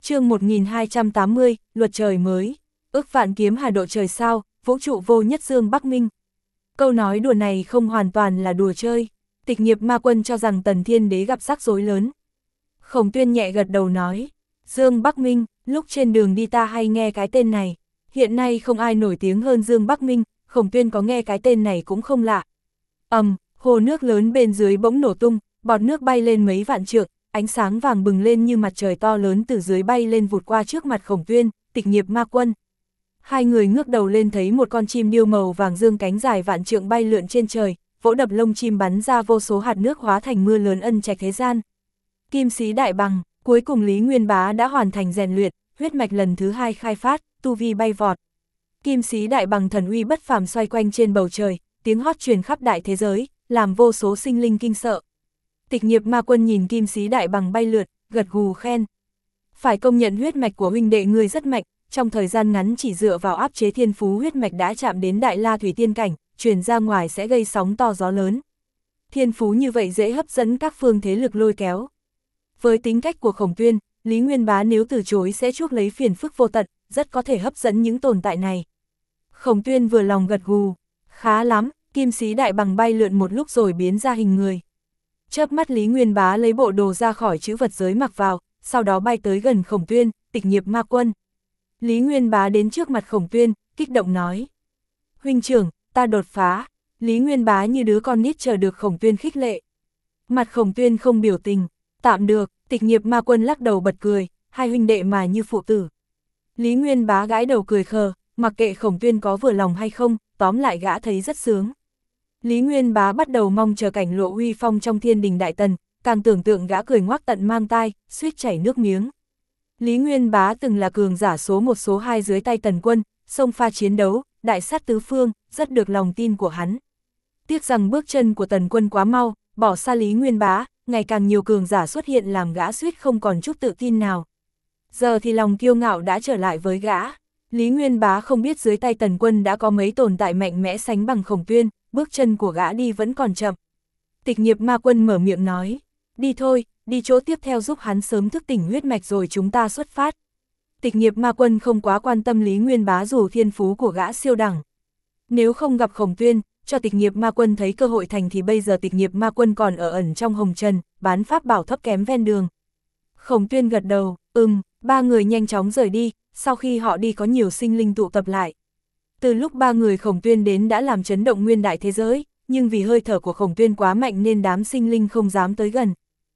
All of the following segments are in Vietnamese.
Chương 1280, luật trời mới. Ước vạn kiếm hà độ trời sao, vũ trụ vô nhất dương Bắc Minh. Câu nói đùa này không hoàn toàn là đùa chơi. Tịch nghiệp ma quân cho rằng Tần Thiên Đế gặp rắc rối lớn. Khổng Tuyên nhẹ gật đầu nói, Dương Bắc Minh, lúc trên đường đi ta hay nghe cái tên này. Hiện nay không ai nổi tiếng hơn Dương Bắc Minh, Khổng Tuyên có nghe cái tên này cũng không lạ. Hồ nước lớn bên dưới bỗng nổ tung, bọt nước bay lên mấy vạn trượng, ánh sáng vàng bừng lên như mặt trời to lớn từ dưới bay lên vụt qua trước mặt Khổng Tuyên, Tịch nghiệp ma quân. Hai người ngước đầu lên thấy một con chim điêu màu vàng dương cánh dài vạn trượng bay lượn trên trời, vỗ đập lông chim bắn ra vô số hạt nước hóa thành mưa lớn ân trạch thế gian. Kim sĩ đại bằng, cuối cùng Lý Nguyên Bá đã hoàn thành rèn luyện, huyết mạch lần thứ 2 khai phát, tu vi bay vọt. Kim sĩ đại bằng thần uy bất phàm xoay quanh trên bầu trời, tiếng hót truyền khắp đại thế giới, làm vô số sinh linh kinh sợ. Tịch nghiệp ma quân nhìn kim sĩ đại bằng bay lượn, gật gù khen. Phải công nhận huyết mạch của huynh đệ ngươi rất mạnh, trong thời gian ngắn chỉ dựa vào áp chế thiên phú huyết mạch đã chạm đến đại la thủy tiên cảnh, truyền ra ngoài sẽ gây sóng to gió lớn. Thiên phú như vậy dễ hấp dẫn các phương thế lực lôi kéo. Với tính cách của Khổng Tuyên, Lý Nguyên Bá nếu từ chối sẽ chuốc lấy phiền phức vô tận, rất có thể hấp dẫn những tồn tại này. Khổng Tuyên vừa lòng gật gù, khá lắm, kim sĩ đại bằng bay lượn một lúc rồi biến ra hình người. Chớp mắt Lý Nguyên Bá lấy bộ đồ ra khỏi chữ vật giới mặc vào, sau đó bay tới gần Khổng Tuyên, Tịch nghiệp ma quân. Lý Nguyên Bá đến trước mặt Khổng Tuyên, kích động nói. Huynh trưởng, ta đột phá. Lý Nguyên Bá như đứa con nít chờ được Khổng Tuyên khích lệ. Mặt Khổng Tuyên không biểu tình, tạm được, Tịch nghiệp ma quân lắc đầu bật cười, hai huynh đệ mà như phụ tử. Lý Nguyên Bá gãi đầu cười khờ, mặc kệ Khổng Tuyên có vừa lòng hay không, tóm lại gã thấy rất sướng. Lý Nguyên Bá bắt đầu mong chờ cảnh lộ uy phong trong thiên đình đại tần, càng tưởng tượng gã cười ngoác tận mang tai, suýt chảy nước miếng. Lý Nguyên Bá từng là cường giả số 1 số 2 dưới tay Tần Quân, xông pha chiến đấu, đại sát tứ phương, rất được lòng tin của hắn. Tiếc rằng bước chân của Tần Quân quá mau, bỏ xa Lý Nguyên Bá, ngày càng nhiều cường giả xuất hiện làm gã suýt không còn chút tự tin nào. Giờ thì lòng kiêu ngạo đã trở lại với gã. Lý Nguyên Bá không biết dưới tay Tần Quân đã có mấy tồn tại mạnh mẽ sánh bằng Khổng Tuyên, bước chân của gã đi vẫn còn chậm. Tịch nghiệp ma quân mở miệng nói, đi thôi, đi chỗ tiếp theo giúp hắn sớm thức tỉnh huyết mạch rồi chúng ta xuất phát. Tịch nghiệp ma quân không quá quan tâm Lý Nguyên Bá dù thiên phú của gã siêu đẳng. Nếu không gặp Khổng Tuyên, cho tịch nghiệp ma quân thấy cơ hội thành thì bây giờ tịch nghiệp ma quân còn ở ẩn trong hồng trần, bán pháp bảo thấp kém ven đường. Khổng Tuyên gật đầu, ba người nhanh chóng rời đi, sau khi họ đi có nhiều sinh linh tụ tập lại. Từ lúc ba người Khổng Tuyên đến đã làm chấn động nguyên đại thế giới, nhưng vì hơi thở của Khổng Tuyên quá mạnh nên đám sinh linh không dám tới gần.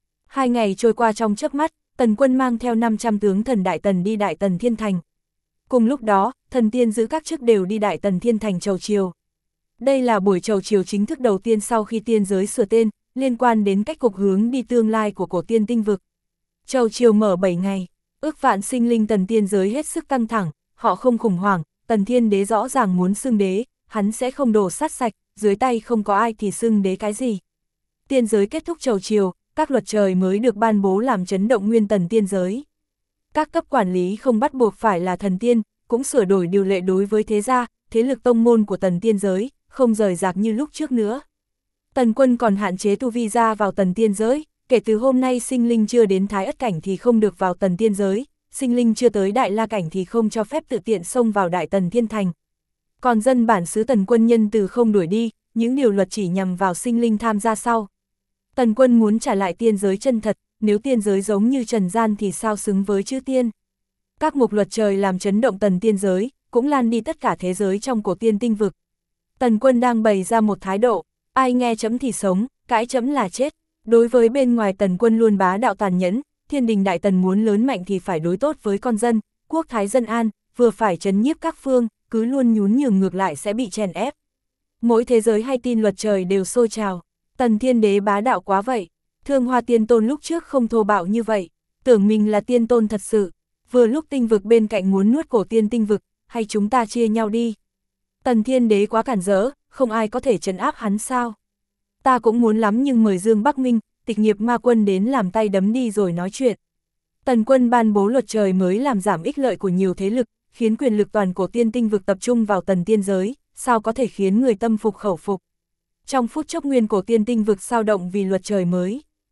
2 ngày trôi qua trong chớp mắt, Tần Quân mang theo 500 tướng thần Đại Tần đi Đại Tần Thiên Thành. Cùng lúc đó, thần tiên giữ các chức đều đi Đại Tần Thiên Thành chầu triều. Đây là buổi chầu triều chính thức đầu tiên sau khi tiên giới sửa tên, liên quan đến cách cục hướng đi tương lai của cổ tiên tinh vực. Chầu triều mở 7 ngày, ước vạn sinh linh tần tiên giới hết sức căng thẳng, họ không khủng hoảng, Tần Thiên Đế rõ ràng muốn xưng đế, hắn sẽ không đổ sát sạch, dưới tay không có ai thì xưng đế cái gì. Tiên giới kết thúc chầu triều, các luật trời mới được ban bố làm chấn động nguyên tần tiên giới. Các cấp quản lý không bắt buộc phải là thần tiên, cũng sửa đổi điều lệ đối với thế gia, thế lực tông môn của tần tiên giới, không rời rạc như lúc trước nữa. Tần Quân còn hạn chế tu vi ra vào tần tiên giới, kể từ hôm nay sinh linh chưa đến Thái Ất cảnh thì không được vào tần tiên giới, sinh linh chưa tới Đại La cảnh thì không cho phép tự tiện xông vào Đại Tần Thiên Thành. Còn dân bản xứ Tần Quân nhân từ không đuổi đi, những điều luật chỉ nhằm vào sinh linh tham gia sau. Tần Quân muốn trả lại tiên giới chân thật, nếu tiên giới giống như trần gian thì sao xứng với chữ tiên. Các mục luật trời làm chấn động tần tiên giới, cũng lan đi tất cả thế giới trong cổ tiên tinh vực. Tần Quân đang bày ra một thái độ, ai nghe chấm thì sống, cãi chấm là chết. Đối với bên ngoài Tần Quân luôn bá đạo tàn nhẫn, thiên đình Đại Tần muốn lớn mạnh thì phải đối tốt với con dân, quốc thái dân an, vừa phải trấn nhiếp các phương, cứ luôn nhún nhường ngược lại sẽ bị chèn ép. Mỗi thế giới hay tin luật trời đều sôi trào. Tần Thiên Đế bá đạo quá vậy, Thương Hoa Tiên Tôn lúc trước không thô bạo như vậy, tưởng mình là tiên tôn thật sự, vừa lúc tinh vực bên cạnh muốn nuốt cổ tiên tinh vực, hay chúng ta chia nhau đi. Tần Thiên Đế quá cản rỡ, không ai có thể trấn áp hắn sao. Ta cũng muốn lắm nhưng mời Dương Bắc Minh, tịch nghiệp ma quân đến làm tay đấm đi rồi nói chuyện. Tần Quân ban bố luật trời mới làm giảm ích lợi của nhiều thế lực, khiến quyền lực toàn cổ tiên tinh vực tập trung vào tần tiên giới, sao có thể khiến người tâm phục khẩu phục. Trong phút chốc nguyên cổ tiên tinh vực sao động vì luật trời mới.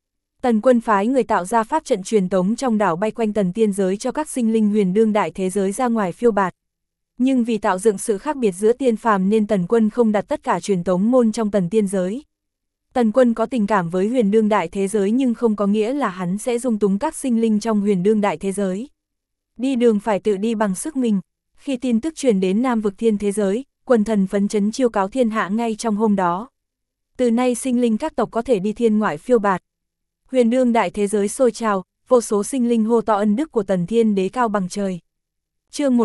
Tần Quân phái người tạo ra pháp trận truyền tống trong đảo bay quanh tần tiên giới cho các sinh linh huyền đương đại thế giới ra ngoài phiêu bạt. Nhưng vì tạo dựng sự khác biệt giữa tiên phàm nên Tần Quân không đặt tất cả truyền tống môn trong tần tiên giới. Tần Quân có tình cảm với huyền đương đại thế giới nhưng không có nghĩa là hắn sẽ dung túng các sinh linh trong huyền đương đại thế giới. Đi đường phải tự đi bằng sức mình. Khi tin tức truyền đến Nam vực thiên thế giới, quần thần phấn chấn chiêu cáo thiên hạ ngay trong hôm đó. Từ nay sinh linh các tộc có thể đi thiên ngoại phiêu bạt. Huyền đương đại thế giới sôi trào, vô số sinh linh hô to ân đức của Tần Thiên Đế cao bằng trời. Chương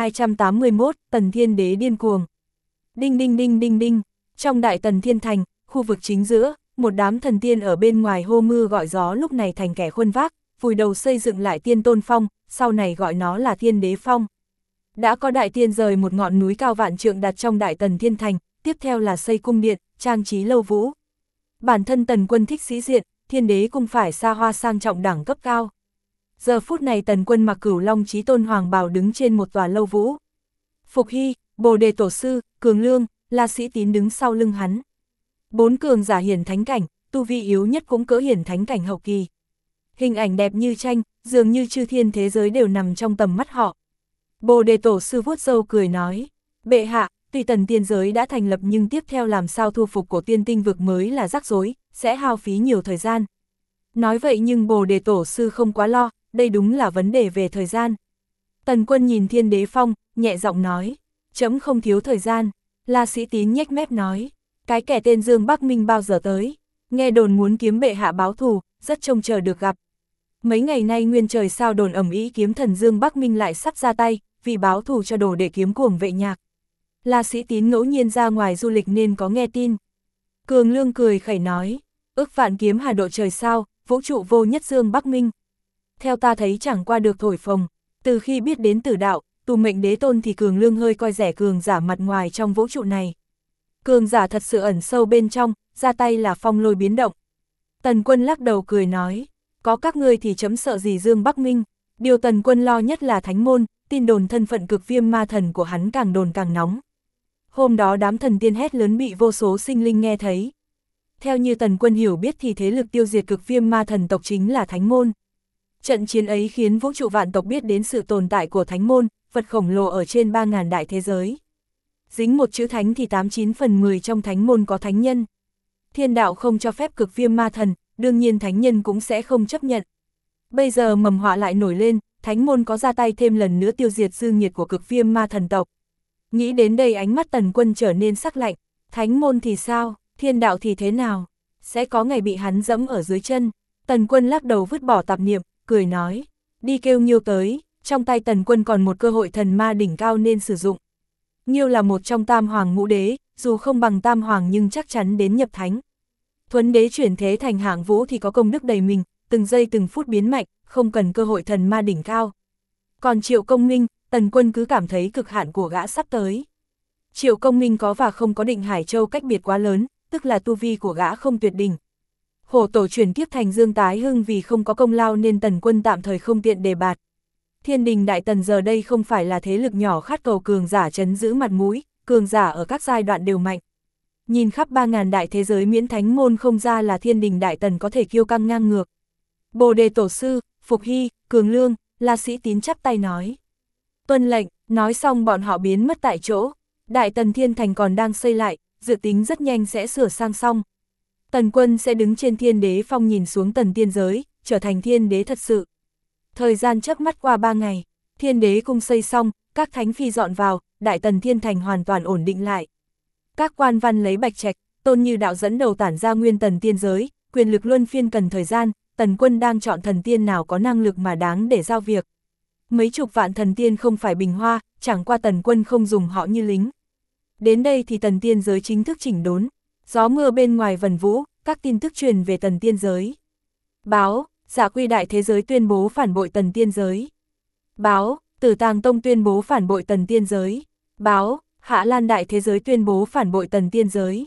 1281, Tần Thiên Đế điên cuồng. Đinh đinh đinh đinh đinh, trong đại Tần Thiên Thành, khu vực chính giữa, một đám thần tiên ở bên ngoài hô mưa gọi gió lúc này thành kẻ khuân vác, vùi đầu xây dựng lại Tiên Tôn Phong, sau này gọi nó là Thiên Đế Phong. Đã có đại tiên rời một ngọn núi cao vạn trượng đặt trong đại Tần Thiên Thành, tiếp theo là xây cung điện, trang trí lâu vũ. Bản thân Tần Quân thích sĩ diện, Thiên Đế cung phải xa hoa sang trọng đẳng cấp cao. Giờ phút này Tần Quân mặc Cửu Long Chí Tôn hoàng bào đứng trên một tòa lâu vũ. Phục Hy, Bồ Đề Tổ Sư, Cường Lương, La Sĩ Tín đứng sau lưng hắn. 4 cường giả hiển thánh cảnh, tu vi yếu nhất cũng cỡ hiển thánh cảnh hậu kỳ. Hình ảnh đẹp như tranh, dường như chư thiên thế giới đều nằm trong tầm mắt họ. Bồ Đề Tổ Sư vuốt râu cười nói, bệ hạ, tuy tần tiên giới đã thành lập nhưng tiếp theo làm sao thu phục cổ tiên tinh vực mới là rắc rối, sẽ hao phí nhiều thời gian. Nói vậy nhưng Bồ Đề Tổ Sư không quá lo, đây đúng là vấn đề về thời gian. Tần Quân nhìn Thiên Đế Phong, nhẹ giọng nói, trẫm không thiếu thời gian. La Sĩ Tín nhếch mép nói, cái kẻ tên Dương Bắc Minh bao giờ tới, nghe đồn muốn kiếm bệ hạ báo thù, rất trông chờ được gặp. Mấy ngày nay nguyên trời sao đồn ầm ĩ kiếm thần Dương Bắc Minh lại sắp ra tay, vì báo thù cho đồ để kiếm cuồng vệ nhạc. La Sĩ Tín ngẫu nhiên ra ngoài du lịch nên có nghe tin. Cường Lương cười khẩy nói, ức vạn kiếm hà độ trời sao, vũ trụ vô nhất Dương Bắc Minh. Theo ta thấy chẳng qua được thổi phồng, từ khi biết đến tử đạo, tù mệnh đế tôn thì Cường Lương hơi coi rẻ cường giả mặt ngoài trong vũ trụ này. Cường giả thật sự ẩn sâu bên trong, ra tay là phong lôi biến động. Tần Quân lắc đầu cười nói, có các ngươi thì chấm sợ gì Dương Bắc Minh. Điều Tần Quân lo nhất là thánh môn, tin đồn thân phận cực viêm ma thần của hắn càng đồn càng nóng. Hôm đó đám thần tiên hét lớn bị vô số sinh linh nghe thấy. Theo như Tần Quân hiểu biết thì thế lực tiêu diệt cực viêm ma thần tộc chính là thánh môn. Trận chiến ấy khiến vũ trụ vạn tộc biết đến sự tồn tại của thánh môn, vật khổng lồ ở trên 3.000 đại thế giới. Dính một chữ thánh thì 89 phần 10 trong thánh môn có thánh nhân. Thiên đạo không cho phép cực viêm ma thần, đương nhiên thánh nhân cũng sẽ không chấp nhận. Bây giờ mầm họa lại nổi lên, thánh môn có ra tay thêm lần nữa tiêu diệt dư nghiệt của cực viêm ma thần tộc. Nghĩ đến đây ánh mắt Tần Quân trở nên sắc lạnh, thánh môn thì sao, thiên đạo thì thế nào, sẽ có ngày bị hắn dẫm ở dưới chân. Tần Quân lắc đầu vứt bỏ tạp niệm, cười nói, đi kêu Nghiêu tới, trong tay Tần Quân còn một cơ hội thần ma đỉnh cao nên sử dụng. Nghiêu là một trong tam hoàng ngũ đế, dù không bằng tam hoàng nhưng chắc chắn đến nhập thánh. Thuấn đế chuyển thế thành hạng vũ thì có công đức đầy mình, từng giây từng phút biến mạnh, không cần cơ hội thần ma đỉnh cao. Còn Triệu Công Minh, Tần Quân cứ cảm thấy cực hạn của gã sắp tới. Triệu Công Minh có và không có Định Hải Châu cách biệt quá lớn, tức là tu vi của gã không tuyệt đỉnh. Hổ tổ chuyển kiếp thành Dương Tái Hưng vì không có công lao nên Tần Quân tạm thời không tiện đề bạt. Thiên đình Đại Tần giờ đây không phải là thế lực nhỏ khát cầu cường giả trấn giữ mặt mũi, cường giả ở các giai đoạn đều mạnh. Nhìn khắp 3.000 đại thế giới miễn thánh môn không ra là thiên đình Đại Tần có thể kiêu căng ngang ngược. Bồ Đề Tổ Sư, Phục Hy, Cường Lương, La Sĩ Tín chắp tay nói. Tuân lệnh, nói xong bọn họ biến mất tại chỗ. Đại Tần Thiên Thành còn đang xây lại, dự tính rất nhanh sẽ sửa sang xong. Tần Quân sẽ đứng trên Thiên Đế Phong nhìn xuống tần tiên giới, trở thành thiên đế thật sự. Thời gian chớp mắt qua 3 ngày, Thiên Đế cung xây xong, các thánh phi dọn vào, Đại Tần Thiên Thành hoàn toàn ổn định lại. Các quan văn lấy bạch trạch, Tôn Như Đạo dẫn đầu tản ra nguyên tần tiên giới, quyền lực luân phiên cần thời gian, Tần Quân đang chọn thần tiên nào có năng lực mà đáng để giao việc. Mấy chục vạn thần tiên không phải bình hoa, chẳng qua Tần Quân không dùng họ như lính. Đến đây thì tần tiên giới chính thức chỉnh đốn, gió mưa bên ngoài vần vũ, các tin tức truyền về tần tiên giới. Báo, Dạ Quy Đại Thế Giới tuyên bố phản bội tần tiên giới. Báo, Tử Tàng Tông tuyên bố phản bội tần tiên giới. Báo, Hạ Lan Đại Thế Giới tuyên bố phản bội tần tiên giới.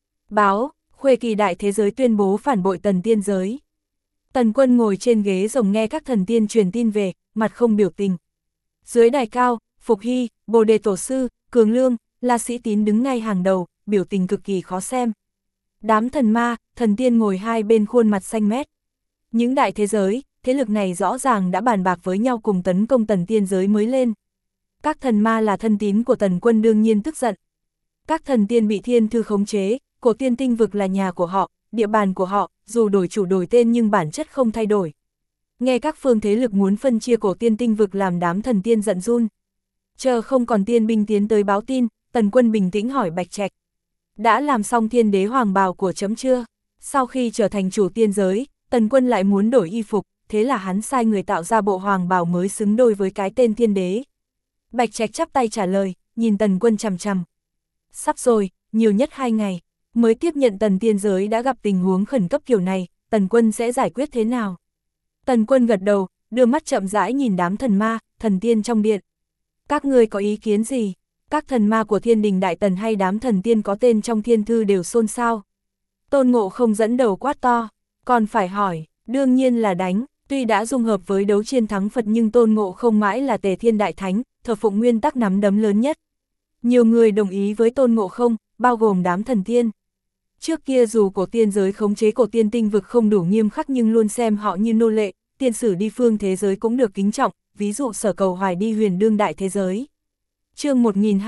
Báo, Khuê Kỳ Đại Thế Giới tuyên bố phản bội tần tiên giới. Tần Quân ngồi trên ghế rồng nghe các thần tiên truyền tin về, mặt không biểu tình. Dưới đài cao, Phục Hy, Bồ Đề Tổ Sư, Cường Lương, La Sĩ Tín đứng ngay hàng đầu, biểu tình cực kỳ khó xem. Đám thần ma, thần tiên ngồi hai bên khuôn mặt xanh mét. Những đại thế giới, thế lực này rõ ràng đã bàn bạc với nhau cùng tấn công tần tiên giới mới lên. Các thần ma là thân tín của Tần Quân đương nhiên tức giận. Các thần tiên bị thiên thư khống chế, cổ tiên tinh vực là nhà của họ, địa bàn của họ, dù đổi chủ đổi tên nhưng bản chất không thay đổi. Nghe các phương thế lực muốn phân chia cổ tiên tinh vực làm đám thần tiên giận run. Chờ không còn tiên binh tiến tới báo tin, Tần Quân bình tĩnh hỏi Bạch Trạch. Đã làm xong thiên đế hoàng bào của chấm chưa? Sau khi trở thành chủ tiên giới, Tần Quân lại muốn đổi y phục, thế là hắn sai người tạo ra bộ hoàng bào mới xứng đôi với cái tên thiên đế. Bạch Trạch chắp tay trả lời, nhìn Tần Quân chằm chằm. Sắp rồi, nhiều nhất 2 ngày, mới tiếp nhận tần tiên giới đã gặp tình huống khẩn cấp kiểu này, Tần Quân sẽ giải quyết thế nào? Tần Quân gật đầu, đưa mắt chậm rãi nhìn đám thần ma, thần tiên trong điện. Các ngươi có ý kiến gì? Các thần ma của Thiên Đình Đại Tần hay đám thần tiên có tên trong thiên thư đều xôn xao. Tôn Ngộ Không dẫn đầu quát to, còn phải hỏi, đương nhiên là đánh, tuy đã dung hợp với đấu chiến thắng Phật nhưng Tôn Ngộ Không mãi là Tề Thiên Đại Thánh, thờ phụng nguyên tắc nắm đấm lớn nhất. Nhiều người đồng ý với Tôn Ngộ Không, bao gồm đám thần tiên. Trước kia dù cổ tiên giới khống chế cổ tiên tinh vực không đủ nghiêm khắc nhưng luôn xem họ như nô lệ, tiên sử đi phương thế giới cũng được kính trọng, ví dụ Sở Cầu Hoài đi huyền đương đại thế giới. Chương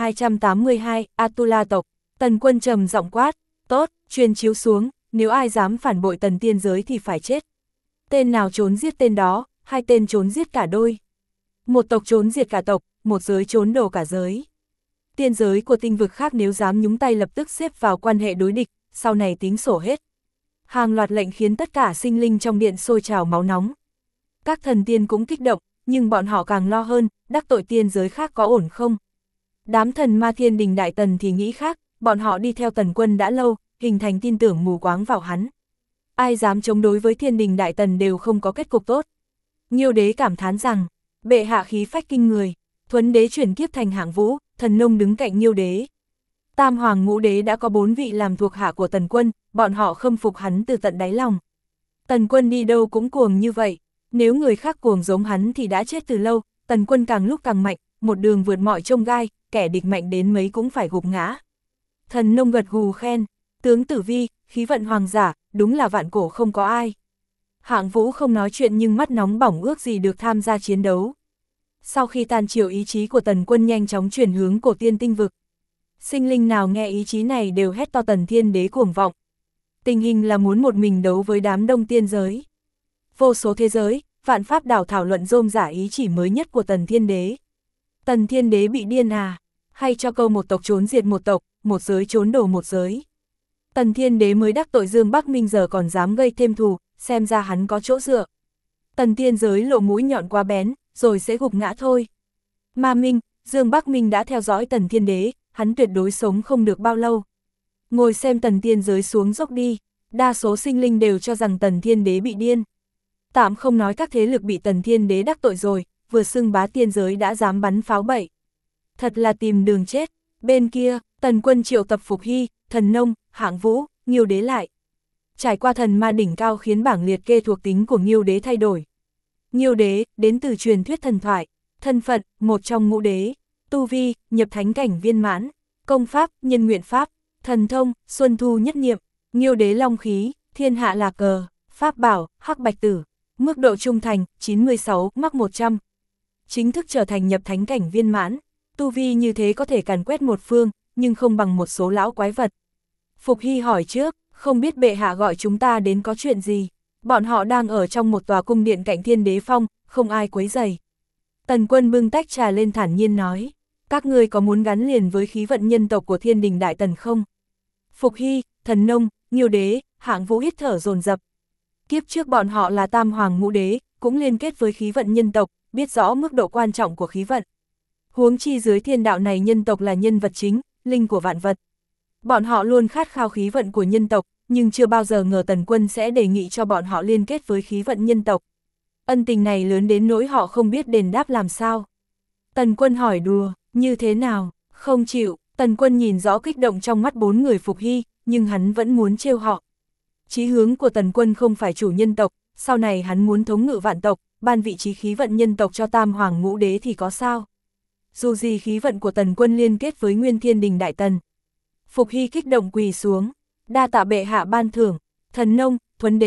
1282, Atula tộc, Tần Quân trầm giọng quát, tốt, truyền chiếu xuống, nếu ai dám phản bội tần tiên giới thì phải chết. Tên nào trốn giết tên đó, 2 tên trốn giết cả đôi. Một tộc trốn diệt cả tộc, một giới trốn đổ cả giới. Tiên giới của tinh vực khác nếu dám nhúng tay lập tức xếp vào quan hệ đối địch, sau này tính sổ hết. Hàng loạt lệnh khiến tất cả sinh linh trong điện sôi trào máu nóng. Các thần tiên cũng kích động, nhưng bọn họ càng lo hơn, đắc tội tiên giới khác có ổn không? Đám thần ma Thiên Đình Đại Tần thì nghĩ khác, bọn họ đi theo Tần Quân đã lâu, hình thành tin tưởng mù quáng vào hắn. Ai dám chống đối với Thiên Đình Đại Tần đều không có kết cục tốt. Nghiêu đế cảm thán rằng, bệ hạ khí phách kinh người, Thuấn đế chuyển kiếp thành Hạng Vũ, Thần Nông đứng cạnh Nghiêu đế. Tam hoàng ngũ đế đã có 4 vị làm thuộc hạ của Tần Quân, bọn họ khâm phục hắn từ tận đáy lòng. Tần Quân đi đâu cũng cuồng như vậy, nếu người khác cuồng giống hắn thì đã chết từ lâu. Tần Quân càng lúc càng mạnh, một đường vượt mọi chông gai, kẻ địch mạnh đến mấy cũng phải gục ngã. Thần Nông gật gù khen, tướng Tử Vi, khí vận hoàng giả, đúng là vạn cổ không có ai. Hạng Vũ không nói chuyện nhưng mắt nóng bỏng ước gì được tham gia chiến đấu. Sau khi tan chiều ý chí của Tần Quân nhanh chóng chuyển hướng cổ tiên tinh vực. Sinh linh nào nghe ý chí này đều hét to Tần Thiên Đế cuồng vọng. Tình hình là muốn một mình đấu với đám đông tiên giới. Vô số thế giới, vạn pháp đảo thảo luận rôm rả ý chỉ mới nhất của Tần Thiên Đế. Tần Thiên Đế bị điên à? Hay cho câu một tộc trốn diệt một tộc, một giới trốn đổ một giới. Tần Thiên Đế mới đắc tội Dương Bắc Minh giờ còn dám gây thêm thù, xem ra hắn có chỗ dựa. Tần tiên giới lộ mũi nhọn quá bén, rồi sẽ gục ngã thôi. Ma Minh, Dương Bắc Minh đã theo dõi Tần Thiên Đế, hắn tuyệt đối sống không được bao lâu. Ngồi xem Tần tiên giới xuống dốc đi, đa số sinh linh đều cho rằng Tần Thiên Đế bị điên. Tạm không nói các thế lực bị Tần Thiên Đế đắc tội rồi, vừa xưng bá tiên giới đã dám bắn pháo bậy. Thật là tìm đường chết. Bên kia, Tần Quân triệu tập Phục Hy, Thần Nông, Hạng Vũ, Nghiêu đế lại. Trải qua thần ma đỉnh cao khiến bảng liệt kê thuộc tính của Nghiêu đế thay đổi. Nghiêu đế, đến từ truyền thuyết thần thoại, thân phận, một trong ngũ đế, tu vi, nhập thánh cảnh viên mãn, công pháp, nhân nguyện pháp, thần thông, xuân thu nhất niệm, Nghiêu đế long khí, thiên hạ là cờ, pháp bảo, hắc bạch tử, mức độ trung thành, 96, mắc 100. Chính thức trở thành nhập thánh cảnh viên mãn, tu vi như thế có thể càn quét một phương, nhưng không bằng một số lão quái vật. Phục Hy hỏi trước, không biết bệ hạ gọi chúng ta đến có chuyện gì? Bọn họ đang ở trong một tòa cung điện cạnh Thiên Đế Phong, không ai quấy rầy. Tần Quân bưng tách trà lên thản nhiên nói, các ngươi có muốn gắn liền với khí vận nhân tộc của Thiên Đình Đại Tần không? Phục Hy, Thần Nông, Nghiêu đế, Hạng Vũ hít thở dồn dập. Kiếp trước bọn họ là tam hoàng ngũ đế, cũng liên kết với khí vận nhân tộc, biết rõ mức độ quan trọng của khí vận. Huống chi dưới thiên đạo này nhân tộc là nhân vật chính, linh của vạn vật. Bọn họ luôn khát khao khí vận của nhân tộc, nhưng chưa bao giờ ngờ Tần Quân sẽ đề nghị cho bọn họ liên kết với khí vận nhân tộc. Ân tình này lớn đến nỗi họ không biết đền đáp làm sao. Tần Quân hỏi đùa, như thế nào, không chịu. Tần Quân nhìn rõ kích động trong mắt 4 người Phục Hy, nhưng hắn vẫn muốn trêu họ. Chí hướng của Tần Quân không phải chủ nhân tộc, sau này hắn muốn thống ngự vạn tộc, ban vị trí khí vận nhân tộc cho tam hoàng ngũ đế thì có sao. Dù gì khí vận của Tần Quân liên kết với Nguyên Thiên Đình Đại Tần. Phục Hy kích động quỳ xuống, đa tạ bệ hạ ban thưởng. Thần Nông, Thuấn đế,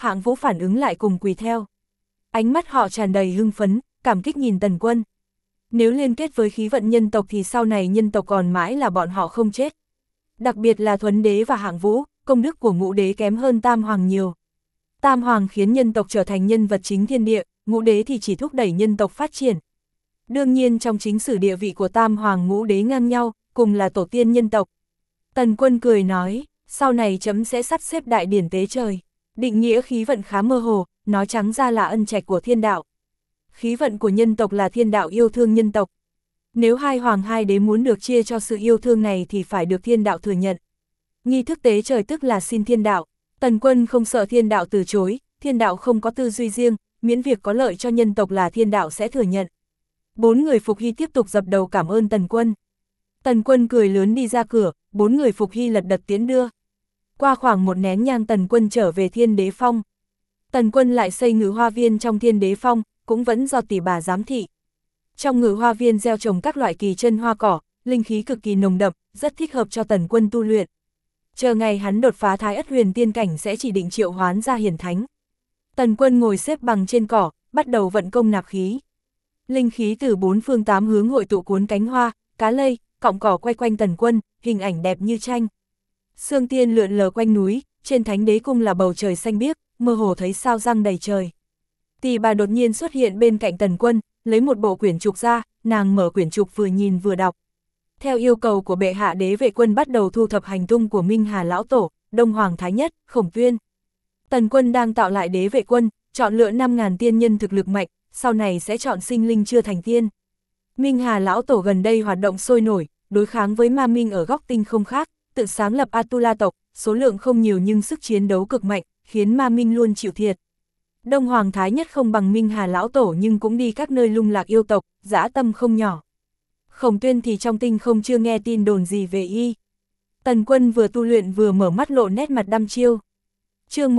Hạng Vũ phản ứng lại cùng quỳ theo. Ánh mắt họ tràn đầy hưng phấn, cảm kích nhìn Tần Quân. Nếu liên kết với khí vận nhân tộc thì sau này nhân tộc còn mãi là bọn họ không chết. Đặc biệt là Thuấn Đế và Hạng Vũ, công đức của Ngũ Đế kém hơn Tam Hoàng nhiều. Tam Hoàng khiến nhân tộc trở thành nhân vật chính thiên địa, Ngũ Đế thì chỉ thúc đẩy nhân tộc phát triển. Đương nhiên trong chính sử địa vị của Tam Hoàng Ngũ Đế ngang nhau, cùng là tổ tiên nhân tộc. Tần Quân cười nói, sau này chấm sẽ sắp xếp đại điển tế trời. Định nghĩa khí vận khá mơ hồ, nói trắng ra là ân trạch của thiên đạo. Khí vận của nhân tộc là thiên đạo yêu thương nhân tộc. Nếu hai hoàng hai đế muốn được chia cho sự yêu thương này thì phải được thiên đạo thừa nhận. Nghi thức tế trời tức là xin thiên đạo. Tần Quân không sợ thiên đạo từ chối, thiên đạo không có tư duy riêng, miễn việc có lợi cho nhân tộc là thiên đạo sẽ thừa nhận. 4 người Phục Hy tiếp tục dập đầu cảm ơn Tần Quân. Tần Quân cười lớn đi ra cửa, 4 người Phục Hy lật đật tiến đưa. Qua khoảng một nén nhang Tần Quân trở về Thiên Đế Phong. Tần Quân lại xây ngự hoa viên trong Thiên Đế Phong, cũng vẫn do tỷ bà giám thị. Trong ngự hoa viên gieo trồng các loại kỳ chân hoa cỏ, linh khí cực kỳ nồng đậm, rất thích hợp cho Tần Quân tu luyện. Chờ ngày hắn đột phá Thái Ất Huyền Tiên cảnh sẽ chỉ định triệu hoán ra hiển thánh. Tần Quân ngồi xếp bằng trên cỏ, bắt đầu vận công nạp khí. Linh khí từ 4 phương 8 hướng hội tụ cuốn cánh hoa, cá lây, cọng cỏ quay quanh Tần Quân, hình ảnh đẹp như tranh. Sương tiên lượn lờ quanh núi, trên Thánh Đế Cung là bầu trời xanh biếc, mơ hồ thấy sao răng đầy trời. Tỷ bà đột nhiên xuất hiện bên cạnh Tần Quân, lấy một bộ quyển trục ra, nàng mở quyển trục vừa nhìn vừa đọc. Theo yêu cầu của bệ hạ, Đế Vệ Quân bắt đầu thu thập hành tung của Minh Hà Lão Tổ, Đông Hoàng Thái Nhất, Khổng Tuyên. Tần Quân đang tạo lại Đế Vệ Quân, chọn lựa 5.000 tiên nhân thực lực mạnh, sau này sẽ chọn sinh linh chưa thành tiên. Minh Hà Lão Tổ gần đây hoạt động sôi nổi, đối kháng với Ma Minh ở góc tinh không khác, tự sáng lập Atula tộc, số lượng không nhiều nhưng sức chiến đấu cực mạnh, khiến Ma Minh luôn chịu thiệt. Đông Hoàng Thái Nhất không bằng Minh Hà Lão Tổ nhưng cũng đi các nơi lung lạc yêu tộc, dã tâm không nhỏ. Khổng Tuyên thì trong tinh không chưa nghe tin đồn gì về y. Tần Quân vừa tu luyện vừa mở mắt lộ nét mặt đăm chiêu. Chương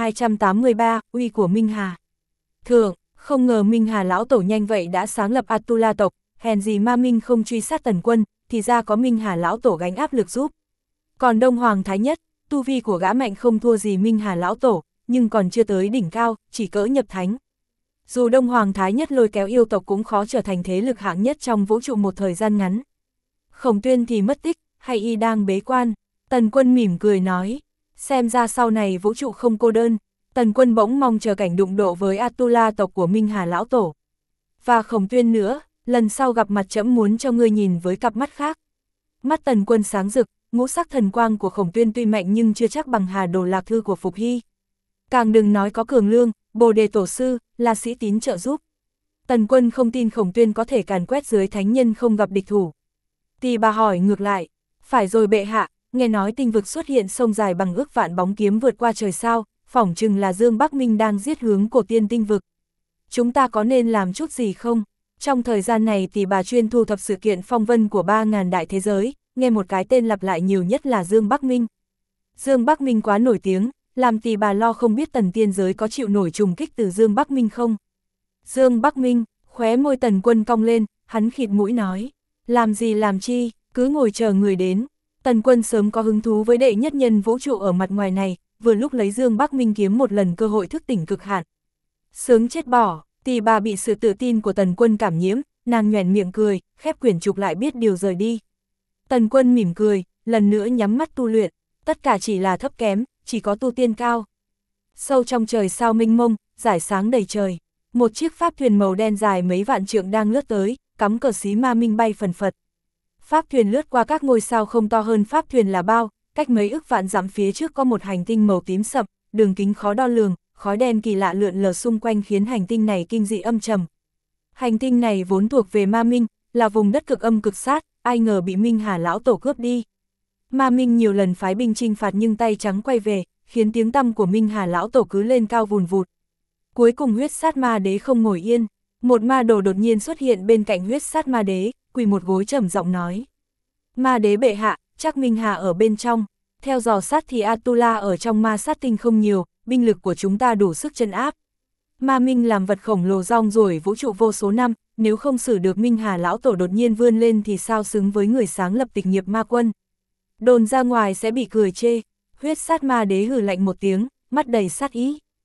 1283, uy của Minh Hà. Thượng, không ngờ Minh Hà Lão Tổ nhanh vậy đã sáng lập Atula tộc, hèn gì Ma Minh không truy sát Tần Quân, thì ra có Minh Hà Lão Tổ gánh áp lực giúp. Còn Đông Hoàng Thái Nhất, tu vi của gã mạnh không thua gì Minh Hà Lão Tổ, nhưng còn chưa tới đỉnh cao, chỉ cỡ nhập thánh. Dù Đông Hoàng Thái Nhất lôi kéo yêu tộc cũng khó trở thành thế lực hạng nhất trong vũ trụ một thời gian ngắn. Khổng Tuyên thì mất tích, hay y đang bế quan? Tần Quân mỉm cười nói, xem ra sau này vũ trụ không cô đơn. Tần Quân bỗng mong chờ cảnh đụng độ với Atula tộc của Minh Hà Lão Tổ. Và Khổng Tuyên nữa, lần sau gặp mặt trẫm muốn cho ngươi nhìn với cặp mắt khác. Mắt Tần Quân sáng rực, ngũ sắc thần quang của Khổng Tuyên tuy mạnh nhưng chưa chắc bằng Hà Đồ Lạc Thư của Phục Hy. Càng đừng nói có Cường Lương, Bồ Đề Tổ Sư, là sĩ tín trợ giúp. Tần Quân không tin Khổng Tuyên có thể càn quét dưới thánh nhân không gặp địch thủ. Tỷ bà hỏi ngược lại, phải rồi bệ hạ, nghe nói tinh vực xuất hiện sông dài bằng ước vạn bóng kiếm vượt qua trời sao, phỏng chừng là Dương Bắc Minh đang giết hướng cổ tiên tinh vực. Chúng ta có nên làm chút gì không? Trong thời gian này tỷ bà chuyên thu thập sự kiện phong vân của 3.000 đại thế giới, nghe một cái tên lặp lại nhiều nhất là Dương Bắc Minh. Dương Bắc Minh quá nổi tiếng, làm tỷ bà lo không biết tần tiên giới có chịu nổi trùng kích từ Dương Bắc Minh không. Dương Bắc Minh, khóe môi Tần Quân cong lên, hắn khịt mũi nói, làm gì làm chi, cứ ngồi chờ người đến. Tần Quân sớm có hứng thú với đệ nhất nhân vũ trụ ở mặt ngoài này, vừa lúc lấy Dương Bắc Minh kiếm một lần cơ hội thức tỉnh cực hạn. Sướng chết bỏ, tỷ bà bị sự tự tin của Tần Quân cảm nhiễm, nàng nhoẻn miệng cười, khép quyển trục lại biết điều rời đi. Tần Quân mỉm cười, lần nữa nhắm mắt tu luyện, tất cả chỉ là thấp kém, chỉ có tu tiên cao. Sâu trong trời sao mênh mông, rải sáng đầy trời, một chiếc pháp thuyền màu đen dài mấy vạn trượng đang lướt tới, cắm cờ xí Ma Minh bay phần phật. Pháp thuyền lướt qua các ngôi sao không to hơn pháp thuyền là bao, cách mấy ức vạn dặm phía trước có một hành tinh màu tím sậm, đường kính khó đo lường, khói đen kỳ lạ lượn lờ xung quanh khiến hành tinh này kinh dị âm trầm. Hành tinh này vốn thuộc về Ma Minh, là vùng đất cực âm cực sát, ai ngờ bị Minh Hà Lão Tổ cướp đi. Ma Minh nhiều lần phái binh chinh phạt nhưng tay trắng quay về, khiến tiếng tăm của Minh Hà Lão Tổ cứ lên cao vùn vụt. Cuối cùng huyết sát ma đế không ngồi yên, một ma đồ đột nhiên xuất hiện bên cạnh huyết sát ma đế, quỳ một gối trầm giọng nói. Ma đế bệ hạ, chắc Minh Hà ở bên trong, theo dò sát thì Atula ở trong ma sát tinh không nhiều, binh lực của chúng ta đủ sức chân áp. Ma Minh làm vật khổng lồ rong ruổi vũ trụ vô số năm, nếu không xử được Minh Hà Lão Tổ đột nhiên vươn lên thì sao xứng với người sáng lập tịch nghiệp ma quân. Đồn ra ngoài sẽ bị cười chê, huyết sát ma đế hừ lạnh một tiếng, mắt đầy sát ý.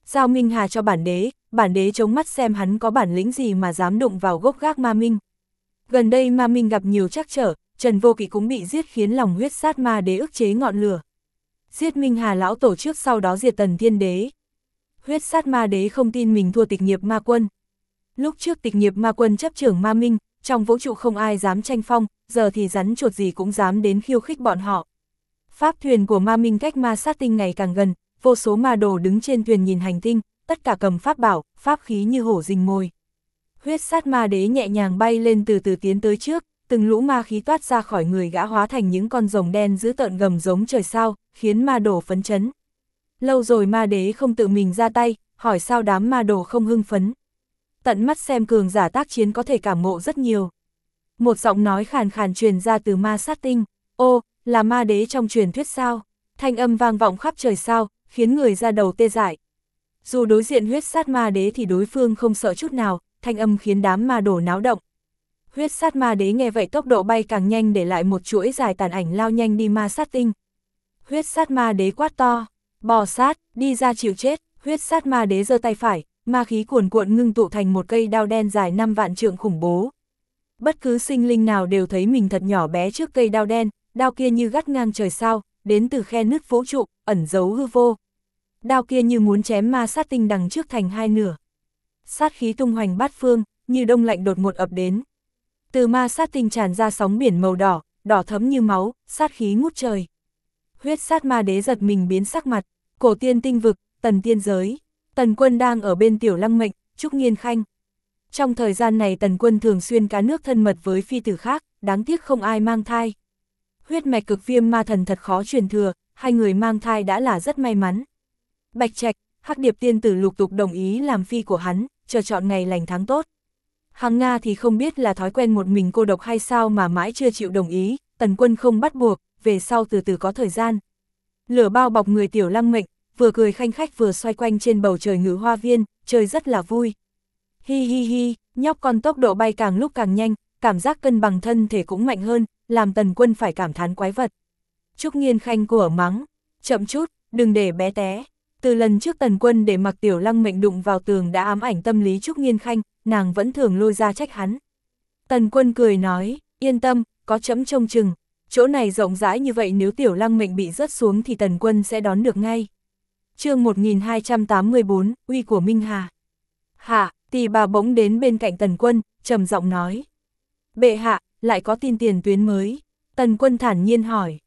giao Minh Hà cho bản đế chống mắt xem hắn có bản lĩnh gì mà dám đụng vào gốc gác ma minh. Gần đây ma minh gặp nhiều trắc trở, Trần Vô Kỵ cũng bị giết khiến lòng huyết sát ma đế ức chế ngọn lửa. Giết Minh Hà lão tổ trước sau đó diệt Tần Thiên Đế. Huyết sát ma đế không tin mình thua Tịch Nghiệp Ma Quân. Lúc trước Tịch Nghiệp Ma Quân chấp trưởng ma minh, trong vũ trụ không ai dám tranh phong, giờ thì rắn chuột gì cũng dám đến khiêu khích bọn họ. Pháp thuyền của ma minh cách ma sát tinh ngày càng gần, vô số ma đồ đứng trên thuyền nhìn hành tinh, tất cả cầm pháp bảo, pháp khí như hổ rình mồi. Huyết sát ma đế nhẹ nhàng bay lên từ từ tiến tới trước, từng lũ ma khí toát ra khỏi người gã hóa thành những con rồng đen dữ tợn gầm giống trời sao, khiến ma đồ phấn chấn. Lâu rồi ma đế không tự mình ra tay, hỏi sao đám ma đồ không hưng phấn. Tận mắt xem cường giả tác chiến có thể cảm ngộ rất nhiều. Một giọng nói khàn khàn truyền ra từ ma sát tinh, ô, là ma đế trong truyền thuyết sao? Thanh âm vang vọng khắp trời sao, khiến người ra đầu tê dại. Dù đối diện huyết sát ma đế thì đối phương không sợ chút nào, thanh âm khiến đám ma đồ náo động. Huyết sát ma đế nghe vậy tốc độ bay càng nhanh để lại một chuỗi dài tàn ảnh lao nhanh đi ma sát tinh. Huyết sát ma đế quát to, bò sát, đi ra chịu chết. Huyết sát ma đế giơ tay phải, ma khí cuồn cuộn ngưng tụ thành một cây đao đen dài 5 vạn trượng khủng bố. Bất cứ sinh linh nào đều thấy mình thật nhỏ bé trước cây đao đen, đao kia như gắt ngang trời sao, đến từ khe nứt vũ trụ, ẩn giấu hư vô. Đao kia như muốn chém ma sát tinh đằng trước thành hai nửa. Sát khí tung hoành bát phương, như đông lạnh đột ngột ập đến. Từ ma sát tinh tràn ra sóng biển màu đỏ, đỏ thẫm như máu, sát khí ngút trời. Huyết sát ma đế giật mình biến sắc mặt, cổ tiên tinh vực, Tần tiên giới. Tần Quân đang ở bên Tiểu Lăng Mệnh, Trúc Nghiên Khanh. Trong thời gian này Tần Quân thường xuyên cá nước thân mật với phi tử khác, đáng tiếc không ai mang thai. Huyết mạch cực viêm ma thần thật khó truyền thừa, hai người mang thai đã là rất may mắn. Bạch Trạch, Hắc Điệp tiên tử lục tục đồng ý làm phi của hắn, chờ chọn ngày lành tháng tốt. Hằng Nga thì không biết là thói quen một mình cô độc hay sao mà mãi chưa chịu đồng ý, Tần Quân không bắt buộc, về sau từ từ có thời gian. Lửa bao bọc người Tiểu Lăng Mệnh, vừa cười khanh khách vừa xoay quanh trên bầu trời Ngự Hoa Viên, chơi rất là vui. Hi hi hi, nhóc con tốc độ bay càng lúc càng nhanh, cảm giác cân bằng thân thể cũng mạnh hơn, làm Tần Quân phải cảm thán quái vật. Trúc Nghiên Khanh của mắng, chậm chút, đừng để bé té. Từ lần trước Tần Quân để mặc Tiểu Lăng Mệnh đụng vào tường đã ám ảnh tâm lý Trúc Nghiên Khanh, nàng vẫn thường lôi ra trách hắn. Tần Quân cười nói, yên tâm, có trẫm trông chừng, chỗ này rộng rãi như vậy nếu Tiểu Lăng Mệnh bị rớt xuống thì Tần Quân sẽ đón được ngay. Chương 1284, uy của Minh Hà. Hạ, Tỳ bà bỗng đến bên cạnh Tần Quân, trầm giọng nói. Bệ hạ, lại có tin tiền tuyến mới. Tần Quân thản nhiên hỏi,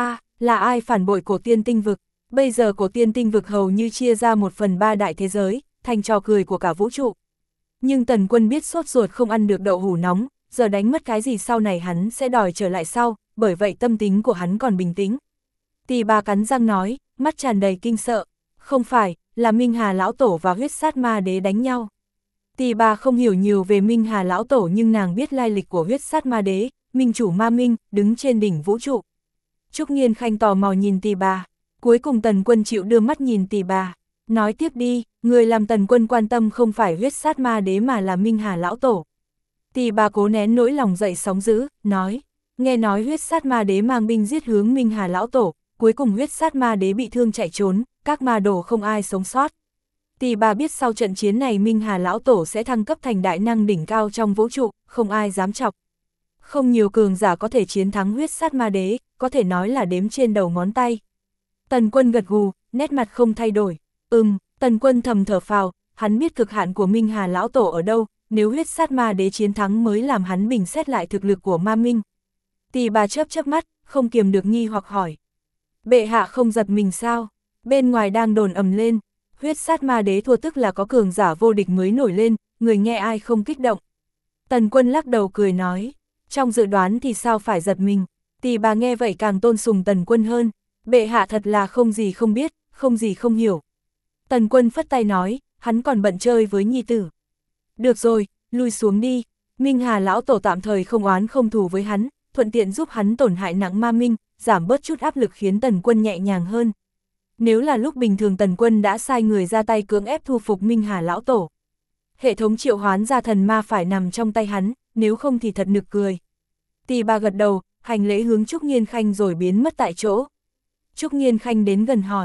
là ai phản bội cổ tiên tinh vực? Bây giờ cổ tiên tinh vực hầu như chia ra 1/3 đại thế giới, thành trò cười của cả vũ trụ. Nhưng Tần Quân biết sốt ruột không ăn được đậu hũ nóng, giờ đánh mất cái gì sau này hắn sẽ đòi trở lại sau, bởi vậy tâm tính của hắn còn bình tĩnh. Tỳ bà cắn răng nói, mắt tràn đầy kinh sợ. Không phải, là Minh Hà lão tổ và huyết sát ma đế đánh nhau. Tỳ bà không hiểu nhiều về Minh Hà lão tổ nhưng nàng biết lai lịch của huyết sát ma đế, minh chủ ma minh, đứng trên đỉnh vũ trụ. Trúc Nghiên Khanh tò mò nhìn tỳ bà, cuối cùng Tần Quân chịu đưa mắt nhìn tỳ bà, nói tiếp đi, người làm Tần Quân quan tâm không phải huyết sát ma đế mà là Minh Hà lão tổ. Tỳ bà cố nén nỗi lòng dậy sóng dữ, nói, nghe nói huyết sát ma đế mang binh giết hướng Minh Hà lão tổ, cuối cùng huyết sát ma đế bị thương chạy trốn, các ma đồ không ai sống sót. Tỳ bà biết sau trận chiến này Minh Hà lão tổ sẽ thăng cấp thành đại năng đỉnh cao trong vũ trụ, không ai dám chọc. Không nhiều cường giả có thể chiến thắng huyết sát ma đế, có thể nói là đếm trên đầu ngón tay. Tần Quân gật gù, nét mặt không thay đổi. Tần Quân thầm thở phào, hắn biết cực hạn của Minh Hà lão tổ ở đâu, nếu huyết sát ma đế chiến thắng mới làm hắn bình xét lại thực lực của ma minh. Tỳ bà chớp chớp mắt, không kiềm được nghi hoặc hỏi. Bệ hạ không giật mình sao? Bên ngoài đang đồn ầm lên, huyết sát ma đế thua tức là có cường giả vô địch mới nổi lên, người nghe ai không kích động. Tần Quân lắc đầu cười nói, trong dự đoán thì sao phải giật mình. Tỳ bà nghe vậy càng tôn sùng Tần Quân hơn, bệ hạ thật là không gì không biết, không gì không hiểu. Tần Quân phất tay nói, hắn còn bận chơi với nhi tử. Được rồi, lui xuống đi, Minh Hà lão tổ tạm thời không oán không thù với hắn, thuận tiện giúp hắn tổn hại nặng ma minh, giảm bớt chút áp lực khiến Tần Quân nhẹ nhàng hơn. Nếu là lúc bình thường Tần Quân đã sai người ra tay cưỡng ép thu phục Minh Hà lão tổ. Hệ thống triệu hoán ra thần ma phải nằm trong tay hắn, nếu không thì thật nực cười. Tỳ bà gật đầu, hành lễ hướng Trúc Nghiên Khanh rồi biến mất tại chỗ. Trúc Nghiên Khanh đến gần hỏi,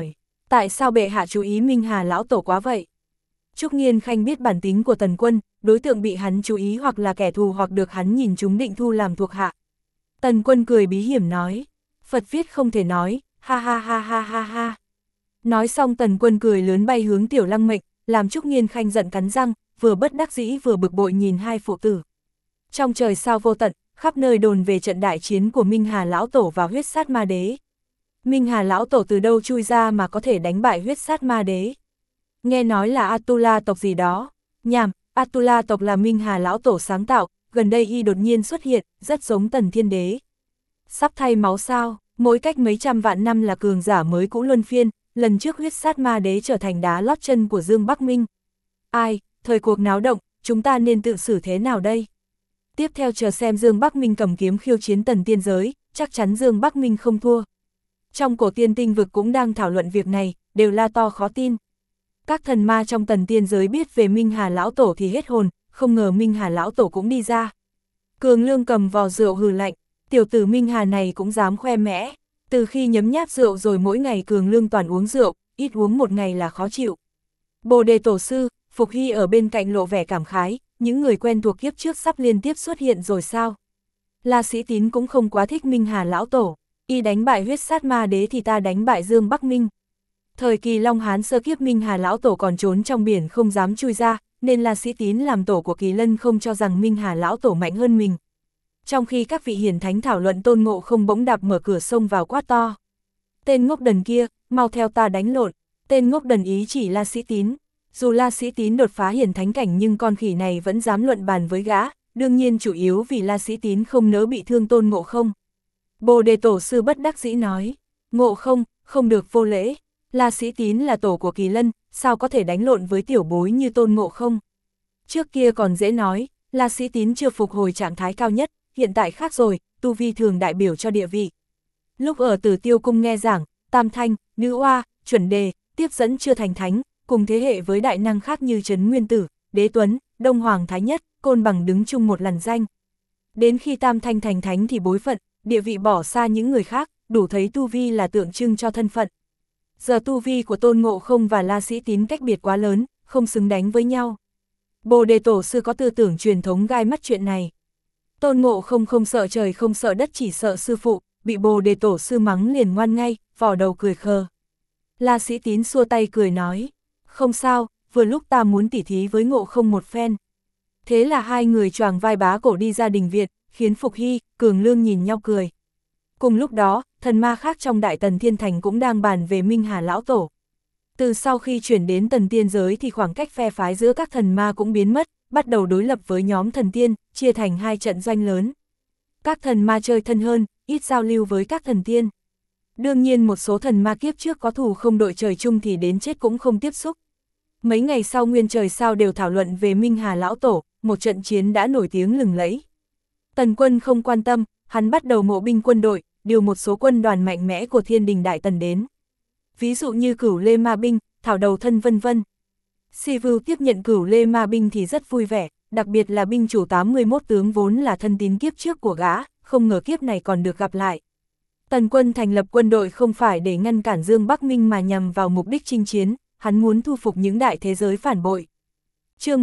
Tại sao bệ hạ chú ý Minh Hà lão tổ quá vậy? Trúc Nghiên Khanh biết bản tính của Tần Quân, đối tượng bị hắn chú ý hoặc là kẻ thù hoặc được hắn nhìn chúng định thu làm thuộc hạ. Tần Quân cười bí hiểm nói, Phật viết không thể nói, ha ha ha ha ha ha. Nói xong Tần Quân cười lớn bay hướng Tiểu Lăng Mệnh, làm Trúc Nghiên Khanh giận cắn răng, vừa bất đắc dĩ vừa bực bội nhìn hai phụ tử. Trong trời sao vô tận, khắp nơi đồn về trận đại chiến của Minh Hà lão tổ và huyết sát ma đế. Minh Hà lão tổ từ đâu chui ra mà có thể đánh bại huyết sát ma đế? Nghe nói là Atula tộc gì đó. Nhảm, Atula tộc là Minh Hà lão tổ sáng tạo, gần đây y đột nhiên xuất hiện, rất giống Tần Thiên Đế. Sắp thay máu sao, mỗi cách mấy trăm vạn năm là cường giả mới cũ luân phiên, lần trước huyết sát ma đế trở thành đá lót chân của Dương Bắc Minh. Ai, thời cuộc náo động, chúng ta nên tự xử thế nào đây? Tiếp theo chờ xem Dương Bắc Minh cầm kiếm khiêu chiến Tần Tiên giới, chắc chắn Dương Bắc Minh không thua. Trong cổ tiên tinh vực cũng đang thảo luận việc này, đều la to khó tin. Các thần ma trong Tần Tiên giới biết về Minh Hà lão tổ thì hết hồn, không ngờ Minh Hà lão tổ cũng đi ra. Cường Lương cầm vò rượu hừ lạnh, tiểu tử Minh Hà này cũng dám khoe mẽ. Từ khi nhấm nháp rượu rồi mỗi ngày Cường Lương toàn uống rượu, ít uống một ngày là khó chịu. Bồ Đề tổ sư, Phục Hy ở bên cạnh lộ vẻ cảm khái, những người quen thuộc kiếp trước sắp liên tiếp xuất hiện rồi sao? La Sĩ Tín cũng không quá thích Minh Hà lão tổ, y đánh bại huyết sát ma đế thì ta đánh bại Dương Bắc Minh. Thời kỳ Long Hán sơ kiếp Minh Hà lão tổ còn trốn trong biển không dám chui ra, nên La Sĩ Tín làm tổ của Kỳ Lân không cho rằng Minh Hà lão tổ mạnh hơn mình. Trong khi các vị hiển thánh thảo luận, Tôn Ngộ Không bỗng đạp mở cửa sông vào quát to. Tên ngốc đần kia, mau theo ta đánh lộn. Tên ngốc đần ý chỉ La Sĩ Tín. Dù La Sĩ Tín đột phá hiển thánh cảnh nhưng con khỉ này vẫn dám luận bàn với gã, đương nhiên chủ yếu vì La Sĩ Tín không nỡ bị thương Tôn Ngộ Không. Bồ Đề tổ sư bất đắc dĩ nói, Ngộ Không, không được vô lễ. La Sĩ Tín là tổ của Kỳ Lân, sao có thể đánh lộn với tiểu bối như Tôn Ngộ Không? Trước kia còn dễ nói, La Sĩ Tín chưa phục hồi trạng thái cao nhất, hiện tại khác rồi, tu vi thường đại biểu cho địa vị. Lúc ở Tử Tiêu Cung nghe giảng, Tam Thanh, Nữ Oa, Chuẩn Đề, tiếp dẫn chưa thành thánh, cùng thế hệ với đại năng khác như Trấn Nguyên Tử, Đế Tuấn, Đông Hoàng Thái Nhất, Côn Bằng đứng chung một làn danh. Đến khi Tam Thanh thành thánh thì bối phận, địa vị bỏ xa những người khác, đủ thấy tu vi là tượng trưng cho thân phận. Giờ tu vi của Tôn Ngộ Không và La Sĩ Tín cách biệt quá lớn, không xứng đánh với nhau. Bồ Đề tổ sư có tư tưởng truyền thống gai mắt chuyện này. Tôn Ngộ Không không sợ trời không sợ đất, chỉ sợ sư phụ, bị Bồ Đề tổ sư mắng liền ngoan ngay, vò đầu cười khờ. La Sĩ Tín xua tay cười nói, không sao, vừa lúc ta muốn tỉ thí với Ngộ Không một phen. Thế là hai người choàng vai bá cổ đi ra đình viện, khiến Phục Hy, Cường Lương nhìn nhau cười. Cùng lúc đó, thần ma khác trong Đại Tần Thiên Thành cũng đang bàn về Minh Hà lão tổ. Từ sau khi chuyển đến Tần Tiên giới thì khoảng cách phe phái giữa các thần ma cũng biến mất, bắt đầu đối lập với nhóm thần tiên, chia thành hai trận doanh lớn. Các thần ma chơi thân hơn, ít giao lưu với các thần tiên. Đương nhiên một số thần ma kiếp trước có thù không đội trời chung thì đến chết cũng không tiếp xúc. Mấy ngày sau nguyên trời sao đều thảo luận về Minh Hà lão tổ, một trận chiến đã nổi tiếng lừng lẫy. Tần Quân không quan tâm, hắn bắt đầu mộ binh quân đội, điều một số quân đoàn mạnh mẽ của Thiên Đình Đại Tần đến. Ví dụ như Cửu Lê Ma binh, Thảo Đầu Thân vân vân. Si Vưu tiếp nhận Cửu Lê Ma binh thì rất vui vẻ, đặc biệt là binh chủ 81 tướng vốn là thân tín kiếp trước của gã, không ngờ kiếp này còn được gặp lại. Tần Quân thành lập quân đội không phải để ngăn cản Dương Bắc Minh mà nhằm vào mục đích chinh chiến, hắn muốn thu phục những đại thế giới phản bội. Chương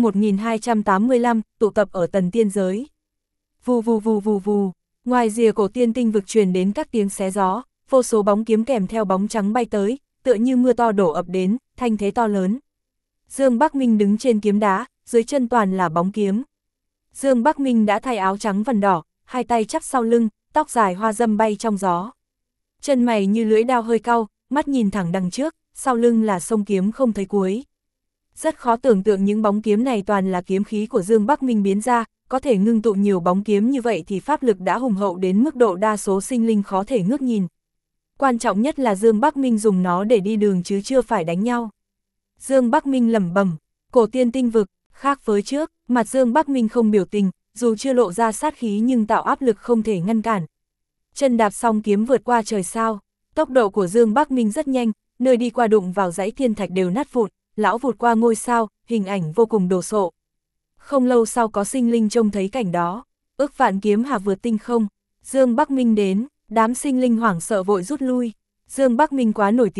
1285, tụ tập ở Tần Tiên giới. Vù vù vù vù vù, ngoài rìa cổ tiên tinh vực truyền đến các tiếng xé gió, vô số bóng kiếm kèm theo bóng trắng bay tới, tựa như mưa to đổ ập đến, thanh thế to lớn. Dương Bắc Minh đứng trên kiếm đá, dưới chân toàn là bóng kiếm. Dương Bắc Minh đã thay áo trắng vằn đỏ, hai tay chắp sau lưng, tóc dài hoa dâm bay trong gió. Chân mày như lưỡi dao hơi cau, mắt nhìn thẳng đằng trước, sau lưng là sông kiếm không thấy cuối. Rất khó tưởng tượng những bóng kiếm này toàn là kiếm khí của Dương Bắc Minh biến ra, có thể ngưng tụ nhiều bóng kiếm như vậy thì pháp lực đã hùng hậu đến mức độ đa số sinh linh khó thể ngước nhìn. Quan trọng nhất là Dương Bắc Minh dùng nó để đi đường chứ chưa phải đánh nhau. Dương Bắc Minh lẩm bẩm, cổ tiên tinh vực, khác với trước, mặt Dương Bắc Minh không biểu tình, dù chưa lộ ra sát khí nhưng tạo áp lực không thể ngăn cản. Chân đạp song kiếm vượt qua trời sao, tốc độ của Dương Bắc Minh rất nhanh, nơi đi qua đụng vào dãy thiên thạch đều nát vụn, lão vụt qua ngôi sao, hình ảnh vô cùng đồ sộ. Không lâu sau có sinh linh trông thấy cảnh đó, ức vạn kiếm hà vượt tinh không, Dương Bắc Minh đến, đám sinh linh hoảng sợ vội rút lui. Dương Bắc Minh quá nổi tiếng,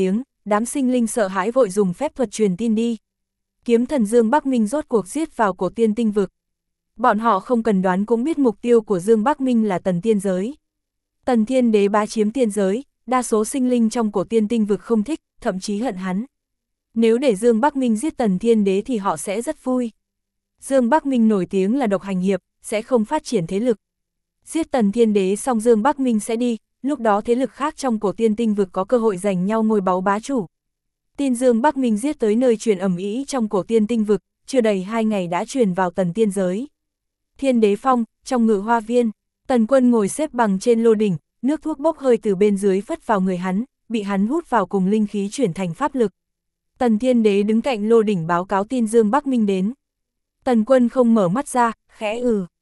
đám sinh linh sợ hãi vội dùng phép thuật truyền tin đi. Kiếm thần Dương Bắc Minh rốt cuộc giết vào cổ tiên tinh vực. Bọn họ không cần đoán cũng biết mục tiêu của Dương Bắc Minh là Tần Tiên Giới. Tần Thiên Đế bá chiếm tiên giới, đa số sinh linh trong cổ tiên tinh vực không thích, thậm chí hận hắn. Nếu để Dương Bắc Minh giết Tần Thiên Đế thì họ sẽ rất vui. Dương Bắc Minh nổi tiếng là độc hành hiệp, sẽ không phát triển thế lực. Giết Tần Thiên Đế xong Dương Bắc Minh sẽ đi, lúc đó thế lực khác trong cổ tiên tinh vực có cơ hội giành nhau ngôi báu bá chủ. Tin Dương Bắc Minh giết tới nơi truyền ầm ĩ trong cổ tiên tinh vực, chưa đầy 2 ngày đã truyền vào Tần Tiên Giới. Thiên Đế Phong, trong Ngự Hoa Viên, Tần Quân ngồi xếp bằng trên lô đỉnh, nước thuốc bốc hơi từ bên dưới phất vào người hắn, bị hắn hút vào cùng linh khí chuyển thành pháp lực. Tần Thiên Đế đứng cạnh lô đỉnh báo cáo tin Dương Bắc Minh đến. Tần Quân không mở mắt ra, khẽ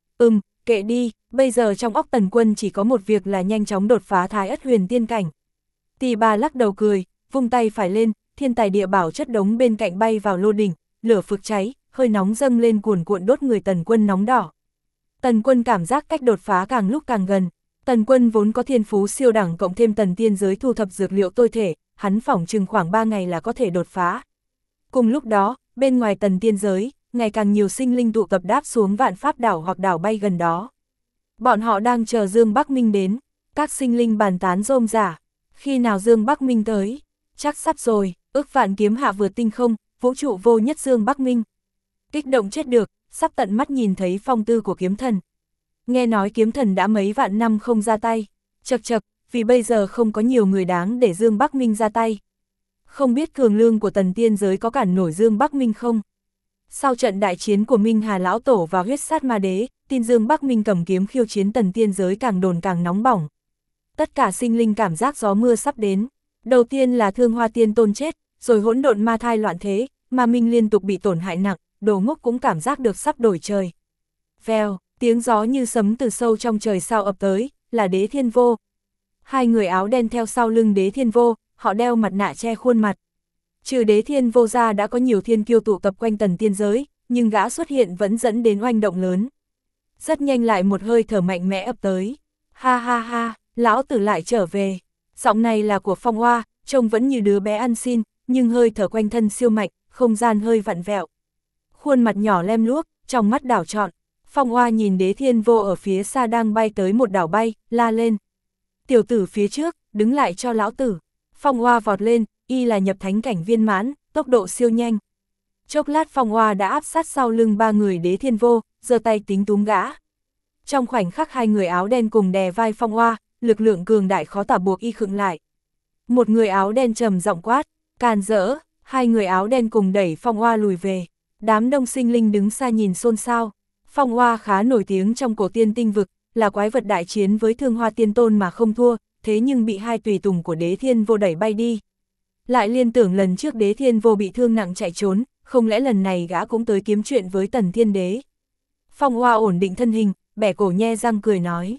kệ đi, bây giờ trong óc Tần Quân chỉ có một việc là nhanh chóng đột phá Thái Ất Huyền Tiên cảnh. Tỳ Bà lắc đầu cười, vung tay phải lên, thiên tài địa bảo chất đống bên cạnh bay vào lô đỉnh, lửa phực cháy, hơi nóng dâng lên cuồn cuộn đốt người Tần Quân nóng đỏ. Tần Quân cảm giác cách đột phá càng lúc càng gần. Tần Quân vốn có thiên phú siêu đẳng cộng thêm Tần Tiên Giới thu thập dược liệu tôi thể, hắn phỏng chừng khoảng 3 ngày là có thể đột phá. Cùng lúc đó, bên ngoài Tần Tiên Giới, ngày càng nhiều sinh linh tụ tập đáp xuống Vạn Pháp đảo hoặc đảo bay gần đó. Bọn họ đang chờ Dương Bắc Minh đến, các sinh linh bàn tán rôm rả. Khi nào Dương Bắc Minh tới? Chắc sắp rồi, ước vạn kiếm hạ vượt tinh không, vũ trụ vô nhất Dương Bắc Minh. Kích động chết được, sắp tận mắt nhìn thấy phong tư của kiếm thần. Nghe nói kiếm thần đã mấy vạn năm không ra tay, chật chật, vì bây giờ không có nhiều người đáng để Dương Bắc Minh ra tay. Không biết cường lương của Tần Tiên Giới có cản nổi Dương Bắc Minh không? Sau trận đại chiến của Minh Hà Lão Tổ và huyết sát ma đế, tin Dương Bắc Minh cầm kiếm khiêu chiến Tần Tiên Giới càng đồn càng nóng bỏng. Tất cả sinh linh cảm giác gió mưa sắp đến. Đầu tiên là Thương Hoa Tiên Tôn chết, rồi hỗn độn ma thai loạn thế, mà Minh liên tục bị tổn hại nặng, Đồ Ngốc cũng cảm giác được sắp đổi trời. Vèo, tiếng gió như sấm từ sâu trong trời sao ập tới, là Đế Thiên Vô. Hai người áo đen theo sau lưng Đế Thiên Vô, họ đeo mặt nạ che khuôn mặt. Trừ Đế Thiên Vô ra đã có nhiều thiên kiêu tụ tập quanh Tần Tiên Giới, nhưng gã xuất hiện vẫn dẫn đến oanh động lớn. Rất nhanh lại một hơi thở mạnh mẽ ập tới. Ha ha ha, lão tử lại trở về. Giọng này là của Phong Hoa, trông vẫn như đứa bé ăn xin, nhưng hơi thở quanh thân siêu mạnh, không gian hơi vặn vẹo. Khuôn mặt nhỏ lem luốc, trong mắt đảo trọn. Phong Hoa nhìn Đế Thiên Vô ở phía xa đang bay tới một đảo bay, la lên. Tiểu tử phía trước, đứng lại cho lão tử. Phong Hoa vọt lên, y là nhập thánh cảnh viên mãn, tốc độ siêu nhanh. Chốc lát Phong Hoa đã áp sát sau lưng ba người Đế Thiên Vô, giơ tay tính túm gã. Trong khoảnh khắc hai người áo đen cùng đè vai Phong Hoa, lực lượng cường đại khó tả buộc y khựng lại. Một người áo đen trầm giọng quát, càn rỡ, hai người áo đen cùng đẩy Phong Hoa lùi về. Đám đông sinh linh đứng xa nhìn xôn xao. Phong Hoa khá nổi tiếng trong cổ tiên tinh vực, là quái vật đại chiến với Thương Hoa Tiên Tôn mà không thua, thế nhưng bị hai tùy tùng của Đế Thiên Vô đẩy bay đi. Lại liên tưởng lần trước Đế Thiên Vô bị thương nặng chạy trốn, không lẽ lần này gã cũng tới kiếm chuyện với Tần Thiên Đế. Phong Hoa ổn định thân hình, bẻ cổ nhe răng cười nói.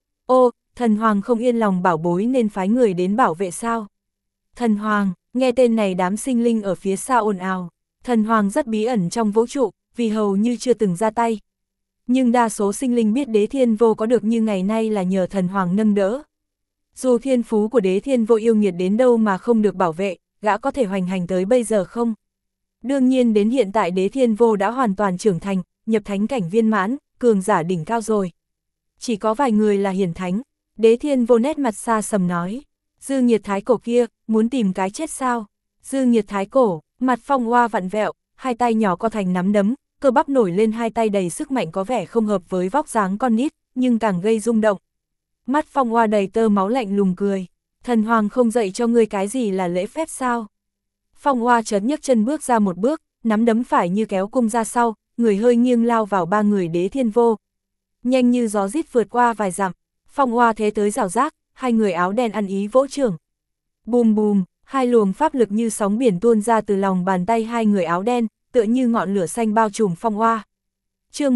Ô, thần hoàng không yên lòng bảo bối nên phái người đến bảo vệ sao? Thần hoàng, nghe tên này đám sinh linh ở phía xa ồn ào. Thần hoàng rất bí ẩn trong vũ trụ, vì hầu như chưa từng ra tay. Nhưng đa số sinh linh biết Đế Thiên Vô có được như ngày nay là nhờ thần hoàng nâng đỡ. Dù thiên phú của Đế Thiên Vô yêu nghiệt đến đâu mà không được bảo vệ, gã có thể hoành hành tới bây giờ không? Đương nhiên đến hiện tại Đế Thiên Vô đã hoàn toàn trưởng thành, nhập thánh cảnh viên mãn, cường giả đỉnh cao rồi. Chỉ có vài người là hiển thánh. Đế Thiên Vô nét mặt xa sầm nói. Dư Nghiệt Thái Cổ kia, muốn tìm cái chết sao? Dư Nghiệt Thái Cổ, mặt Phong Hoa vặn vẹo, hai tay nhỏ co thành nắm đấm, cơ bắp nổi lên hai tay đầy sức mạnh có vẻ không hợp với vóc dáng con nít, nhưng càng gây rung động. Mắt Phong Hoa đầy tơ máu lạnh lùng cười. Thần hoàng không dạy cho ngươi cái gì là lễ phép sao? Phong Hoa chợt nhấc chân bước ra một bước, nắm đấm phải như kéo cung ra sau, người hơi nghiêng lao vào ba người Đế Thiên Vô. Nhanh như gió rít vượt qua vài dặm, Phong Hoa thế tới rào rác, hai người áo đen ăn ý vỗ chưởng. Bùm bùm, hai luồng pháp lực như sóng biển tuôn ra từ lòng bàn tay hai người áo đen, tựa như ngọn lửa xanh bao trùm Phong Hoa. Chương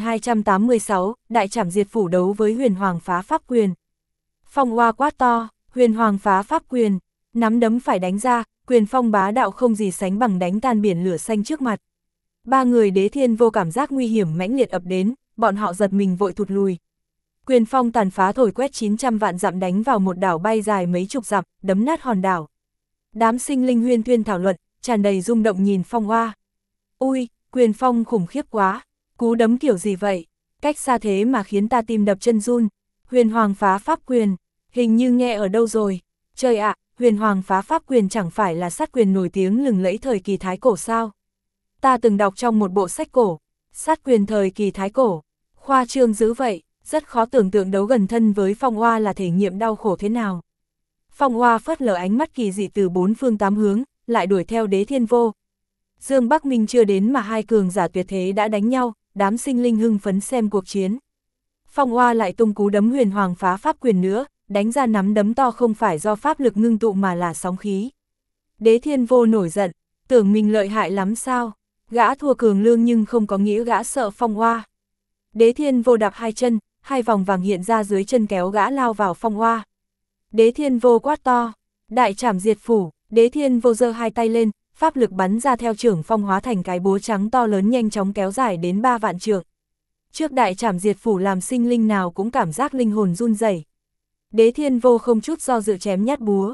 1286, đại trảm diệt phủ đấu với Huyền Hoàng phá pháp quyền. Phong Hoa quát to, Huyền Hoàng phá pháp quyền, nắm đấm phải đánh ra, quyền phong bá đạo không gì sánh bằng đánh tan biển lửa xanh trước mặt. Ba người Đế Thiên Vô cảm giác nguy hiểm mãnh liệt ập đến, bọn họ giật mình vội thụt lùi. Quyền phong tàn phá thổi quét 900 vạn dặm đánh vào một đảo bay dài mấy chục dặm, đấm nát hòn đảo. Đám sinh linh huyên thuyên thảo luận, tràn đầy rung động nhìn Phong Hoa. Ui, quyền phong khủng khiếp quá, cú đấm kiểu gì vậy, cách xa thế mà khiến ta tim đập chân run. Huyền Hoàng phá pháp quyền, hình như nghe ở đâu rồi. Trời ạ, Huyền Hoàng phá pháp quyền chẳng phải là sát quyền nổi tiếng lừng lẫy thời kỳ Thái Cổ sao? Ta từng đọc trong một bộ sách cổ, sát quyền thời kỳ Thái Cổ, khoa trương dữ vậy, rất khó tưởng tượng đấu gần thân với Phong Hoa là thể nghiệm đau khổ thế nào. Phong Hoa phớt lờ ánh mắt kỳ dị từ bốn phương tám hướng, lại đuổi theo Đế Thiên Vô. Dương Bắc Minh chưa đến mà hai cường giả tuyệt thế đã đánh nhau, đám sinh linh hưng phấn xem cuộc chiến. Phong Hoa lại tung cú đấm Huyền Hoàng phá pháp quyền nữa, đánh ra nắm đấm to không phải do pháp lực ngưng tụ mà là sóng khí. Đế Thiên Vô nổi giận, tưởng mình lợi hại lắm sao, gã thua cường lương nhưng không có nghĩa gã sợ Phong Hoa. Đế Thiên Vô đạp hai chân, hai vòng vàng hiện ra dưới chân kéo gã lao vào Phong Hoa. Đế Thiên Vô quát to, đại trảm diệt phủ. Đế Thiên Vô giơ hai tay lên, pháp lực bắn ra theo chưởng phong hóa thành cái búa trắng to lớn nhanh chóng kéo dài đến 3 vạn trượng. Trước đại trảm diệt phủ làm sinh linh nào cũng cảm giác linh hồn run rẩy. Đế Thiên Vô không chút do dự chém nhát búa,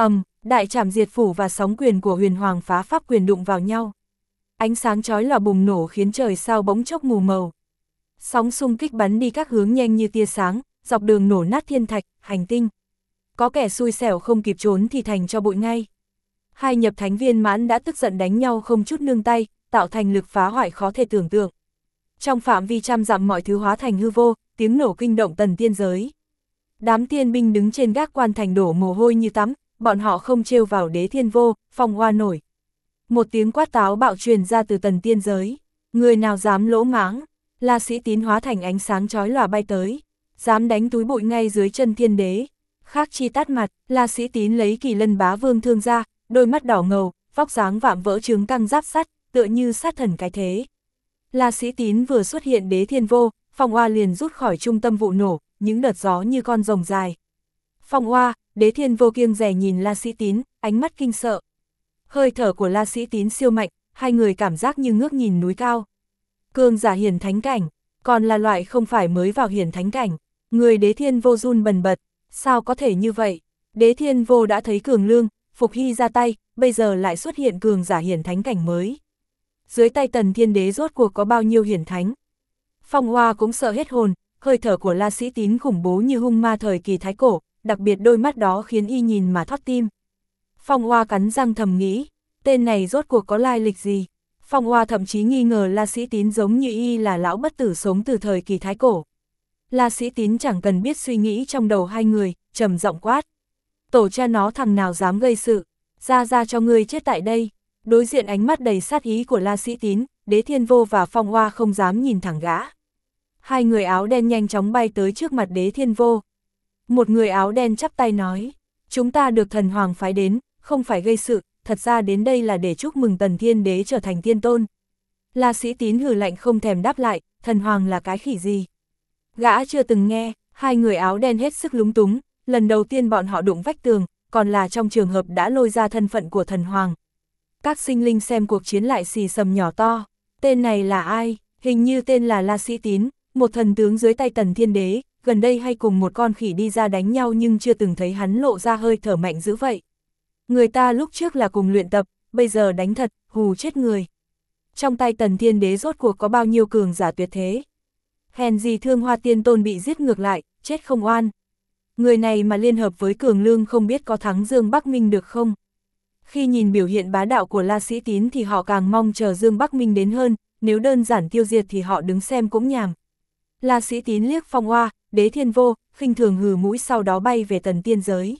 đại trảm diệt phủ và sóng quyền của Huyền Hoàng phá pháp quyền đụng vào nhau. Ánh sáng chói lòa bùng nổ khiến trời sao bỗng chốc mù màu. Sóng xung kích bắn đi các hướng nhanh như tia sáng, dọc đường nổ nát thiên thạch, hành tinh. Có kẻ xui xẻo không kịp trốn thì thành cho bụi ngay. Hai nhập thánh viên mãn đã tức giận đánh nhau không chút nương tay, tạo thành lực phá hoại khó thể tưởng tượng. Trong phạm vi trăm dặm mọi thứ hóa thành hư vô, tiếng nổ kinh động tần tiên giới. Đám tiên binh đứng trên gác quan thành đổ mồ hôi như tắm, bọn họ không trêu vào Đế Thiên Vô, Phong Hoa nổi. Một tiếng quát táo bạo truyền ra từ tần tiên giới. Người nào dám lỗ mãng, La Sĩ Tín hóa thành ánh sáng chói lòa bay tới, dám đánh túi bụi ngay dưới chân thiên đế. Khác chi tát mặt, La Sĩ Tín lấy Kỳ Lân Bá Vương thương ra, đôi mắt đỏ ngầu, vóc dáng vạm vỡ trướng căng giáp sắt, tựa như sát thần cái thế. La Sĩ Tín vừa xuất hiện Đế Thiên Vô, Phong Hoa liền rút khỏi trung tâm vụ nổ, những đợt gió như con rồng dài. Phong Hoa, Đế Thiên Vô kiêng dè nhìn La Sĩ Tín, ánh mắt kinh sợ. Hơi thở của La Sĩ Tín siêu mạnh, hai người cảm giác như ngước nhìn núi cao. Cường giả hiển thánh cảnh, còn là loại không phải mới vào hiển thánh cảnh. Người Đế Thiên Vô run bần bật, sao có thể như vậy? Đế Thiên Vô đã thấy cường lương, Phục Hy ra tay, bây giờ lại xuất hiện cường giả hiển thánh cảnh mới. Dưới tay Tần Thiên Đế rốt cuộc có bao nhiêu hiển thánh? Phong Hoa cũng sợ hết hồn, hơi thở của La Sĩ Tín khủng bố như hung ma thời kỳ Thái Cổ, đặc biệt đôi mắt đó khiến y nhìn mà thót tim. Phong Hoa cắn răng thầm nghĩ, tên này rốt cuộc có lai lịch gì? Phong Hoa thậm chí nghi ngờ La Sĩ Tín giống như y là lão bất tử sống từ thời kỳ Thái Cổ. La Sĩ Tín chẳng cần biết suy nghĩ trong đầu hai người, trầm giọng quát. Tổ cha nó thằng nào dám gây sự, ra cho ngươi chết tại đây. Đối diện ánh mắt đầy sát ý của La Sĩ Tín, Đế Thiên Vô và Phong Hoa không dám nhìn thẳng gã. Hai người áo đen nhanh chóng bay tới trước mặt Đế Thiên Vô. Một người áo đen chắp tay nói, chúng ta được thần hoàng phái đến, không phải gây sự, thật ra đến đây là để chúc mừng Tần Thiên Đế trở thành tiên tôn. La Sĩ Tín hừ lạnh không thèm đáp lại, thần hoàng là cái khỉ gì. Gã chưa từng nghe, hai người áo đen hết sức lúng túng, lần đầu tiên bọn họ đụng vách tường, còn là trong trường hợp đã lôi ra thân phận của thần hoàng. Các sinh linh xem cuộc chiến lại xì xầm nhỏ to, tên này là ai? Hình như tên là La Sĩ Tín, một thần tướng dưới tay Tần Thiên Đế, gần đây hay cùng một con khỉ đi ra đánh nhau nhưng chưa từng thấy hắn lộ ra hơi thở mạnh dữ vậy. Người ta lúc trước là cùng luyện tập, bây giờ đánh thật, hù chết người. Trong tay Tần Thiên Đế rốt cuộc có bao nhiêu cường giả tuyệt thế? Hèn gì Thương Hoa Tiên Tôn bị giết ngược lại, chết không oan. Người này mà liên hợp với cường lương không biết có thắng Dương Bắc Minh được không? Khi nhìn biểu hiện bá đạo của La Sĩ Tín thì họ càng mong chờ Dương Bắc Minh đến hơn, nếu đơn giản tiêu diệt thì họ đứng xem cũng nhàm. La Sĩ Tín liếc Phong Hoa, Đế Thiên Vô, khinh thường hừ mũi sau đó bay về tần tiên giới.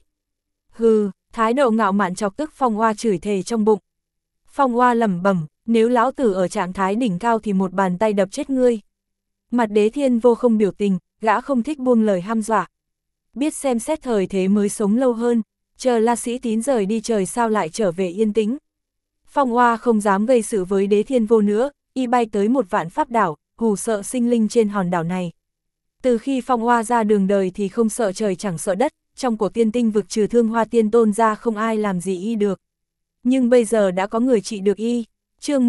Hừ, thái độ ngạo mạn chọc tức Phong Hoa chửi thề trong bụng. Phong Hoa lẩm bẩm, nếu lão tử ở trạng thái đỉnh cao thì một bàn tay đập chết ngươi. Mặt Đế Thiên Vô không biểu tình, gã không thích buông lời hăm dọa. Biết xem xét thời thế mới sống lâu hơn, chờ La Sĩ Tín rời đi trời sao lại trở về yên tĩnh. Phong Hoa không dám gây sự với Đế Thiên Vô nữa, y bay tới một vạn pháp đảo, hù sợ sinh linh trên hòn đảo này. Từ khi Phong Hoa ra đường đời thì không sợ trời chẳng sợ đất, trong cổ tiên tinh vực trừ Thương Hoa Tiên Tôn ra không ai làm gì y được. Nhưng bây giờ đã có người trị được y. Chương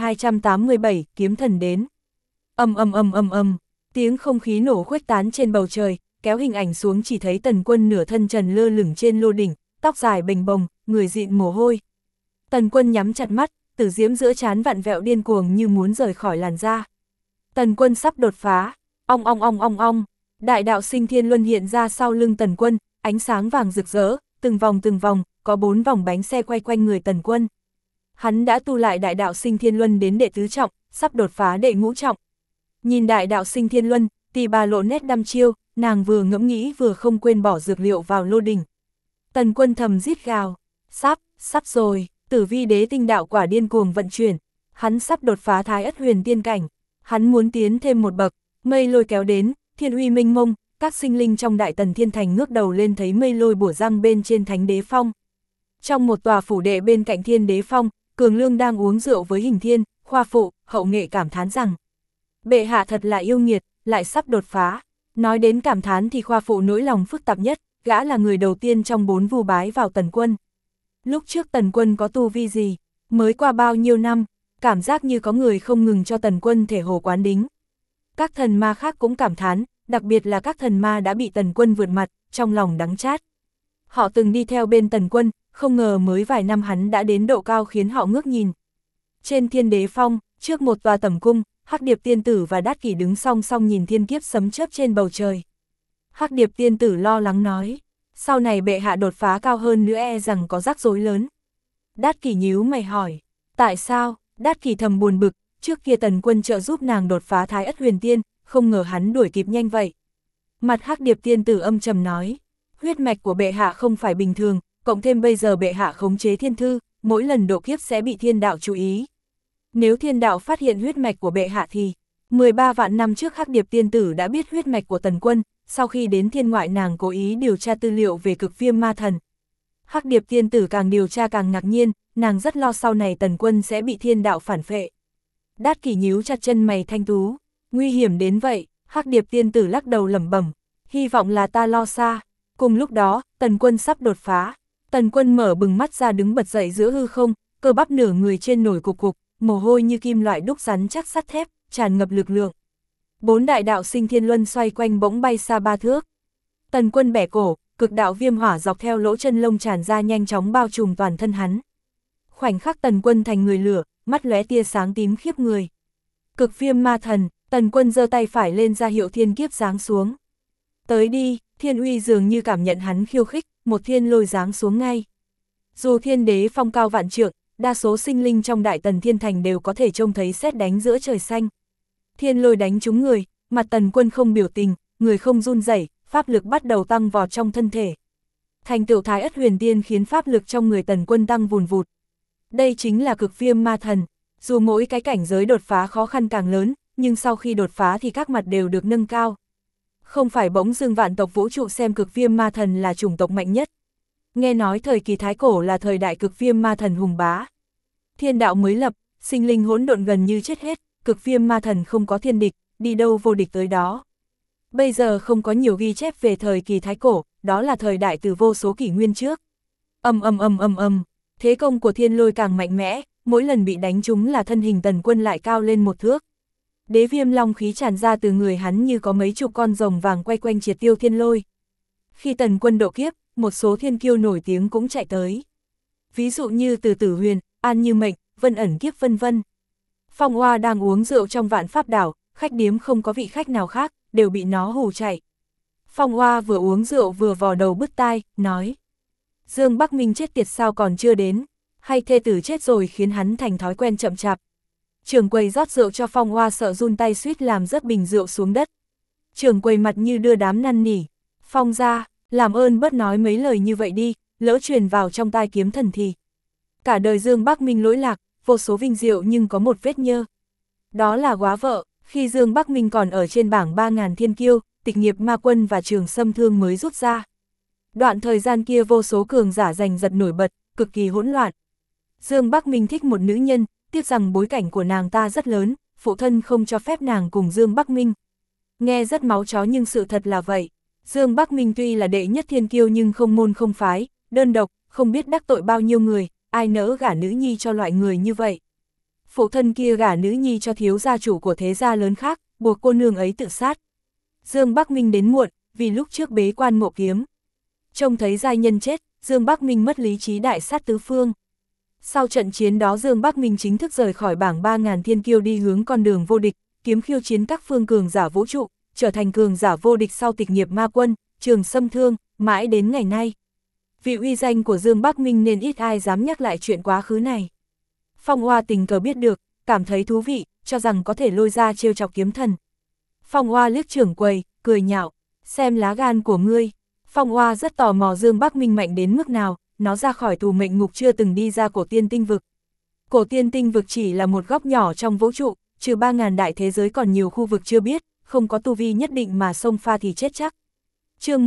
1287, kiếm thần đến. Tiếng không khí nổ khuếch tán trên bầu trời, kéo hình ảnh xuống chỉ thấy Tần Quân nửa thân trần lơ lửng trên lô đỉnh, tóc dài bềnh bồng, người dịn mồ hôi. Tần Quân nhắm chặt mắt, tử diễm giữa trán vặn vẹo điên cuồng như muốn rời khỏi làn da. Tần Quân sắp đột phá, ong ong ong ong ong, đại đạo sinh thiên luân hiện ra sau lưng Tần Quân, ánh sáng vàng rực rỡ, từng vòng, có 4 vòng bánh xe quay quanh người Tần Quân. Hắn đã tu lại đại đạo sinh thiên luân đến đệ tứ trọng, sắp đột phá đệ ngũ trọng. Nhìn đại đạo sinh thiên luân, Tỳ Bà lộ nét đăm chiêu, nàng vừa ngẫm nghĩ vừa không quên bỏ dược liệu vào lô đỉnh. Tần Quân thầm rít gào, sắp rồi, Tử Vi Đế tinh đạo quả điên cuồng vận chuyển, hắn sắp đột phá Thái Ất Huyền Tiên cảnh, hắn muốn tiến thêm một bậc, mây lôi kéo đến, thiên uy mênh mông, các sinh linh trong Đại Tần Thiên Thành ngước đầu lên thấy mây lôi bủa răng bên trên Thánh Đế Phong. Trong một tòa phủ đệ bên cạnh Thiên Đế Phong, Cường Lương đang uống rượu với Hình Thiên, Khoa Phụ, Hậu Nghệ cảm thán rằng: bệ hạ thật là yêu nghiệt, lại sắp đột phá. Nói đến cảm thán thì Khoa Phụ nỗi lòng phức tạp nhất, gã là người đầu tiên trong 4 vu bái vào Tần Quân. Lúc trước Tần Quân có tu vi gì, mới qua bao nhiêu năm, cảm giác như có người không ngừng cho Tần Quân thể hồ quán đính. Các thần ma khác cũng cảm thán, đặc biệt là các thần ma đã bị Tần Quân vượt mặt, trong lòng đắng chát. Họ từng đi theo bên Tần Quân, không ngờ mới vài năm hắn đã đến độ cao khiến họ ngước nhìn. Trên Thiên Đế Phong, trước một tòa tẩm cung, Hắc Điệp Tiên Tử và Đát Kỷ đứng song song nhìn thiên kiếp sấm chớp trên bầu trời. Hắc Điệp Tiên Tử lo lắng nói, sau này bệ hạ đột phá cao hơn nữa e rằng có rắc rối lớn. Đát Kỷ nhíu mày hỏi, tại sao? Đát Kỷ thầm buồn bực, trước kia Tần Quân trợ giúp nàng đột phá Thái Ất Huyền Tiên, không ngờ hắn đuổi kịp nhanh vậy. Mặt Hắc Điệp Tiên Tử âm trầm nói, huyết mạch của bệ hạ không phải bình thường, cộng thêm bây giờ bệ hạ khống chế thiên thư, mỗi lần độ kiếp sẽ bị thiên đạo chú ý. Nếu thiên đạo phát hiện huyết mạch của bệ hạ thì, 13 vạn năm trước Hắc Điệp Tiên Tử đã biết huyết mạch của Tần Quân, sau khi đến thiên ngoại nàng cố ý điều tra tư liệu về Cực Viêm Ma Thần. Hắc Điệp Tiên Tử càng điều tra càng ngạc nhiên, nàng rất lo sau này Tần Quân sẽ bị thiên đạo phản phệ. Đát Kỷ nhíu chặt chân mày thanh tú, nguy hiểm đến vậy, Hắc Điệp Tiên Tử lắc đầu lẩm bẩm, hy vọng là ta lo xa. Cùng lúc đó, Tần Quân sắp đột phá, Tần Quân mở bừng mắt ra đứng bật dậy giữa hư không, cơ bắp nửa người trên nổi cục cục, mồ hôi như kim loại đúc rắn chắc sắt thép, tràn ngập lực lượng. 4 đại đạo sinh thiên luân xoay quanh bỗng bay xa 3 thước. Tần Quân bẻ cổ, cực đạo viêm hỏa dọc theo lỗ chân lông tràn ra nhanh chóng bao trùm toàn thân hắn. Khoảnh khắc Tần Quân thành người lửa, mắt lóe tia sáng tím khiếp người. Cực Viêm Ma Thần, Tần Quân giơ tay phải lên ra hiệu thiên kiếp giáng xuống. Tới đi, Thiên Uy dường như cảm nhận hắn khiêu khích, một thiên lôi giáng xuống ngay. Dù Thiên Đế Phong cao vạn trượng, đa số sinh linh trong Đại Tần Thiên Thành đều có thể trông thấy sét đánh giữa trời xanh. Thiên lôi đánh trúng người, mặt Tần Quân không biểu tình, người không run rẩy, pháp lực bắt đầu tăng vọt trong thân thể. Thành tựu Thái Ất Huyền Tiên khiến pháp lực trong người Tần Quân tăng vùn vụt. Đây chính là Cực Viêm Ma Thần, dù mỗi cái cảnh giới đột phá khó khăn càng lớn, nhưng sau khi đột phá thì các mặt đều được nâng cao. Không phải bỗng dưng vạn tộc vũ trụ xem Cực Viêm Ma Thần là chủng tộc mạnh nhất. Nghe nói thời kỳ Thái Cổ là thời đại Cực Viêm Ma Thần hùng bá. Thiên đạo mới lập, sinh linh hỗn độn gần như chết hết, Cực Viêm Ma Thần không có thiên địch, đi đâu vô địch tới đó. Bây giờ không có nhiều ghi chép về thời kỳ Thái Cổ, đó là thời đại từ vô số kỷ nguyên trước. Thế công của thiên lôi càng mạnh mẽ, mỗi lần bị đánh trúng là thân hình Tần Quân lại cao lên 1 thước. Đế viêm long khí tràn ra từ người hắn như có mấy chục con rồng vàng quay quanh triệt tiêu thiên lôi. Khi Tần Quân độ kiếp, một số thiên kiêu nổi tiếng cũng chạy tới. Ví dụ như Từ Tử Huyền, An Như Mệnh, Vân Ẩn Kiếp vân vân. Phong Oa đang uống rượu trong Vạn Pháp Đảo, khách điếm không có vị khách nào khác, đều bị nó hù chạy. Phong Oa vừa uống rượu vừa vò đầu bứt tai, nói: Dương Bắc Minh chết tiệt sao còn chưa đến, hay thê tử chết rồi khiến hắn thành thói quen chậm chạp. Trưởng quầy rót rượu cho Phong Oa sợ run tay suýt làm rớt bình rượu xuống đất. Trưởng quầy mặt như đưa đám năn nỉ: Phong gia, làm ơn bớt nói mấy lời như vậy đi, lỡ truyền vào trong tai Kiếm Thần thì. Cả đời Dương Bắc Minh lỗi lạc, vô số vinh diệu nhưng có một vết nhơ. Đó là góa vợ, khi Dương Bắc Minh còn ở trên bảng 3000 thiên kiêu, Tịch Nghiệp Ma Quân và Trường Sâm Thương mới rút ra. Đoạn thời gian kia vô số cường giả giành giật nổi bật, cực kỳ hỗn loạn. Dương Bắc Minh thích một nữ nhân, tiếc rằng bối cảnh của nàng ta rất lớn, phụ thân không cho phép nàng cùng Dương Bắc Minh. Nghe rất máu chó nhưng sự thật là vậy. Dương Bắc Minh tuy là đệ nhất thiên kiêu nhưng không môn không phái, đơn độc, không biết đắc tội bao nhiêu người, ai nỡ gả nữ nhi cho loại người như vậy. Phụ thân kia gả nữ nhi cho thiếu gia chủ của thế gia lớn khác, buộc cô nương ấy tự sát. Dương Bắc Minh đến muộn, vì lúc trước bế quan ngộ kiếm. Trông thấy giai nhân chết, Dương Bắc Minh mất lý trí đại sát tứ phương. Sau trận chiến đó Dương Bắc Minh chính thức rời khỏi bảng 3000 thiên kiêu đi hướng con đường vô địch, kiếm khiêu chiến các phương cường giả vũ trụ, trở thành cường giả vô địch sau tịch nghiệp ma quân, Trường Sâm Thương, mãi đến ngày nay. Vì uy danh của Dương Bắc Minh nên ít ai dám nhắc lại chuyện quá khứ này. Phong Hoa tình cờ biết được, cảm thấy thú vị, cho rằng có thể lôi ra trêu chọc kiếm thần. Phong Hoa liếc trưởng quầy, cười nhạo, xem lá gan của ngươi. Phong Hoa rất tò mò Dương Bắc Minh mạnh đến mức nào, nó ra khỏi tù mệnh ngục chưa từng đi ra cổ tiên tinh vực. Cổ tiên tinh vực chỉ là một góc nhỏ trong vũ trụ, trừ 3000 đại thế giới còn nhiều khu vực chưa biết, không có tu vi nhất định mà xông pha thì chết chắc. Chương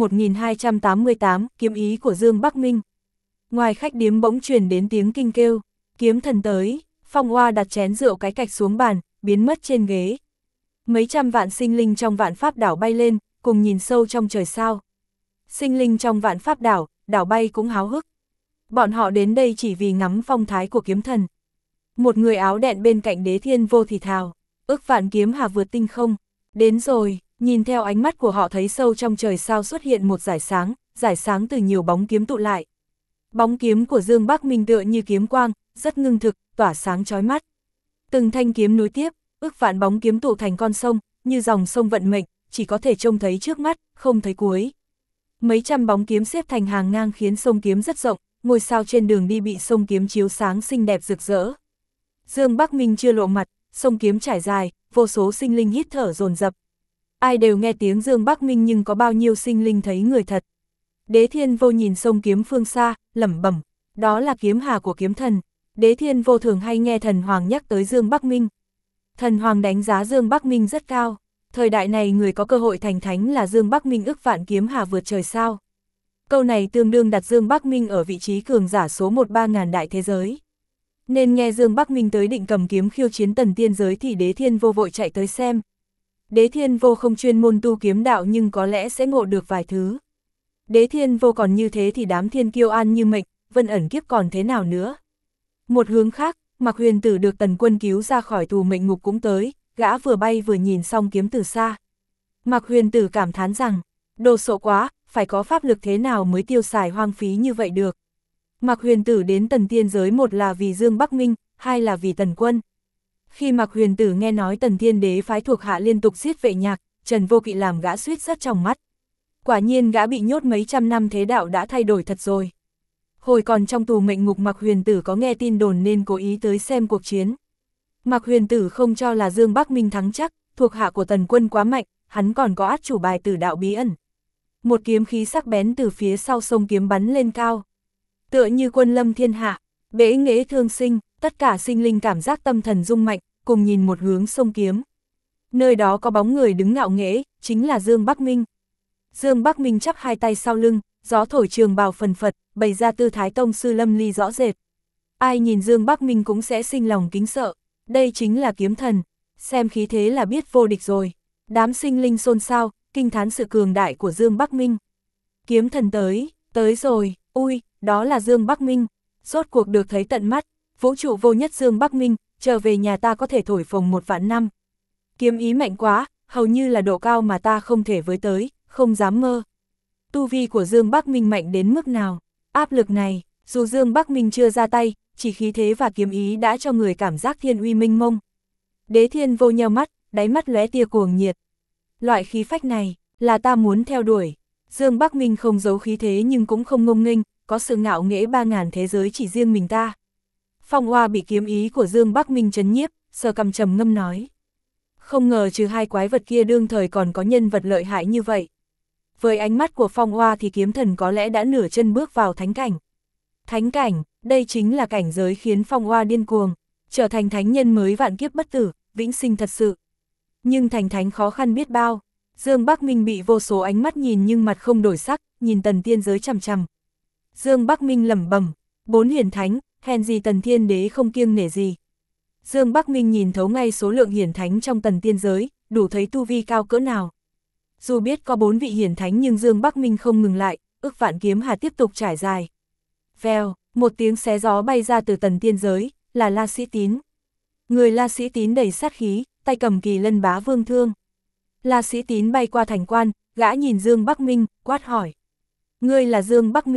1288, kiếm ý của Dương Bắc Minh. Ngoài khách điếm bỗng truyền đến tiếng kinh kêu, kiếm thần tới. Phong Hoa đặt chén rượu cái cạch xuống bàn, biến mất trên ghế. Mấy trăm vạn sinh linh trong vạn pháp đảo bay lên, cùng nhìn sâu trong trời sao. Sinh linh trong vạn pháp đảo, đảo bay cũng háo hức. Bọn họ đến đây chỉ vì ngắm phong thái của kiếm thần. Một người áo đen bên cạnh Đế Thiên Vô thì thào, ước vạn kiếm hà vượt tinh không. Đến rồi, nhìn theo ánh mắt của họ thấy sâu trong trời sao xuất hiện một giải sáng từ nhiều bóng kiếm tụ lại. Bóng kiếm của Dương Bắc Minh tựa như kiếm quang, rất ngưng thực, tỏa sáng chói mắt. Từng thanh kiếm nối tiếp, ước vạn bóng kiếm tụ thành con sông, như dòng sông vận mệnh, chỉ có thể trông thấy trước mắt, không thấy cuối. Mấy trăm bóng kiếm xếp thành hàng ngang khiến sông kiếm rất rộng, ngôi sao trên đường đi bị sông kiếm chiếu sáng xinh đẹp rực rỡ. Dương Bắc Minh chưa lộ mặt, sông kiếm trải dài, vô số sinh linh hít thở dồn dập. Ai đều nghe tiếng Dương Bắc Minh nhưng có bao nhiêu sinh linh thấy người thật. Đế Thiên Vô nhìn sông kiếm phương xa, lẩm bẩm, đó là kiếm hà của kiếm thần. Đế Thiên Vô thường hay nghe Thần Hoàng nhắc tới Dương Bắc Minh. Thần Hoàng đánh giá Dương Bắc Minh rất cao. Thời đại này người có cơ hội thành thánh là Dương Bắc Minh ức vạn kiếm hà vượt trời sao. Câu này tương đương đặt Dương Bắc Minh ở vị trí cường giả số 1-3000 đại thế giới. Nên nghe Dương Bắc Minh tới định cầm kiếm khiêu chiến tần tiên giới thì Đế Thiên Vô vội chạy tới xem. Đế Thiên Vô không chuyên môn tu kiếm đạo nhưng có lẽ sẽ ngộ được vài thứ. Đế Thiên Vô còn như thế thì đám thiên kiêu an như mệnh, vân ẩn kiếp còn thế nào nữa. Một hướng khác, Mạc Huyền Tử được Tần Quân cứu ra khỏi tù mệnh ngục cũng tới, gã vừa bay vừa nhìn xong kiếm từ xa. Mạc Huyền Tử cảm thán rằng, đồ sộ quá, phải có pháp lực thế nào mới tiêu xài hoang phí như vậy được. Mạc Huyền Tử đến Tần Tiên giới một là vì Dương Bắc Minh, hai là vì Tần Quân. Khi Mạc Huyền Tử nghe nói Tần Thiên Đế phái thuộc hạ liên tục giết vệ nhạc, Trần Vô Kỵ làm gã suýt rất trong mắt. Quả nhiên gã bị nhốt mấy trăm năm thế đạo đã thay đổi thật rồi. Hồi còn trong tù mệnh ngục Mạc Huyền Tử có nghe tin đồn nên cố ý tới xem cuộc chiến. Mạc Huyền Tử không cho là Dương Bắc Minh thắng chắc, thuộc hạ của Tần Quân quá mạnh, hắn còn có át chủ bài tử đạo bí ẩn. Một kiếm khí sắc bén từ phía sau sông kiếm bắn lên cao. Tựa như quân lâm thiên hạ, bế nghệ thương sinh, tất cả sinh linh cảm giác tâm thần rung mạnh, cùng nhìn một hướng sông kiếm. Nơi đó có bóng người đứng ngạo nghễ, chính là Dương Bắc Minh. Dương Bắc Minh chắp hai tay sau lưng, gió thổi trường bào phần phật, bày ra tư thái tông sư lâm ly rõ rệt. Ai nhìn Dương Bắc Minh cũng sẽ sinh lòng kính sợ, đây chính là kiếm thần, xem khí thế là biết vô địch rồi. Đám sinh linh xôn xao, kinh thán sự cường đại của Dương Bắc Minh. Kiếm thần tới rồi, ui, đó là Dương Bắc Minh, rốt cuộc được thấy tận mắt, vũ trụ vô nhất Dương Bắc Minh, trở về nhà ta có thể thổi phồng 1 vạn năm. Kiếm ý mạnh quá, hầu như là độ cao mà ta không thể với tới, không dám mơ. Tu vi của Dương Bắc Minh mạnh đến mức nào? Áp lực này, dù Dương Bắc Minh chưa ra tay, chỉ khí thế và kiếm ý đã cho người cảm giác thiên uy minh mông. Đế Thiên Vô nheo mắt, đáy mắt lóe tia cuồng nhiệt. Loại khí phách này, là ta muốn theo đuổi. Dương Bắc Minh không giấu khí thế nhưng cũng không ngông nghênh, có sự ngạo nghễ 3000 thế giới chỉ riêng mình ta. Phong Hoa bị kiếm ý của Dương Bắc Minh chấn nhiếp, sờ cằm trầm ngâm nói. Không ngờ trừ hai quái vật kia đương thời còn có nhân vật lợi hại như vậy. Với ánh mắt của Phong Hoa thì kiếm thần có lẽ đã nửa chân bước vào thánh cảnh. Thánh cảnh, đây chính là cảnh giới khiến Phong Hoa điên cuồng, trở thành thánh nhân mới vạn kiếp bất tử, vĩnh sinh thật sự. Nhưng thành thánh khó khăn biết bao. Dương Bắc Minh bị vô số ánh mắt nhìn nhưng mặt không đổi sắc, nhìn Tần Tiên giới chằm chằm. Dương Bắc Minh lẩm bẩm, 4 hiển thánh, hèn gì Tần Thiên Đế không kiêng nể gì. Dương Bắc Minh nhìn thấu ngay số lượng hiển thánh trong Tần Tiên giới, đủ thấy tu vi cao cỡ nào. Dù biết có 4 vị hiển thánh nhưng Dương Bắc Minh không ngừng lại, ức vạn kiếm hà tiếp tục trải dài. Vèo, một tiếng xé gió bay ra từ Tần Tiên giới, là La Sĩ Tín. Người La Sĩ Tín đầy sát khí, tay cầm kỳ lân bá vương thương. La Sĩ Tín bay qua thành quan, gã nhìn Dương Bắc Minh, quát hỏi. Ngươi là Dương Bắc Minh?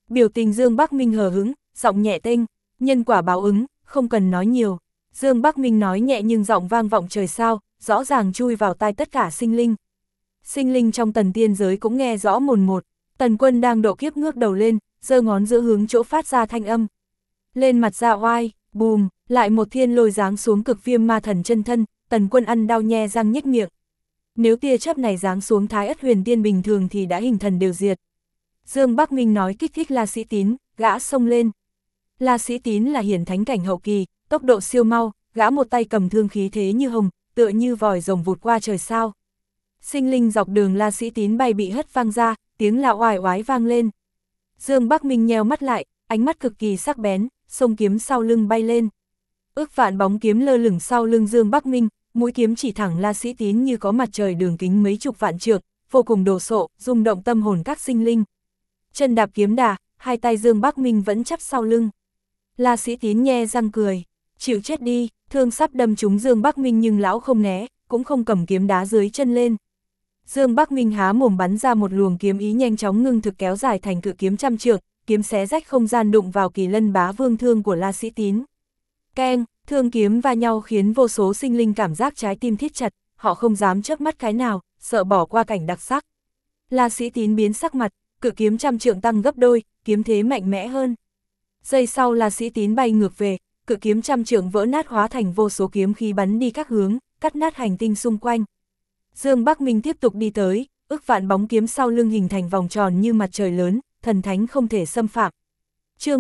Biểu tình Dương Bắc Minh hờ hững, giọng nhẹ tênh, nhân quả báo ứng, không cần nói nhiều. Dương Bắc Minh nói nhẹ nhưng giọng vang vọng trời sao, rõ ràng chui vào tai tất cả sinh linh. Sinh linh trong tần tiên giới cũng nghe rõ mồn một. Tần Quân đang độ kiếp ngước đầu lên, giơ ngón giữa hướng chỗ phát ra thanh âm. Lên mặt ra oai, bùm, lại một thiên lôi giáng xuống cực viêm ma thần chân thân, Tần Quân ăn đau nhe răng nhếch miệng. Nếu tia chớp này giáng xuống Thái Ất Huyền Tiên bình thường thì đã hình thần đều diệt. Dương Bắc Minh nói kích thích La Sĩ Tín, gã xông lên. La Sĩ Tín là hiển thánh cảnh hậu kỳ, tốc độ siêu mau, gã một tay cầm thương khí thế như hồng, tựa như vòi rồng vụt qua trời sao. Sinh linh dọc đường La Sĩ Tín bay bị hất vang ra, tiếng la oai oái vang lên. Dương Bắc Minh nheo mắt lại, ánh mắt cực kỳ sắc bén, sông kiếm sau lưng bay lên. Ước vạn bóng kiếm lơ lửng sau lưng Dương Bắc Minh, mũi kiếm chỉ thẳng La Sĩ Tín như có mặt trời đường kính mấy chục vạn trượng, vô cùng đồ sộ, rung động tâm hồn các sinh linh. Chân đạp kiếm đà, hai tay Dương Bắc Minh vẫn chắp sau lưng. La Sĩ Tín nhe răng cười, chịu chết đi, thương sắp đâm trúng Dương Bắc Minh nhưng lão không né, cũng không cầm kiếm đá dưới chân lên. Dương Bắc Minh há mồm bắn ra một luồng kiếm ý nhanh chóng ngưng thực kéo dài thành cự kiếm trăm trượng, kiếm xé rách không gian đụng vào Kỳ Lân Bá Vương thương của La Sĩ Tín. Keng, thương kiếm va nhau khiến vô số sinh linh cảm giác trái tim thít chặt, họ không dám chớp mắt cái nào, sợ bỏ qua cảnh đặc sắc. La Sĩ Tín biến sắc mặt, cự kiếm trăm trượng tăng gấp đôi, kiếm thế mạnh mẽ hơn. Giây sau La Sĩ Tín bay ngược về, cự kiếm trăm trượng vỡ nát hóa thành vô số kiếm khí bắn đi các hướng, cắt nát hành tinh xung quanh. Dương Bắc Minh tiếp tục đi tới, ước vạn bóng kiếm sau lưng hình thành vòng tròn như mặt trời lớn, thần thánh không thể xâm phạm. Chương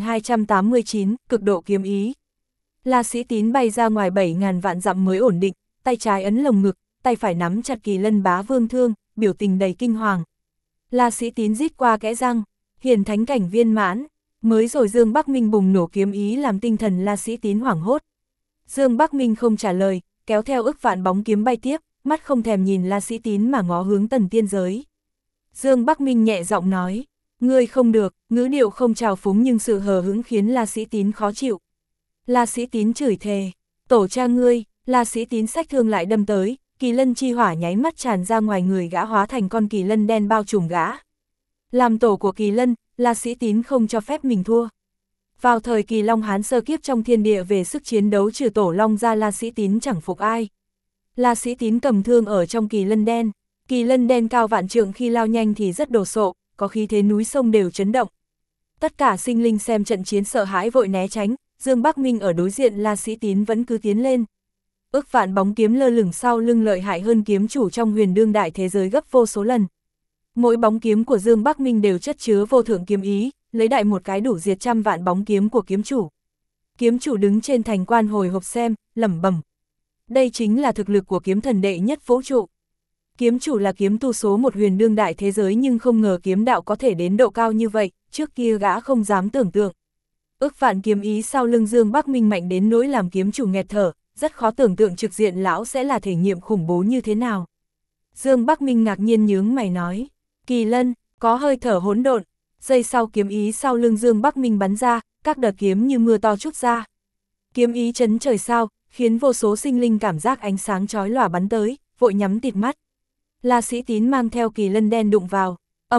1289, cực độ kiếm ý. La Sĩ Tín bay ra ngoài 7.000 vạn dặm mới ổn định, tay trái ấn lồng ngực, tay phải nắm chặt Kỳ Lân Bá Vương thương, biểu tình đầy kinh hoàng. La Sĩ Tín rít qua kẽ răng, hiển thánh cảnh viên mãn. Mới rồi Dương Bắc Minh bùng nổ kiếm ý làm tinh thần La Sĩ Tín hoảng hốt. Dương Bắc Minh không trả lời, kéo theo ước vạn bóng kiếm bay tiếp, mắt không thèm nhìn La Sĩ Tín mà ngó hướng tần tiên giới. Dương Bắc Minh nhẹ giọng nói, ngươi không được, ngữ điệu không trào phúng nhưng sự hờ hững khiến La Sĩ Tín khó chịu. La Sĩ Tín chửi thề, tổ cha ngươi. La Sĩ Tín xách thương lại đâm tới, kỳ lân chi hỏa nháy mắt tràn ra ngoài người gã hóa thành con kỳ lân đen bao trùm gã. Làm tổ của kỳ lân, La Sĩ Tín không cho phép mình thua. Vào thời kỳ Long Hán sơ kiếp trong thiên địa về sức chiến đấu trừ tổ Long ra La Sĩ Tín chẳng phục ai. La Sĩ Tín cầm thương ở trong kỳ lân đen cao vạn trượng khi lao nhanh thì rất đồ sộ, có khí thế núi sông đều chấn động. Tất cả sinh linh xem trận chiến sợ hãi vội né tránh, Dương Bắc Minh ở đối diện La Sĩ Tín vẫn cứ tiến lên. Ước vạn bóng kiếm lơ lửng sau lưng lợi hại hơn kiếm chủ trong huyền đương đại thế giới gấp vô số lần. Mỗi bóng kiếm của Dương Bắc Minh đều chất chứa vô thượng kiếm ý, lấy đại một cái đủ diệt trăm vạn bóng kiếm của kiếm chủ. Kiếm chủ đứng trên thành quan hồi hộp xem, lẩm bẩm. Đây chính là thực lực của kiếm thần đệ nhất vũ trụ. Kiếm chủ là kiếm tu số một huyền đương đại thế giới nhưng không ngờ kiếm đạo có thể đến độ cao như vậy, trước kia gã không dám tưởng tượng. Ước vạn kiếm ý sau lưng Dương Bắc Minh mạnh đến nỗi làm kiếm chủ nghẹt thở, rất khó tưởng tượng trực diện lão sẽ là thể nghiệm khủng bố như thế nào. Dương Bắc Minh ngạc nhiên nhướng mày nói, Kỳ Lân, có hơi thở hỗn độn. Giây sau kiếm ý sau lưng Dương Bắc Minh bắn ra, các đợt kiếm như mưa to trút ra. Kiếm ý chấn trời sao, khiến vô số sinh linh cảm giác ánh sáng chói lòa bắn tới, vội nhắm tịt mắt. La Sĩ Tín mang theo kỳ lân đen đụng vào,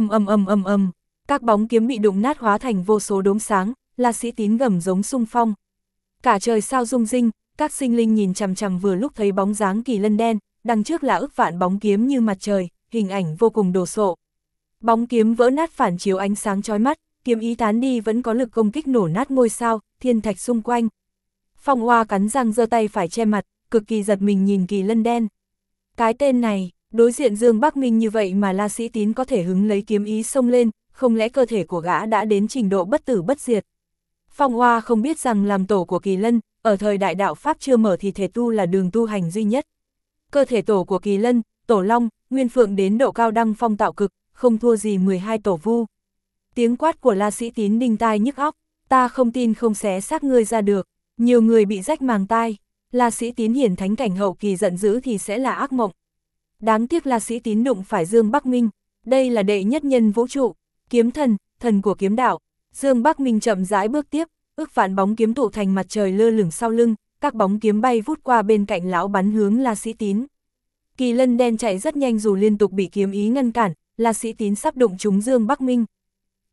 ầm, các bóng kiếm bị đụng nát hóa thành vô số đốm sáng, La Sĩ Tín gầm giống xung phong. Cả trời sao rung rinh, các sinh linh nhìn chằm chằm vừa lúc thấy bóng dáng kỳ lân đen, đằng trước là ước vạn bóng kiếm như mặt trời, hình ảnh vô cùng đồ sộ. Bóng kiếm vỡ nát phản chiếu ánh sáng chói mắt, kiếm ý tán đi vẫn có lực công kích nổ nát ngôi sao, thiên thạch xung quanh. Phong Hoa cắn răng giơ tay phải che mặt, cực kỳ giật mình nhìn kỳ lân đen. Cái tên này, đối diện Dương Bắc Minh như vậy mà La Sĩ Tín có thể hứng lấy kiếm ý xông lên, không lẽ cơ thể của gã đã đến trình độ bất tử bất diệt. Phong Hoa không biết rằng làm tổ của kỳ lân, ở thời đại đạo Pháp chưa mở thì thể tu là đường tu hành duy nhất. Cơ thể tổ của kỳ lân, tổ long, nguyên phượng đến độ cao đăng phong tạo cực, không thua gì 12 tổ vu. Tiếng quát của La Sĩ Tín đinh tai nhức óc, ta không tin không xé xác ngươi ra được. Nhiều người bị rách màng tai, La Sĩ Tín hiển thánh cảnh hậu kỳ giận dữ thì sẽ là ác mộng. Đáng tiếc La Sĩ Tín đụng phải Dương Bắc Minh, đây là đệ nhất nhân vũ trụ, kiếm thần, thần của kiếm đạo. Dương Bắc Minh chậm rãi bước tiếp, ước vạn bóng kiếm tụ thành mặt trời lơ lửng sau lưng, các bóng kiếm bay vút qua bên cạnh lão bắn hướng La Sĩ Tín. Kỳ lân đen chạy rất nhanh dù liên tục bị kiếm ý ngăn cản, La Sĩ Tín sắp đụng trúng Dương Bắc Minh.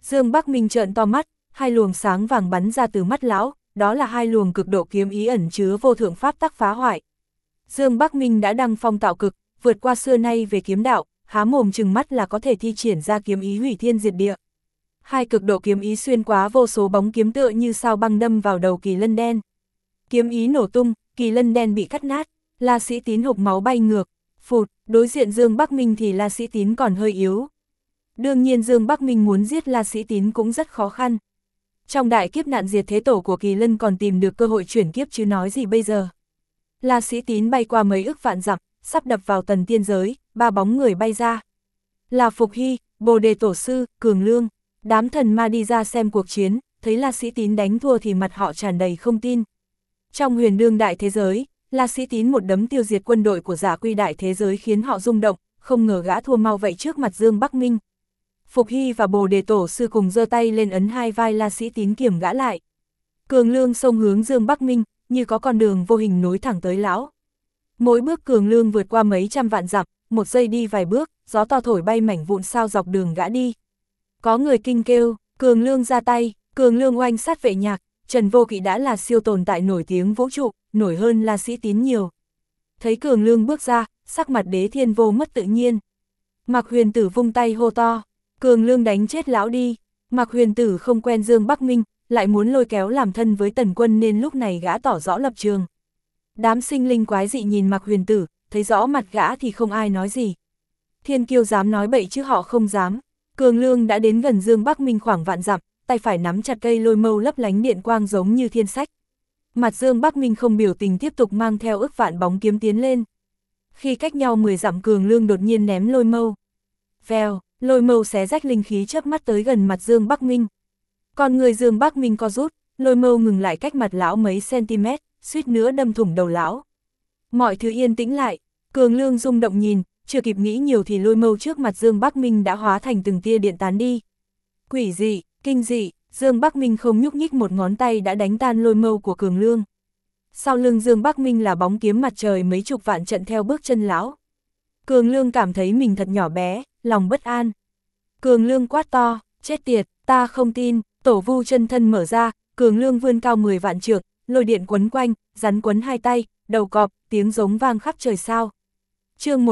Dương Bắc Minh trợn to mắt, hai luồng sáng vàng bắn ra từ mắt lão, đó là hai luồng cực độ kiếm ý ẩn chứa vô thượng pháp tắc phá hoại. Dương Bắc Minh đã đăng phong tạo cực, vượt qua xưa nay về kiếm đạo, há mồm trừng mắt là có thể thi triển ra kiếm ý hủy thiên diệt địa. Hai cực độ kiếm ý xuyên quá vô số bóng kiếm tựa như sao băng đâm vào đầu kỳ lân đen. Kiếm ý nổ tung, kỳ lân đen bị cắt nát, La Sĩ Tín hộc máu bay ngược, phụt, đối diện Dương Bắc Minh thì La Sĩ Tín còn hơi yếu. Đương nhiên Dương Bắc Minh muốn giết La Sĩ Tín cũng rất khó khăn. Trong đại kiếp nạn diệt thế tổ của kỳ lân còn tìm được cơ hội chuyển kiếp chứ nói gì bây giờ. La Sĩ Tín bay qua mấy ức vạn dặm, sắp đập vào tần tiên giới, ba bóng người bay ra. Là Phục Hy, Bồ Đề Tổ Sư, Cường Lương. Đám thần ma đi ra xem cuộc chiến, thấy La Sĩ Tín đánh thua thì mặt họ tràn đầy không tin. Trong huyền đương đại thế giới, La Sĩ Tín một đấm tiêu diệt quân đội của Giả Quy đại thế giới khiến họ rung động, không ngờ gã thua mau vậy trước mặt Dương Bắc Minh. Phục Hy và Bồ Đề Tổ Sư cùng giơ tay lên ấn hai vai La Sĩ Tín kiềm gã lại. Cường Lương xông hướng Dương Bắc Minh, như có con đường vô hình nối thẳng tới lão. Mỗi bước Cường Lương vượt qua mấy trăm vạn dặm, một giây đi vài bước, gió to thổi bay mảnh vụn sao dọc đường gã đi. Có người kinh kêu, Cường Lương ra tay, Cường Lương oanh sát vệ nhạc, Trần Vô Kỵ đã là siêu tồn tại nổi tiếng vũ trụ, nổi hơn La Sĩ Tín nhiều. Thấy Cường Lương bước ra, sắc mặt Đế Thiên Vô mất tự nhiên. Mạc Huyền Tử vung tay hô to, Cường Lương đánh chết lão đi. Mạc Huyền Tử không quen Dương Bắc Minh, lại muốn lôi kéo làm thân với Tần Quân nên lúc này gã tỏ rõ lập trường. Đám sinh linh quái dị nhìn Mạc Huyền Tử, thấy rõ mặt gã thì không ai nói gì. Thiên Kiêu dám nói bậy chứ họ không dám. Cường Lương đã đến gần Dương Bắc Minh khoảng vạn dặm, tay phải nắm chặt cây lôi mâu lấp lánh điện quang giống như thiên sách. Mặt Dương Bắc Minh không biểu tình tiếp tục mang theo ức vạn bóng kiếm tiến lên. Khi cách nhau 10 dặm Cường Lương đột nhiên ném lôi mâu. Vèo, lôi mâu xé rách linh khí chớp mắt tới gần mặt Dương Bắc Minh. Còn người Dương Bắc Minh co rút, lôi mâu ngừng lại cách mặt lão mấy cm, suýt nữa đâm thủng đầu lão. Mọi thứ yên tĩnh lại, Cường Lương rung động nhìn, chưa kịp nghĩ nhiều thì lôi mâu trước mặt Dương Bắc Minh đã hóa thành từng tia điện tán đi. Quỷ dị, kinh dị, Dương Bắc Minh không nhúc nhích một ngón tay đã đánh tan lôi mâu của Cường Lương. Sau lưng Dương Bắc Minh là bóng kiếm mặt trời mấy chục vạn trận theo bước chân lão. Cường Lương cảm thấy mình thật nhỏ bé, lòng bất an. Cường Lương quát to, chết tiệt, ta không tin. Tổ vu chân thân mở ra, Cường Lương vươn cao 10 vạn trượng, lôi điện quấn quanh, rắn quấn hai tay, đầu cọp, tiếng giống vang khắp trời sao. Chương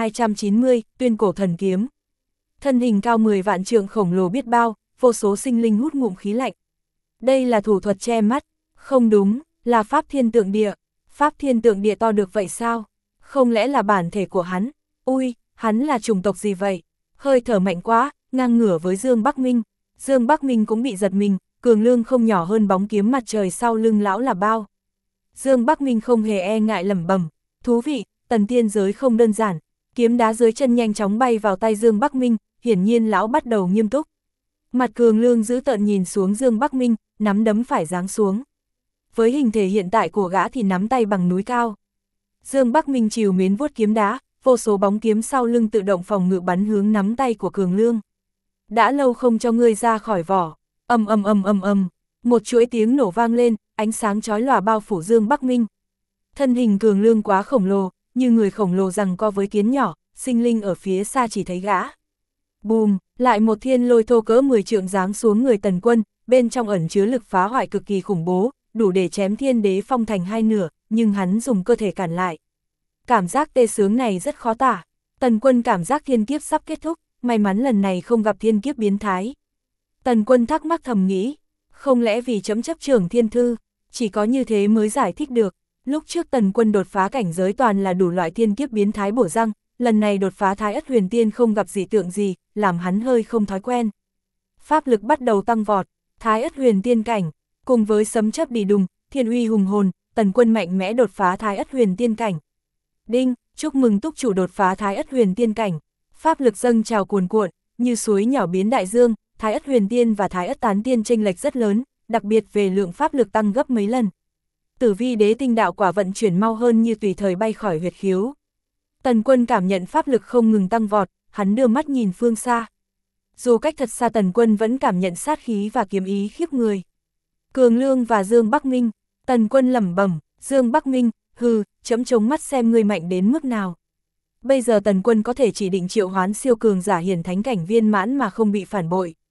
1290, Tuyên Cổ Thần Kiếm. Thân hình cao 10 vạn trượng khổng lồ biết bao, vô số sinh linh hút ngụm khí lạnh. Đây là thủ thuật che mắt, không đúng, là Pháp Thiên Tượng Địa. Pháp Thiên Tượng Địa to được vậy sao? Không lẽ là bản thể của hắn? Ui, hắn là chủng tộc gì vậy? Hơi thở mạnh quá, ngang ngửa với Dương Bắc Minh. Dương Bắc Minh cũng bị giật mình, Cường Lương không nhỏ hơn bóng kiếm mặt trời sau lưng lão là bao. Dương Bắc Minh không hề e ngại lẩm bẩm, thú vị, tần tiên giới không đơn giản. Kiếm đá dưới chân nhanh chóng bay vào tay Dương Bắc Minh, hiển nhiên lão bắt đầu nghiêm túc. Mặt Cường Lương giữ tợn nhìn xuống Dương Bắc Minh, nắm đấm phải giáng xuống. Với hình thể hiện tại của gã thì nắm tay bằng núi cao. Dương Bắc Minh trìu mến vuốt kiếm đá, vô số bóng kiếm sau lưng tự động phòng ngự bắn hướng nắm tay của Cường Lương. Đã lâu không cho ngươi ra khỏi vỏ. Ầm ầm ầm ầm ầm, một chuỗi tiếng nổ vang lên, ánh sáng chói lòa bao phủ Dương Bắc Minh. Thân hình Cường Lương quá khổng lồ, như người khổng lồ giằng co với kiến nhỏ, sinh linh ở phía xa chỉ thấy gã. Bùm, lại một thiên lôi thô cỡ 10 trượng giáng xuống người Tần Quân, bên trong ẩn chứa lực phá hoại cực kỳ khủng bố, đủ để chém Thiên Đế Phong thành hai nửa, nhưng hắn dùng cơ thể cản lại. Cảm giác tê sướng này rất khó tả. Tần Quân cảm giác thiên kiếp sắp kết thúc, may mắn lần này không gặp thiên kiếp biến thái. Tần Quân thắc mắc thầm nghĩ, không lẽ vì chấm chấp trưởng thiên thư, chỉ có như thế mới giải thích được. Lúc trước Tần Quân đột phá cảnh giới toàn là đủ loại thiên kiếp biến thái bổ răng, lần này đột phá Thái Ất Huyền Tiên không gặp dị tượng gì, làm hắn hơi không thói quen. Pháp lực bắt đầu tăng vọt, Thái Ất Huyền Tiên cảnh, cùng với sấm chớp đi đùng, thiên uy hùng hồn, Tần Quân mạnh mẽ đột phá Thái Ất Huyền Tiên cảnh. Đinh, chúc mừng túc chủ đột phá Thái Ất Huyền Tiên cảnh. Pháp lực dâng trào cuồn cuộn, như suối nhỏ biến đại dương, Thái Ất Huyền Tiên và Thái Ất Tán Tiên chênh lệch rất lớn, đặc biệt về lượng pháp lực tăng gấp mấy lần. Tử Vi Đế Tinh đạo quả vận chuyển mau hơn như tùy thời bay khỏi huyệt khiếu. Tần Quân cảm nhận pháp lực không ngừng tăng vọt, hắn đưa mắt nhìn phương xa. Dù cách thật xa Tần Quân vẫn cảm nhận sát khí và kiếm ý khiếp người. Cường Lương và Dương Bắc Minh, Tần Quân lẩm bẩm, Dương Bắc Minh, hừ, chấm chống mắt xem ngươi mạnh đến mức nào. Bây giờ Tần Quân có thể chỉ định triệu hoán siêu cường giả hiển thánh cảnh viên mãn mà không bị phản bội.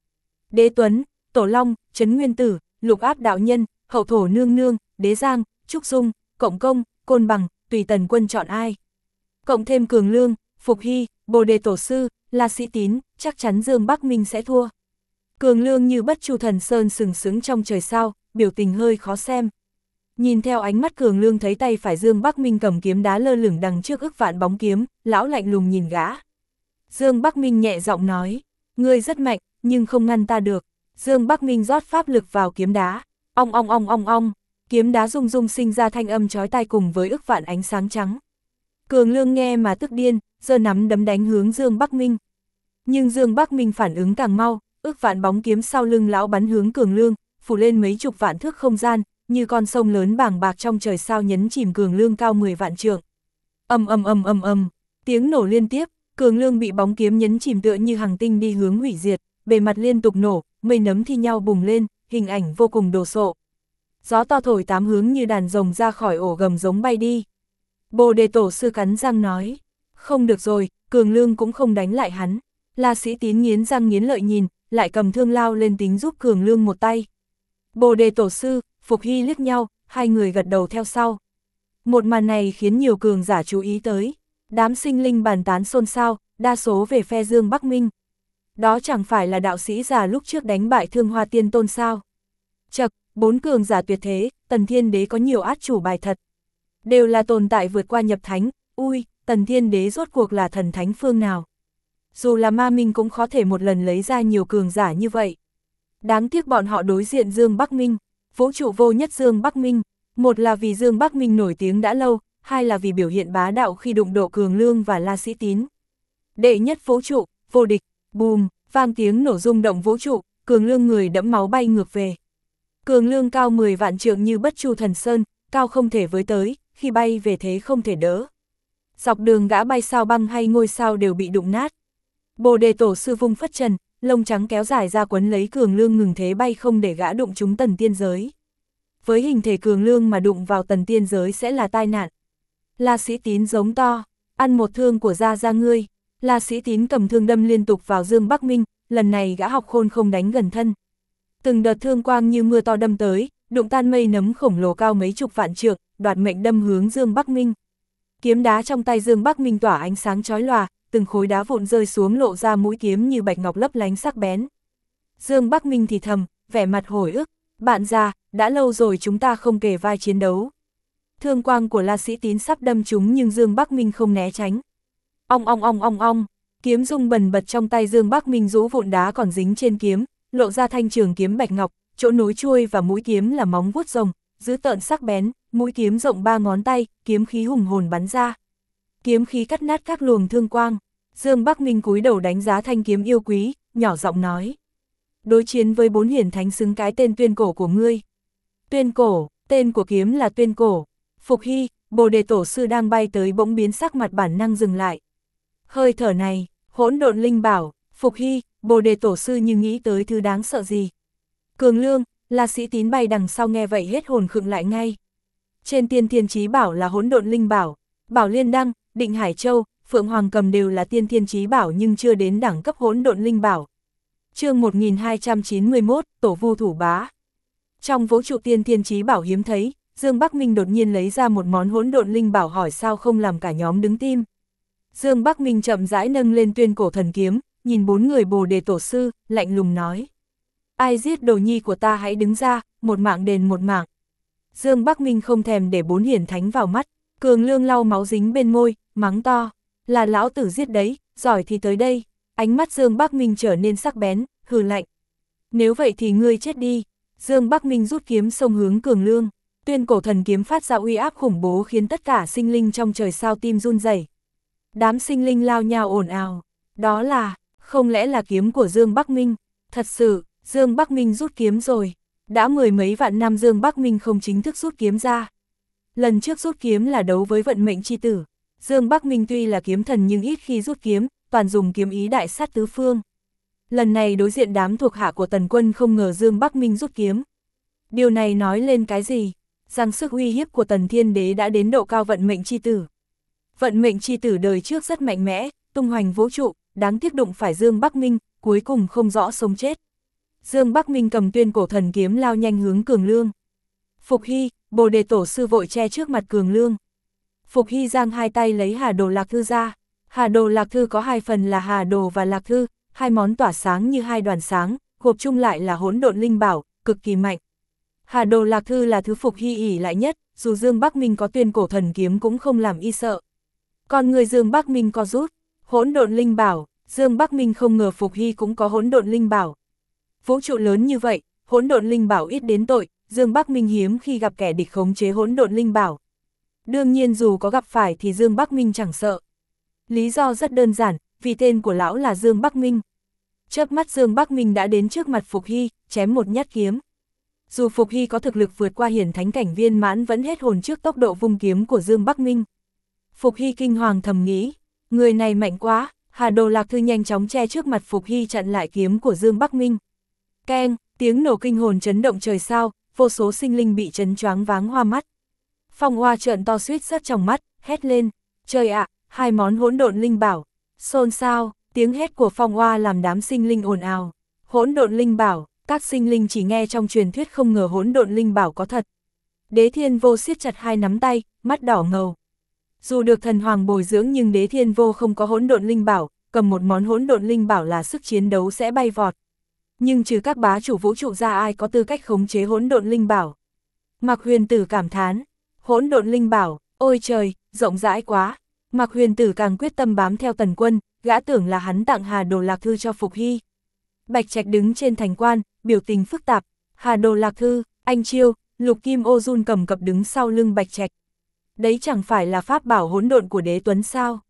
Đế Tuấn, Tổ Long, Trấn Nguyên Tử, Lục Áp đạo nhân, Hậu Thổ nương nương, Đế Giang, Trúc Dung, Cộng Công, Côn Bằng, tùy Tần Quân chọn ai. Cộng thêm Cường Lương, Phục Hy, Bồ Đề Tổ Sư, La Sĩ Tín, chắc chắn Dương Bắc Minh sẽ thua. Cường Lương như Bất Chu Thần Sơn sừng sững trong trời sao, biểu tình hơi khó xem. Nhìn theo ánh mắt Cường Lương thấy tay phải Dương Bắc Minh cầm kiếm đá lơ lửng đằng trước ức vạn bóng kiếm, lão lạnh lùng nhìn gã. Dương Bắc Minh nhẹ giọng nói, ngươi rất mạnh, nhưng không ngăn ta được. Dương Bắc Minh rót pháp lực vào kiếm đá, ong ong ong ong ong, kiếm đá rung rung sinh ra thanh âm chói tai cùng với ức vạn ánh sáng trắng. Cường Lương nghe mà tức điên, giơ nắm đấm đánh hướng Dương Bắc Minh. Nhưng Dương Bắc Minh phản ứng càng mau, ức vạn bóng kiếm sau lưng lão bắn hướng Cường Lương, phủ lên mấy chục vạn thước không gian, như con sông lớn bàng bạc trong trời sao nhấn chìm Cường Lương cao 10 vạn trượng. Ầm ầm ầm ầm ầm, tiếng nổ liên tiếp, Cường Lương bị bóng kiếm nhấn chìm tựa như hàng tinh đi hướng hủy diệt, bề mặt liên tục nổ, mây nấm thi nhau bùng lên, hình ảnh vô cùng đồ sộ. Gió to thổi tám hướng như đàn rồng ra khỏi ổ gầm giống bay đi. Bồ Đề Tổ Sư cắn răng nói, không được rồi, Cường Lương cũng không đánh lại hắn. La Sĩ Tín nghiến răng nghiến lợi nhìn, lại cầm thương lao lên tính giúp Cường Lương một tay. Bồ Đề Tổ Sư, Phục Hy liếc nhau, hai người gật đầu theo sau. Một màn này khiến nhiều cường giả chú ý tới. Đám sinh linh bàn tán xôn xao, đa số về phe Dương Bắc Minh. Đó chẳng phải là đạo sĩ già lúc trước đánh bại Thương Hoa Tiên Tôn sao? Chậc, 4 cường giả tuyệt thế, Tần Thiên Đế có nhiều át chủ bài thật. Đều là tồn tại vượt qua nhập thánh, ui, Tần Thiên Đế rốt cuộc là thần thánh phương nào? Dù là ma minh cũng khó thể một lần lấy ra nhiều cường giả như vậy. Đáng tiếc bọn họ đối diện Dương Bắc Minh, vũ trụ vô nhất Dương Bắc Minh. Một là vì Dương Bắc Minh nổi tiếng đã lâu, hai là vì biểu hiện bá đạo khi đụng độ Cường Lương và La Sĩ Tín. Đệ nhất vũ trụ, vô địch, bùm, vang tiếng nổ rung động vũ trụ, Cường Lương người đẫm máu bay ngược về. Cường Lương cao 10 vạn trượng như Bất Chu Thần Sơn, cao không thể với tới, khi bay về thế không thể đỡ. Dọc đường gã bay sao băng hay ngôi sao đều bị đụng nát. Bồ Đề Tổ Sư vung phất trần, lông trắng kéo dài ra quấn lấy Cường Lương ngừng thế bay không để gã đụng trúng tần tiên giới. Với hình thể Cường Lương mà đụng vào tần tiên giới sẽ là tai nạn. La Sĩ Tín giống to, ăn một thương của gia ngươi. La Sĩ Tín cầm thương đâm liên tục vào Dương Bắc Minh, lần này gã học khôn không đánh gần thân. Từng đợt thương quang như mưa to đâm tới, đụng tan mây nấm khổng lồ cao mấy chục vạn trượng, đoạt mệnh đâm hướng Dương Bắc Minh. Kiếm đá trong tay Dương Bắc Minh tỏa ánh sáng chói lòa, từng khối đá vụn rơi xuống lộ ra mũi kiếm như bạch ngọc lấp lánh sắc bén. Dương Bắc Minh thì thầm, vẻ mặt hồi ức, bạn già, đã lâu rồi chúng ta không kề vai chiến đấu. Thương quang của La Sĩ Tín sắp đâm trúng nhưng Dương Bắc Minh không né tránh. Ong ong ong ong ong, kiếm rung bần bật trong tay Dương Bắc Minh rũ vụn đá còn dính trên kiếm, lộ ra thanh trường kiếm bạch ngọc, chỗ nối chuôi và mũi kiếm là móng vuốt rồng, dữ tợn sắc bén, mũi kiếm rộng 3 ngón tay, kiếm khí hùng hồn bắn ra. Kiếm khí cắt nát các luồng thương quang. Dương Bắc Minh cúi đầu đánh giá thanh kiếm yêu quý, nhỏ giọng nói: đối chiến với 4 hiển thánh xứng cái tên Tuyên Cổ của ngươi. Tuyên Cổ, tên của kiếm là Tuyên Cổ. Phục Hy, Bồ Đề Tổ Sư đang bay tới bỗng biến sắc mặt bản năng dừng lại. Hơi thở này, Hỗn Độn Linh Bảo. Phục Hy, Bồ Đề Tổ Sư như nghĩ tới thứ đáng sợ gì. Cường Lương, La Sĩ Tín bay đằng sau nghe vậy hết hồn khựng lại ngay. Trên Tiên Thiên Chí Bảo là Hỗn Độn Linh Bảo, Bảo Liên Đăng, Định Hải Châu, Phượng Hoàng Cầm đều là Tiên Thiên Chí Bảo nhưng chưa đến đẳng cấp Hỗn Độn Linh Bảo. Chương 1291, Tổ Vu Thủ Bá. Trong vũ trụ Tiên Thiên Chí Bảo hiếm thấy, Dương Bắc Minh đột nhiên lấy ra một món Hỗn Độn Linh Bảo hỏi sao không làm cả nhóm đứng tim. Dương Bắc Minh chậm rãi nâng lên Tuyên Cổ thần kiếm, nhìn 4 người Bồ Đề Tổ Sư, lạnh lùng nói: ai giết đồ nhi của ta hãy đứng ra, một mạng đền một mạng. Dương Bắc Minh không thèm để 4 hiển thánh vào mắt, Cường Lương lau máu dính bên môi, mắng to: là lão tử giết đấy, giỏi thì tới đây. Ánh mắt Dương Bắc Minh trở nên sắc bén, hừ lạnh: nếu vậy thì ngươi chết đi. Dương Bắc Minh rút kiếm xông hướng Cường Lương, Tuyên Cổ thần kiếm phát ra uy áp khủng bố khiến tất cả sinh linh trong trời sao tim run rẩy. Đám sinh linh lao nhao ồn ào, đó là, không lẽ là kiếm của Dương Bắc Minh? Thật sự, Dương Bắc Minh rút kiếm rồi. Đã 10 mấy vạn năm Dương Bắc Minh không chính thức rút kiếm ra. Lần trước rút kiếm là đấu với vận mệnh chi tử. Dương Bắc Minh tuy là kiếm thần nhưng ít khi rút kiếm, toàn dùng kiếm ý đại sát tứ phương. Lần này đối diện đám thuộc hạ của Tần Quân không ngờ Dương Bắc Minh rút kiếm. Điều này nói lên cái gì? Rằng sức uy hiếp của Tần Thiên Đế đã đến độ cao vận mệnh chi tử. Vận mệnh chi tử đời trước rất mạnh mẽ, tung hoành vũ trụ, đáng tiếc đụng phải Dương Bắc Minh, cuối cùng không rõ sống chết. Dương Bắc Minh cầm tuyên cổ thần kiếm lao nhanh hướng Cường Lương. Phục Hy, Bồ Đề Tổ sư vội che trước mặt Cường Lương. Phục Hy giang hai tay lấy Hà Đồ Lạc Thư ra. Hà Đồ Lạc Thư có hai phần là Hà Đồ và Lạc Thư, hai món tỏa sáng như hai đoàn sáng, gộp chung lại là hỗn độn linh bảo, cực kỳ mạnh. Hà Đồ Lạc Thư là thứ Phục Hy ỷ lại nhất, dù Dương Bắc Minh có tuyên cổ thần kiếm cũng không làm y sợ. Còn người Dương Bắc Minh co rút, hỗn độn linh bảo, Dương Bắc Minh không ngờ Phục Hy cũng có hỗn độn linh bảo. Vũ trụ lớn như vậy, hỗn độn linh bảo ít đến tội, Dương Bắc Minh hiếm khi gặp kẻ địch khống chế hỗn độn linh bảo. Đương nhiên dù có gặp phải thì Dương Bắc Minh chẳng sợ. Lý do rất đơn giản, vì tên của lão là Dương Bắc Minh. Chớp mắt Dương Bắc Minh đã đến trước mặt Phục Hy, chém một nhát kiếm. Dù Phục Hy có thực lực vượt qua hiển thánh cảnh viên mãn vẫn hết hồn trước tốc độ vung kiếm của Dương Bắc Minh. Phục Hy kinh hoàng thầm nghĩ, người này mạnh quá. Hà Đồ Lạc Thư nhanh chóng che trước mặt Phục Hy chặn lại kiếm của Dương Bắc Minh. Keng, tiếng nổ kinh hồn chấn động trời sao, vô số sinh linh bị chấn choáng váng hoa mắt. Phong Hoa trợn to suýt rớt trong mắt, hét lên, trời ạ, hai món hỗn độn linh bảo. Xôn xao, tiếng hét của Phong Hoa làm đám sinh linh ồn ào. Hỗn độn linh bảo, các sinh linh chỉ nghe trong truyền thuyết không ngờ hỗn độn linh bảo có thật. Đế Thiên Vô siết chặt hai nắm tay, mắt đỏ ngầu. Dù được thần hoàng bồi dưỡng nhưng Đế Thiên Vô không có hỗn độn linh bảo, cầm một món hỗn độn linh bảo là sức chiến đấu sẽ bay vọt. Nhưng trừ các bá chủ vũ trụ ra ai có tư cách khống chế hỗn độn linh bảo. Mạc Huyền Tử cảm thán, hỗn độn linh bảo, ôi trời, rộng rãi quá. Mạc Huyền Tử càng quyết tâm bám theo Tần Quân, gã tưởng là hắn tặng Hà Đồ Lạc Thư cho Phục Hy. Bạch Trạch đứng trên thành quan, biểu tình phức tạp. Hà Đồ Lạc Thư, anh Chiêu, Lục Kim Ô run cầm cập đứng sau lưng Bạch Trạch. Đấy chẳng phải là pháp bảo hỗn độn của Đế Tuấn sao?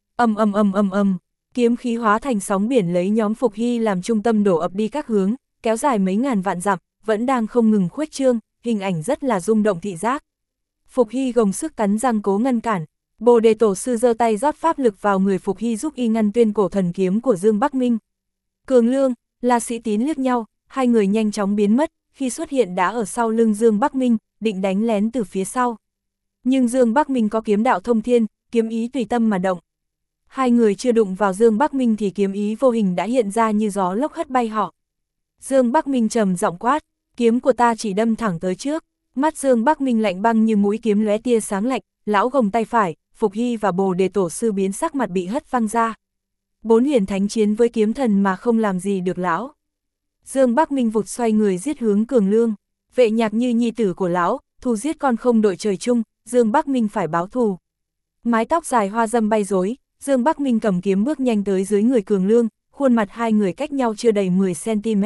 Kiếm khí hóa thành sóng biển lấy nhóm Phục Hy làm trung tâm đổ ập đi các hướng, kéo dài mấy ngàn vạn dặm, vẫn đang không ngừng khuếch trương, hình ảnh rất là rung động thị giác. Phục Hy gồng sức cắn răng cố ngăn cản, Bồ Đề Tổ sư giơ tay rót pháp lực vào người Phục Hy giúp y ngăn tuyên cổ thần kiếm của Dương Bắc Minh. Cường Lương, La Sĩ Tín liếc nhau, hai người nhanh chóng biến mất, khi xuất hiện đã ở sau lưng Dương Bắc Minh, định đánh lén từ phía sau. Nhưng Dương Bắc Minh có kiếm đạo thông thiên, kiếm ý tùy tâm mà động. Hai người chưa đụng vào Dương Bắc Minh thì kiếm ý vô hình đã hiện ra như gió lốc hất bay họ. Dương Bắc Minh trầm giọng quát, kiếm của ta chỉ đâm thẳng tới trước. Mắt Dương Bắc Minh lạnh băng như mũi kiếm lóe tia sáng lạnh, lão gồng tay phải, Phục Hy và Bồ Đề Tổ sư biến sắc mặt bị hất văng ra. Bốn huyền thánh chiến với kiếm thần mà không làm gì được lão. Dương Bắc Minh vụt xoay người giết hướng Cường Lương. Vệ Nhạc như nhi tử của lão, thù giết con không đội trời chung, Dương Bắc Minh phải báo thù. Mái tóc dài hoa dâm bay rối, Dương Bắc Minh cầm kiếm bước nhanh tới dưới người Cường Lương, khuôn mặt hai người cách nhau chưa đầy 10 cm.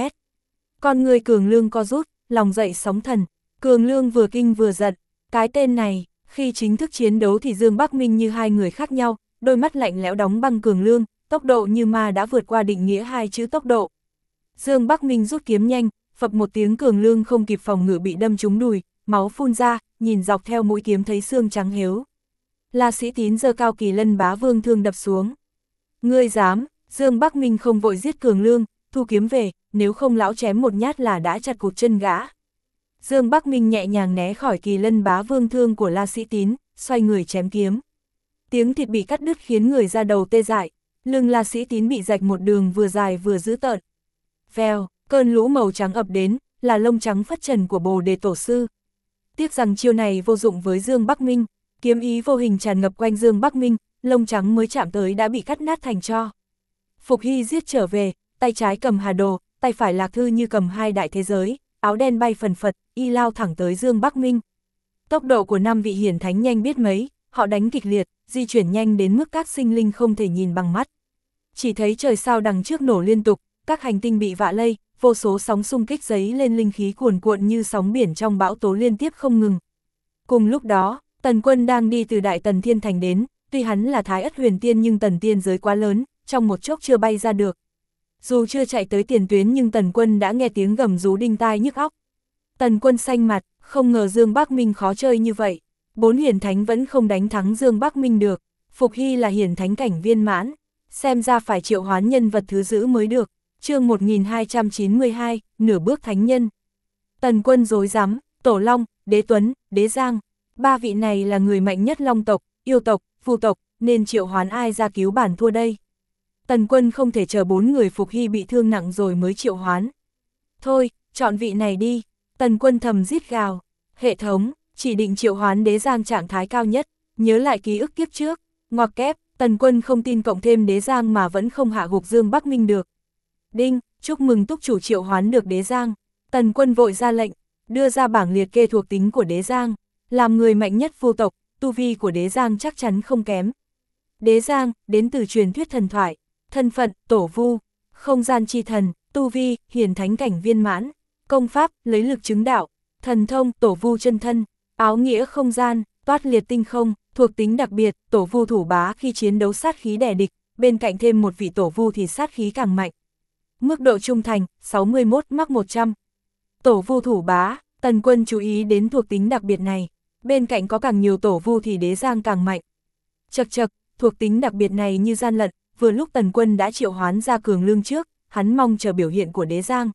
Con người Cường Lương co rút, lòng dậy sóng thần. Cường Lương vừa kinh vừa giận, cái tên này, khi chính thức chiến đấu thì Dương Bắc Minh như hai người khác nhau, đôi mắt lạnh lẽo đóng băng Cường Lương, tốc độ như ma đã vượt qua định nghĩa hai chữ tốc độ. Dương Bắc Minh rút kiếm nhanh, phập một tiếng Cường Lương không kịp phòng ngự bị đâm trúng đùi, máu phun ra, nhìn dọc theo mũi kiếm thấy xương trắng héo. La Sĩ Tín giơ cao Kỳ Lân Bá Vương thương đập xuống. Ngươi dám? Dương Bắc Minh không vội giết Cường Lương, thu kiếm về, nếu không lão chém một nhát là đã chặt cụt chân gã. Dương Bắc Minh nhẹ nhàng né khỏi Kỳ Lân Bá Vương thương của La Sĩ Tín, xoay người chém kiếm. Tiếng thịt bị cắt đứt khiến người ra đầu tê dại, lưng La Sĩ Tín bị rạch một đường vừa dài vừa dữ tợn. Vèo, cơn lũ màu trắng ập đến, là lông trắng phất trần của Bồ Đề Tổ sư. Tiếc rằng chiêu này vô dụng với Dương Bắc Minh, kiếm ý vô hình tràn ngập quanh Dương Bắc Minh, lông trắng mới chạm tới đã bị cắt nát thành tro. Phục Hy giết trở về, tay trái cầm Hà Đồ, tay phải Lạc Thư như cầm hai đại thế giới, áo đen bay phần phật, y lao thẳng tới Dương Bắc Minh. Tốc độ của năm vị hiển thánh nhanh biết mấy, họ đánh kịch liệt, di chuyển nhanh đến mức các sinh linh không thể nhìn bằng mắt. Chỉ thấy trời sao đằng trước nổ liên tục, các hành tinh bị vạ lây, vô số sóng xung kích giấy lên linh khí cuồn cuộn như sóng biển trong bão tố liên tiếp không ngừng. Cùng lúc đó, Tần Quân đang đi từ Đại Tần Thiên Thành đến, tuy hắn là Thái Ất Huyền Tiên nhưng Tần Tiên giới quá lớn, trong một chốc chưa bay ra được. Dù chưa chạy tới tiền tuyến nhưng Tần Quân đã nghe tiếng gầm rú đinh tai nhức óc. Tần Quân xanh mặt, không ngờ Dương Bắc Minh khó chơi như vậy. Bốn hiển thánh vẫn không đánh thắng Dương Bắc Minh được. Phục Hy là hiển thánh cảnh viên mãn, xem ra phải triệu hoán nhân vật thứ dữ mới được. Chương 1292, nửa bước thánh nhân. Tần Quân rối rắm, Tổ Long, Đế Tuấn, Đế Giang, ba vị này là người mạnh nhất Long tộc, Yêu tộc, Phù tộc, nên triệu hoán ai ra cứu bản thua đây. Tần Quân không thể chờ bốn người Phục Hy bị thương nặng rồi mới triệu hoán. Thôi, chọn vị này đi, Tần Quân thầm rít gào. Hệ thống, chỉ định triệu hoán đế giang trạng thái cao nhất, nhớ lại ký ức kiếp trước, ngoặc kép, Tần Quân không tin cộng thêm đế giang mà vẫn không hạ gục Dương Bắc Minh được. Đinh, chúc mừng túc chủ triệu hoán được đế giang. Tần Quân vội ra lệnh, đưa ra bảng liệt kê thuộc tính của đế giang, làm người mạnh nhất vu tộc, tu vi của đế giang chắc chắn không kém. Đế giang, đến từ truyền thuyết thần thoại, thân phận, tổ vu, không gian chi thần, tu vi, hiển thánh cảnh viên mãn, công pháp, lấy lực chứng đạo, thần thông, tổ vu chân thân, áo nghĩa không gian, toát liệt tinh không, thuộc tính đặc biệt, tổ vu thủ bá khi chiến đấu sát khí đè địch, bên cạnh thêm một vị tổ vu thì sát khí càng mạnh. Mức độ trung thành, 61 mắc 100. Tổ vu thủ bá, Tần Quân chú ý đến thuộc tính đặc biệt này, bên cạnh có càng nhiều tổ vu thì đế giang càng mạnh. Chậc chậc, thuộc tính đặc biệt này như gian lận, vừa lúc Tần Quân đã triệu hoán ra cường lương trước, hắn mong chờ biểu hiện của đế giang.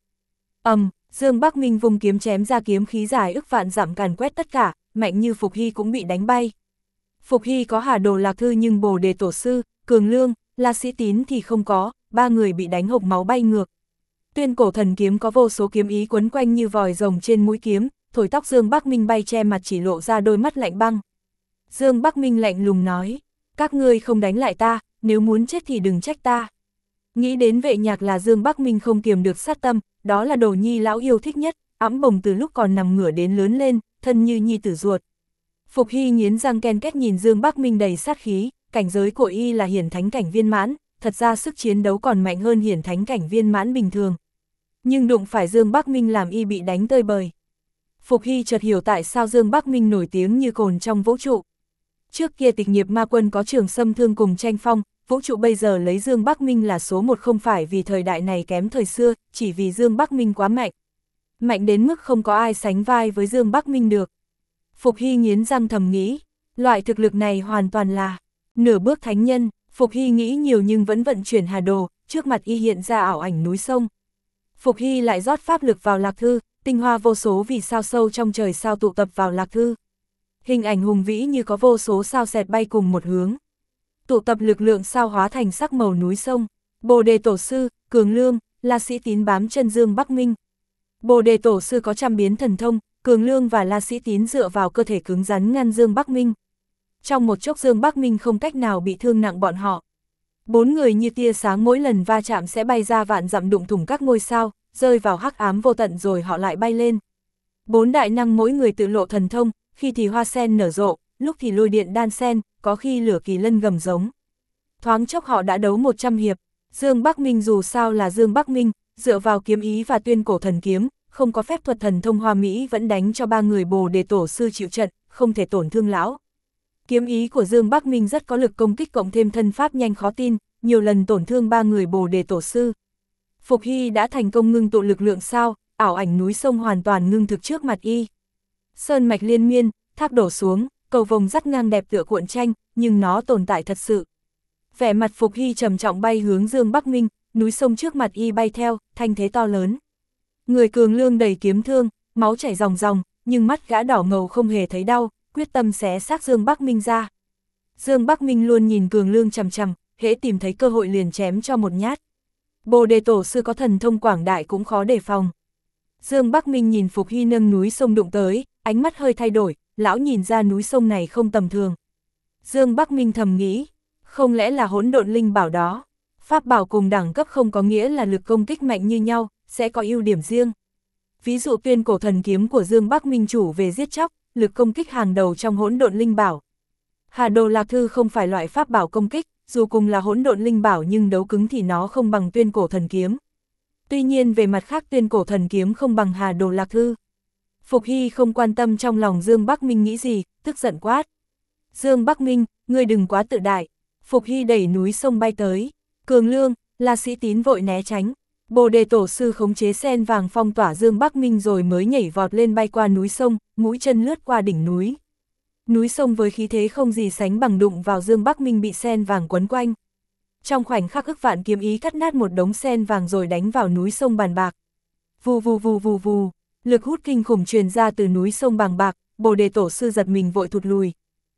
Dương Bắc Minh vung kiếm chém ra kiếm khí dài ức vạn dặm càn quét tất cả, mạnh như Phục Hy cũng bị đánh bay. Phục Hy có Hà Đồ Lạc Thư nhưng Bồ Đề Tổ Sư, Cường Lương, La Sĩ Tín thì không có, ba người bị đánh hộc máu bay ngược. Tuyên Cổ Thần Kiếm có vô số kiếm ý quấn quanh như vòi rồng trên mũi kiếm, thổi tóc Dương Bắc Minh bay che mặt chỉ lộ ra đôi mắt lạnh băng. Dương Bắc Minh lạnh lùng nói, các ngươi không đánh lại ta, nếu muốn chết thì đừng trách ta. Nghĩ đến Vệ Nhạc là Dương Bắc Minh không kiềm được sát tâm, đó là đồ nhi lão yêu thích nhất, ẵm bồng từ lúc còn nằm ngửa đến lớn lên, thân như nhi tử ruột. Phục Hy nghiến răng ken két nhìn Dương Bắc Minh đầy sát khí, cảnh giới của y là hiển thánh cảnh viên mãn, thật ra sức chiến đấu còn mạnh hơn hiển thánh cảnh viên mãn bình thường. Nhưng đụng phải Dương Bắc Minh làm y bị đánh tơi bời. Phục Hy chợt hiểu tại sao Dương Bắc Minh nổi tiếng như cồn trong vũ trụ. Trước kia Tịch Nghiệp Ma Quân có Trường Sâm Thương cùng tranh phong, vũ trụ bây giờ lấy Dương Bắc Minh là số một không phải vì thời đại này kém thời xưa, chỉ vì Dương Bắc Minh quá mạnh. Mạnh đến mức không có ai sánh vai với Dương Bắc Minh được. Phục Hy nghiến răng thầm nghĩ, loại thực lực này hoàn toàn là nửa bước thánh nhân. Phục Hy nghĩ nhiều nhưng vẫn vận chuyển Hà Đồ, trước mặt y hiện ra ảo ảnh núi sông. Phục Hy lại rót pháp lực vào Lạc Thư, tinh hoa vô số vì sao sâu trong trời sao tụ tập vào Lạc Thư. Hình ảnh hùng vĩ như có vô số sao sẹt bay cùng một hướng. Tụ tập lực lượng sao hóa thành sắc màu núi sông. Bồ Đề Tổ Sư, Cường Lương, La Sĩ Tín bám chân Dương Bắc Minh. Bồ Đề Tổ Sư có trăm biến thần thông, Cường Lương và La Sĩ Tín dựa vào cơ thể cứng rắn ngăn Dương Bắc Minh. Trong một chốc Dương Bắc Minh không cách nào bị thương nặng bọn họ. Bốn người như tia sáng mỗi lần va chạm sẽ bay ra vạn dặm đụng thủng các ngôi sao, rơi vào hắc ám vô tận rồi họ lại bay lên. Bốn đại năng mỗi người tự lộ thần thông, khi thì hoa sen nở rộ, lúc thì lôi điện đan sen, có khi lửa kỳ lân gầm giống. Thoáng chốc họ đã đấu 100 hiệp. Dương Bắc Minh dù sao là Dương Bắc Minh, dựa vào kiếm ý và Tuyên Cổ Thần Kiếm, không có phép thuật thần thông hoa mỹ vẫn đánh cho ba người Bồ Đề Tổ Sư chịu trận, không thể tổn thương lão. Kiếm ý của Dương Bắc Minh rất có lực công kích cộng thêm thân pháp nhanh khó tin, nhiều lần tổn thương ba người Bồ Đề Tổ Sư. Phục Hy đã thành công ngưng tụ lực lượng sao, ảo ảnh núi sông hoàn toàn ngưng thực trước mặt y. Sơn mạch liên miên, thác đổ xuống, cầu vồng dắt ngang đẹp tựa cuộn tranh, nhưng nó tồn tại thật sự. Vẻ mặt Phục Hy trầm trọng bay hướng Dương Bắc Minh, núi sông trước mặt y bay theo, thanh thế to lớn. Người Cường Lương đầy kiếm thương, máu chảy ròng ròng, nhưng mắt gã đỏ ngầu không hề thấy đau, quyết tâm xé xác Dương Bắc Minh ra. Dương Bắc Minh luôn nhìn Cường Lương chằm chằm, hễ tìm thấy cơ hội liền chém cho một nhát. Bồ Đề Tổ Sư có thần thông quảng đại cũng khó đề phòng. Dương Bắc Minh nhìn Phục Hy nâng núi sông đụng tới, ánh mắt hơi thay đổi, lão nhìn ra núi sông này không tầm thường. Dương Bắc Minh thầm nghĩ, không lẽ là hỗn độn linh bảo đó? Pháp bảo cùng đẳng cấp không có nghĩa là lực công kích mạnh như nhau, sẽ có ưu điểm riêng. Ví dụ Tuyên Cổ Thần Kiếm của Dương Bắc Minh chủ về giết chóc, lực công kích hàng đầu trong hỗn độn linh bảo. Hà Đồ Lạc Thư không phải loại pháp bảo công kích, dù cùng là hỗn độn linh bảo nhưng đấu cứng thì nó không bằng Tuyên Cổ Thần Kiếm. Tuy nhiên về mặt khác Tuyên Cổ Thần Kiếm không bằng Hà Đồ Lạc Thư. Phục Hy không quan tâm trong lòng Dương Bắc Minh nghĩ gì, tức giận quát. Dương Bắc Minh, ngươi đừng quá tự đại. Phục Hy đẩy núi sông bay tới. Cường Lương, La Sĩ Tín vội né tránh. Bồ Đề Tổ Sư khống chế sen vàng phong tỏa Dương Bắc Minh rồi mới nhảy vọt lên bay qua núi sông, mũi chân lướt qua đỉnh núi. Núi sông với khí thế không gì sánh bằng đụng vào Dương Bắc Minh bị sen vàng quấn quanh. Trong khoảnh khắc ức vạn kiếm ý cắt nát một đống sen vàng rồi đánh vào núi sông bàn bạc. Vù vù vù vù vù, lực hút kinh khủng truyền ra từ núi sông bàn bạc, Bồ Đề Tổ Sư giật mình vội thụt lùi.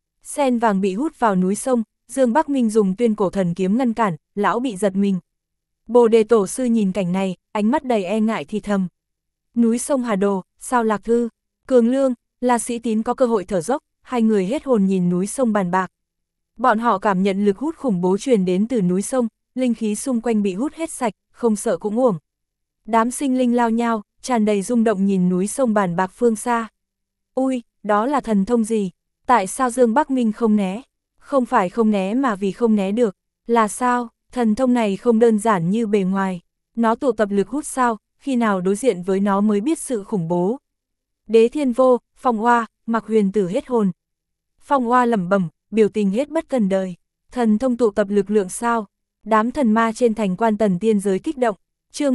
Sen vàng bị hút vào núi sông, Dương Bắc Minh dùng Tuyên Cổ Thần Kiếm ngăn cản, lão bị giật mình. Bồ Đề Tổ Sư nhìn cảnh này, ánh mắt đầy e ngại thì thầm. núi sông Hà Đồ, sao Lạc Thư, Cường Lương, La Sĩ Tín có cơ hội thở dốc, hai người hết hồn nhìn núi sông bàn bạc. Bọn họ cảm nhận lực hút khủng bố truyền đến từ núi sông, linh khí xung quanh bị hút hết sạch, không sợ cũng uổng. Đám sinh linh lao nhao, tràn đầy rung động nhìn núi sông bàn bạc phương xa. Ui, đó là thần thông gì? Tại sao Dương Bắc Minh không né? Không phải không né mà vì không né được. Là sao? Thần thông này không đơn giản như bề ngoài. Nó tụ tập lực hút sao, khi nào đối diện với nó mới biết sự khủng bố. Đế Thiên Vô, Phong Hoa, Mạc Huyền Tử hết hồn. Phong Hoa lẩm bẩm, biểu tình hết bất cần đời. Thần thông tụ tập lực lượng sao? Đám thần ma trên thành quan tần tiên giới kích động. Chương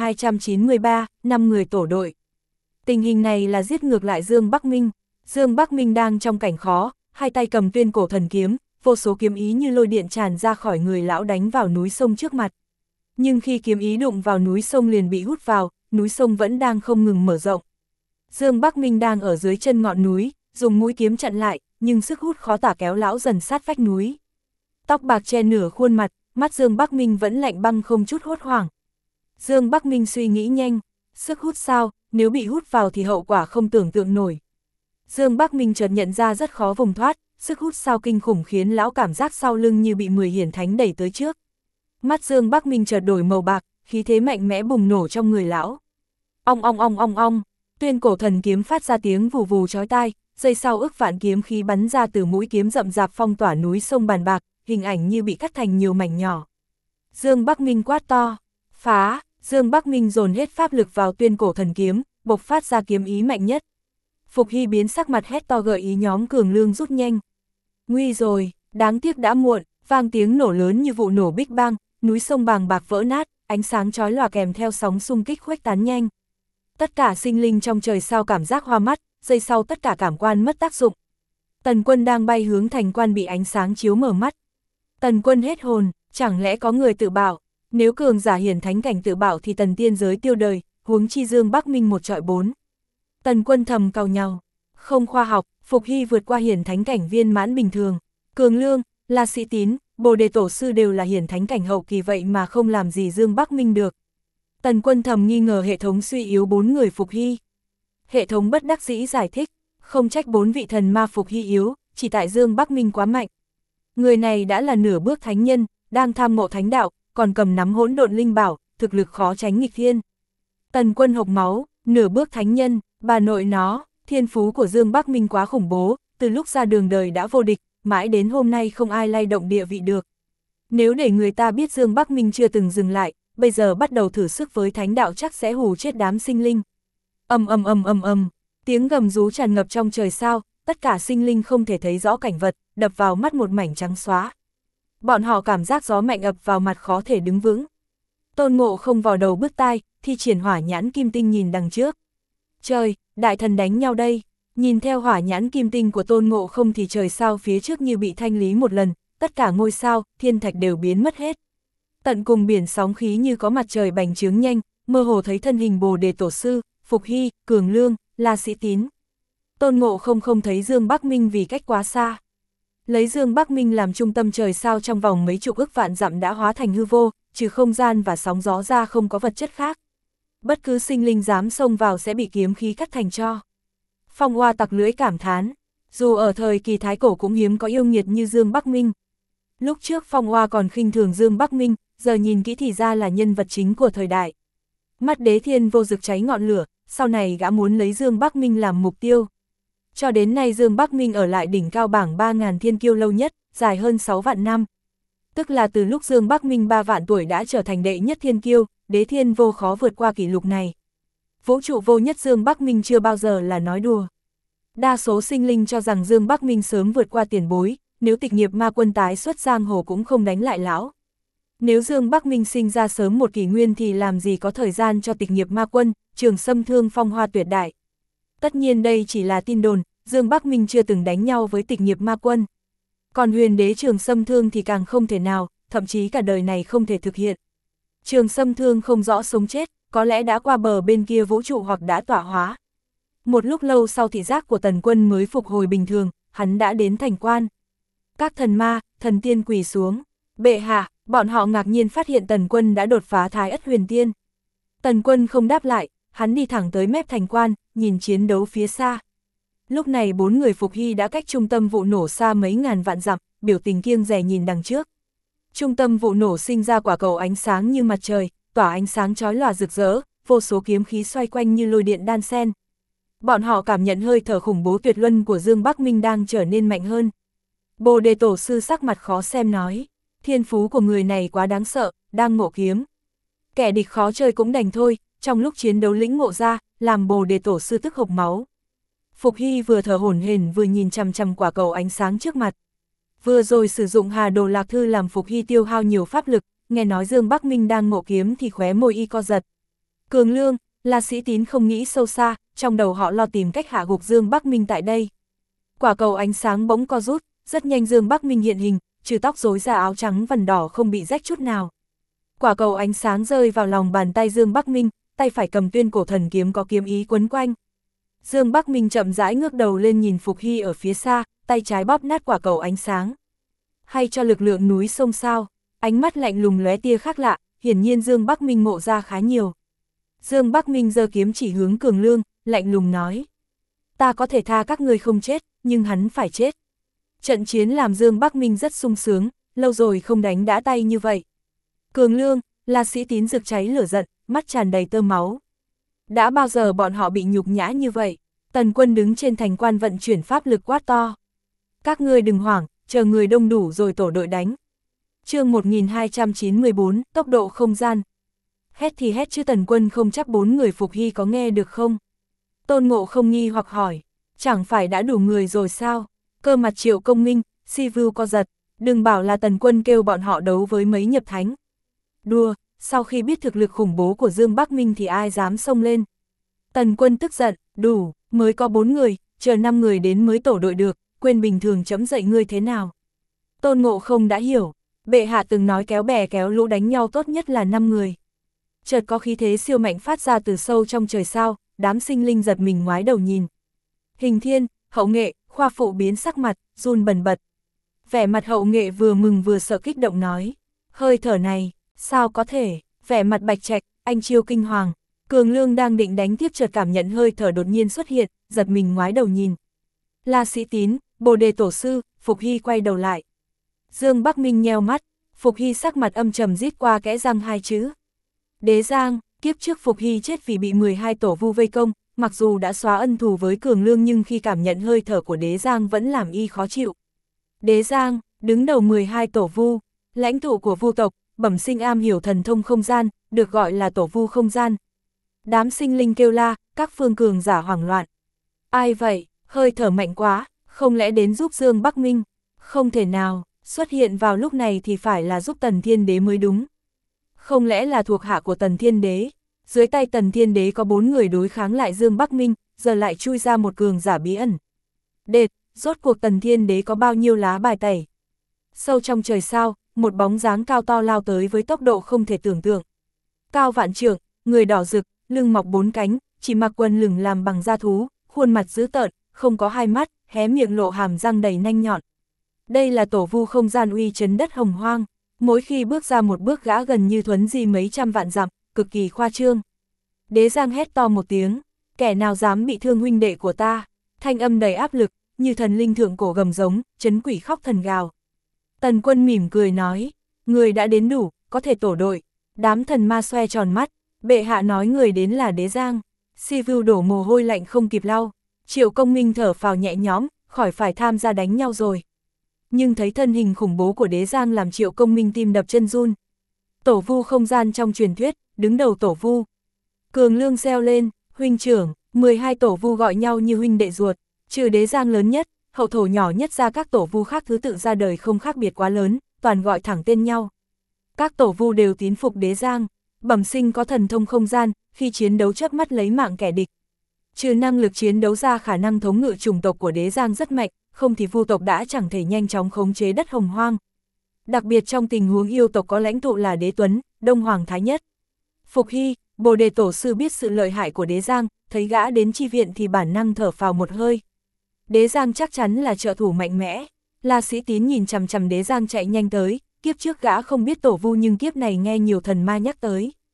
1293, 5 người tổ đội. Tình hình này là giết ngược lại Dương Bắc Minh. Dương Bắc Minh đang trong cảnh khó, hai tay cầm tuyên cổ thần kiếm, vô số kiếm ý như lôi điện tràn ra khỏi người lão đánh vào núi sông trước mặt. Nhưng khi kiếm ý đụng vào núi sông liền bị hút vào, núi sông vẫn đang không ngừng mở rộng. Dương Bắc Minh đang ở dưới chân ngọn núi, dùng mũi kiếm chặn lại, nhưng sức hút khó tả kéo lão dần sát vách núi. Tóc bạc che nửa khuôn mặt, mắt Dương Bắc Minh vẫn lạnh băng không chút hốt hoảng. Dương Bắc Minh suy nghĩ nhanh, sức hút sao, nếu bị hút vào thì hậu quả không tưởng tượng nổi. Dương Bắc Minh chợt nhận ra rất khó vùng thoát, sức hút sao kinh khủng khiến lão cảm giác sau lưng như bị 10 hiển thánh đẩy tới trước. Mắt Dương Bắc Minh chợt đổi màu bạc, khí thế mạnh mẽ bùng nổ trong người lão. Ong ong ong ong ong, tuyên cổ thần kiếm phát ra tiếng vù vù chói tai, giây sau ức vạn kiếm khí bắn ra từ mũi kiếm rậm rạp phong tỏa núi sông bàn bạc, hình ảnh như bị cắt thành nhiều mảnh nhỏ. Dương Bắc Minh quát to, phá! Dương Bắc Minh dồn hết pháp lực vào tuyên cổ thần kiếm, bộc phát ra kiếm ý mạnh nhất. Phục Hy biến sắc mặt hét to gợi ý nhóm Cường Lương rút nhanh. Nguy rồi, đáng tiếc đã muộn, vang tiếng nổ lớn như vụ nổ Big Bang, núi sông bàng bạc vỡ nát, ánh sáng chói lòa kèm theo sóng xung kích khuếch tán nhanh. Tất cả sinh linh trong trời sao cảm giác hoa mắt, giây sau tất cả cảm quan mất tác dụng. Tần Quân đang bay hướng thành quan bị ánh sáng chiếu mở mắt. Tần Quân hết hồn, chẳng lẽ có người tự bảo, nếu cường giả hiển thánh cảnh tự bảo thì tần tiên giới tiêu đời, huống chi Dương Bắc Minh một trọi bốn. Tần Quân thầm cau nhau, không khoa học, Phục Hy vượt qua hiển thánh cảnh viên mãn bình thường, Cường Lương, La Sĩ Tín, Bồ Đề Tổ Sư đều là hiển thánh cảnh hậu kỳ vậy mà không làm gì Dương Bắc Minh được. Tần Quân thầm nghi ngờ hệ thống suy yếu 4 người Phục Hy. Hệ thống bất đắc dĩ giải thích, không trách 4 vị thần ma Phục Hy yếu, chỉ tại Dương Bắc Minh quá mạnh. Người này đã là nửa bước thánh nhân, đang tham ngộ thánh đạo, còn cầm nắm hỗn độn linh bảo, thực lực khó tránh nghịch thiên. Tần Quân hộc máu, nửa bước thánh nhân, bà nội nó, thiên phú của Dương Bắc Minh quá khủng bố, từ lúc ra đường đời đã vô địch, mãi đến hôm nay không ai lay động địa vị được. Nếu để người ta biết Dương Bắc Minh chưa từng dừng lại, bây giờ bắt đầu thử sức với thánh đạo chắc sẽ hù chết đám sinh linh. Tiếng gầm rú tràn ngập trong trời sao, tất cả sinh linh không thể thấy rõ cảnh vật, đập vào mắt một mảnh trắng xóa. Bọn họ cảm giác gió mạnh ập vào mặt khó thể đứng vững. Tôn Ngộ không vò đầu bứt tai, thi triển hỏa nhãn kim tinh nhìn đằng trước. Trời, đại thần đánh nhau đây. Nhìn theo hỏa nhãn kim tinh của Tôn Ngộ không thì trời sao phía trước như bị thanh lý một lần, tất cả ngôi sao, thiên thạch đều biến mất hết. Tận cùng biển sóng khí như có mặt trời bành trướng nhanh, mơ hồ thấy thân hình Bồ Đề Tổ Sư, Phục Hy, Cường Lương, La Sĩ Tín. Tôn Ngộ không thấy Dương Bắc Minh vì cách quá xa. Lấy Dương Bắc Minh làm trung tâm trời sao trong vòng mấy chục ức vạn dặm đã hóa thành hư vô, trừ không gian và sóng gió ra không có vật chất khác. Bất cứ sinh linh dám xông vào sẽ bị kiếm khí cắt thành tro. Phong Hoa tặc lưỡi cảm thán, dù ở thời kỳ thái cổ cũng hiếm có yêu nghiệt như Dương Bắc Minh. Lúc trước Phong Hoa còn khinh thường Dương Bắc Minh, giờ nhìn kỹ thì ra là nhân vật chính của thời đại. Mắt Đế Thiên Vô rực cháy ngọn lửa, sau này gã muốn lấy Dương Bắc Minh làm mục tiêu. Cho đến nay Dương Bắc Minh ở lại đỉnh cao bảng 3.000 thiên kiêu lâu nhất, dài hơn 6 vạn năm. Tức là từ lúc Dương Bắc Minh 3 vạn tuổi đã trở thành đệ nhất thiên kiêu, Đế Thiên Vô khó vượt qua kỷ lục này. Vũ trụ vô nhất Dương Bắc Minh chưa bao giờ là nói đùa. Đa số sinh linh cho rằng Dương Bắc Minh sớm vượt qua tiền bối, nếu tịch nghiệp ma quân tái xuất giang hồ cũng không đánh lại lão. Nếu Dương Bắc Minh sinh ra sớm một kỷ nguyên thì làm gì có thời gian cho tịch nghiệp ma quân, Trường Sâm Thương phong hoa tuyệt đại. Tất nhiên đây chỉ là tin đồn, Dương Bắc Minh chưa từng đánh nhau với tịch nghiệp ma quân. Còn huyền đế Trường Sâm Thương thì càng không thể nào, thậm chí cả đời này không thể thực hiện. Trường Sâm Thương không rõ sống chết, có lẽ đã qua bờ bên kia vũ trụ hoặc đã tọa hóa. Một lúc lâu sau thị giác của Tần Quân mới phục hồi bình thường, hắn đã đến thành quan. Các thần ma, thần tiên quỳ xuống. Bệ hạ, bọn họ ngạc nhiên phát hiện Tần Quân đã đột phá Thái Ất Huyền Tiên. Tần Quân không đáp lại, hắn đi thẳng tới mép thành quan, nhìn chiến đấu phía xa. Lúc này 4 người Phục Hy đã cách trung tâm vụ nổ xa mấy ngàn vạn dặm, biểu tình kiêng dè nhìn đằng trước. Trung tâm vụ nổ sinh ra quả cầu ánh sáng như mặt trời, tỏa ánh sáng chói lòa rực rỡ, vô số kiếm khí xoay quanh như lôi điện đan sen. Bọn họ cảm nhận hơi thở khủng bố tuyệt luân của Dương Bắc Minh đang trở nên mạnh hơn. Bồ Đề Tổ sư sắc mặt khó xem nói, thiên phú của người này quá đáng sợ, đang ngộ kiếm. Kẻ địch khó chơi cũng đành thôi, trong lúc chiến đấu lĩnh ngộ ra, làm Bồ Đề Tổ sư tức hộc máu. Phục Hy vừa thở hổn hển vừa nhìn chằm chằm quả cầu ánh sáng trước mặt. Vừa rồi sử dụng Hà Đồ Lạc Thư làm Phục Hy tiêu hao nhiều pháp lực, nghe nói Dương Bắc Minh đang ngộ kiếm thì khóe môi y co giật. Cường Lương, La Sĩ Tín không nghĩ sâu xa, trong đầu họ lo tìm cách hạ gục Dương Bắc Minh tại đây. Quả cầu ánh sáng bỗng co rút, rất nhanh Dương Bắc Minh hiện hình, trừ tóc rối ra áo trắng vằn đỏ không bị rách chút nào. Quả cầu ánh sáng rơi vào lòng bàn tay Dương Bắc Minh, tay phải cầm Tuyên Cổ Thần Kiếm có kiếm ý quấn quanh. Dương Bắc Minh chậm rãi ngước đầu lên nhìn Phục Hy ở phía xa, tay trái bóp nát quả cầu ánh sáng. Hay cho lực lượng núi sông sao, ánh mắt lạnh lùng lóe tia khác lạ, hiển nhiên Dương Bắc Minh ngộ ra khá nhiều. Dương Bắc Minh giơ kiếm chỉ hướng Cường Lương, lạnh lùng nói. Ta có thể tha các ngươi không chết, nhưng hắn phải chết. Trận chiến làm Dương Bắc Minh rất sung sướng, lâu rồi không đánh đã tay như vậy. Cường Lương, La Sĩ Tín rực cháy lửa giận, mắt tràn đầy tơ máu. Đã bao giờ bọn họ bị nhục nhã như vậy? Tần Quân đứng trên thành quan vận chuyển pháp lực quát to. Các ngươi đừng hoảng, chờ người đông đủ rồi tổ đội đánh. Chương 1294, tốc độ không gian. Hét thì hét chứ Tần Quân không chắc 4 người Phục Hy có nghe được không? Tôn Ngộ không nghi hoặc hỏi, chẳng phải đã đủ người rồi sao? Cơ mặt Triệu Công Minh, Si Vưu co giật, đừng bảo là Tần Quân kêu bọn họ đấu với mấy nhập thánh. Đùa, sau khi biết thực lực khủng bố của Dương Bắc Minh thì ai dám xông lên. Tần Quân tức giận, đủ, mới có 4 người, chờ 5 người đến mới tổ đội được, quên bình thường chấm dậy ngươi thế nào. Tôn Ngộ không đã hiểu, bệ hạ từng nói kéo bè kéo lũ đánh nhau tốt nhất là 5 người. Chợt có khí thế siêu mạnh phát ra từ sâu trong trời sao, đám sinh linh giật mình ngoái đầu nhìn. Hình Thiên, Hậu Nghệ, Khoa Phụ biến sắc mặt, run bần bật. Vẻ mặt Hậu Nghệ vừa mừng vừa sợ kích động nói, hơi thở này, sao có thể? Vẻ mặt Bạch Trạch, anh Chiêu kinh hoàng. Cường Lương đang định đánh tiếp chợt cảm nhận hơi thở đột nhiên xuất hiện, giật mình ngoái đầu nhìn. La Sĩ Tín, Bồ Đề Tổ sư, Phục Hy quay đầu lại. Dương Bắc Minh nheo mắt, Phục Hy sắc mặt âm trầm rít qua kẽ răng 2 chữ. Đế Giang, kiếp trước Phục Hy chết vì bị 12 tổ vu vây công, mặc dù đã xóa ân thù với Cường Lương nhưng khi cảm nhận hơi thở của Đế Giang vẫn làm y khó chịu. Đế Giang, đứng đầu 12 tổ vu, lãnh tụ của vu tộc, bẩm sinh am hiểu thần thông không gian, được gọi là tổ vu không gian. Đám sinh linh kêu la, các phương cường giả hoảng loạn. Ai vậy, hơi thở mạnh quá, không lẽ đến giúp Dương Bắc Minh? Không thể nào, xuất hiện vào lúc này thì phải là giúp Tần Thiên Đế mới đúng. Không lẽ là thuộc hạ của Tần Thiên Đế? Dưới tay Tần Thiên Đế có 4 người đối kháng lại Dương Bắc Minh, giờ lại chui ra một cường giả bí ẩn. Đệt, rốt cuộc Tần Thiên Đế có bao nhiêu lá bài tẩy? Sâu trong trời sao, một bóng dáng cao to lao tới với tốc độ không thể tưởng tượng. Cao vạn trượng, người đỏ rực, lưng mọc 4 cánh, chỉ mặc quần lửng làm bằng da thú, khuôn mặt dữ tợn, không có 2 mắt, hé miệng lộ hàm răng đầy nanh nhọn. Đây là tổ vu không gian uy chấn đất hồng hoang, mỗi khi bước ra một bước gã gần như thuấn di mấy trăm vạn dặm, cực kỳ khoa trương. Đế Giang hét to một tiếng, kẻ nào dám bị thương huynh đệ của ta, thanh âm đầy áp lực, như thần linh thượng cổ gầm giống, chấn quỷ khóc thần gào. Tần Quân mỉm cười nói, người đã đến đủ, có thể tổ đội. Đám thần ma xoe tròn mắt, bệ hạ nói người đến là Đế Giang. Si Vưu đổ mồ hôi lạnh không kịp lau, Triệu Công Minh thở phào nhẹ nhõm, khỏi phải tham gia đánh nhau rồi. Nhưng thấy thân hình khủng bố của Đế Giang làm Triệu Công Minh tim đập chân run. Tổ vu không gian trong truyền thuyết, đứng đầu tổ vu. Cường Lương reo lên, huynh trưởng, 12 tổ vu gọi nhau như huynh đệ ruột, trừ Đế Giang lớn nhất, hậu thổ nhỏ nhất ra các tổ vu khác thứ tự ra đời không khác biệt quá lớn, toàn gọi thẳng tên nhau. Các tổ vu đều tín phục Đế Giang, bẩm sinh có thần thông không gian, khi chiến đấu chớp mắt lấy mạng kẻ địch. Trừ năng lực chiến đấu ra khả năng thống ngự chủng tộc của Đế Giang rất mạnh, không thì vu tộc đã chẳng thể nhanh chóng khống chế đất hồng hoang. Đặc biệt trong tình huống yêu tộc có lãnh tụ là Đế Tuấn, Đông Hoàng Thái Nhất. Phục Hy, Bồ Đề Tổ sư biết sự lợi hại của Đế Giang, thấy gã đến chi viện thì bản năng thở phào một hơi. Đế Giang chắc chắn là trợ thủ mạnh mẽ. La Sĩ Tín nhìn chằm chằm Đế Giang chạy nhanh tới, kiếp trước gã không biết tổ vu nhưng kiếp này nghe nhiều thần ma nhắc tới.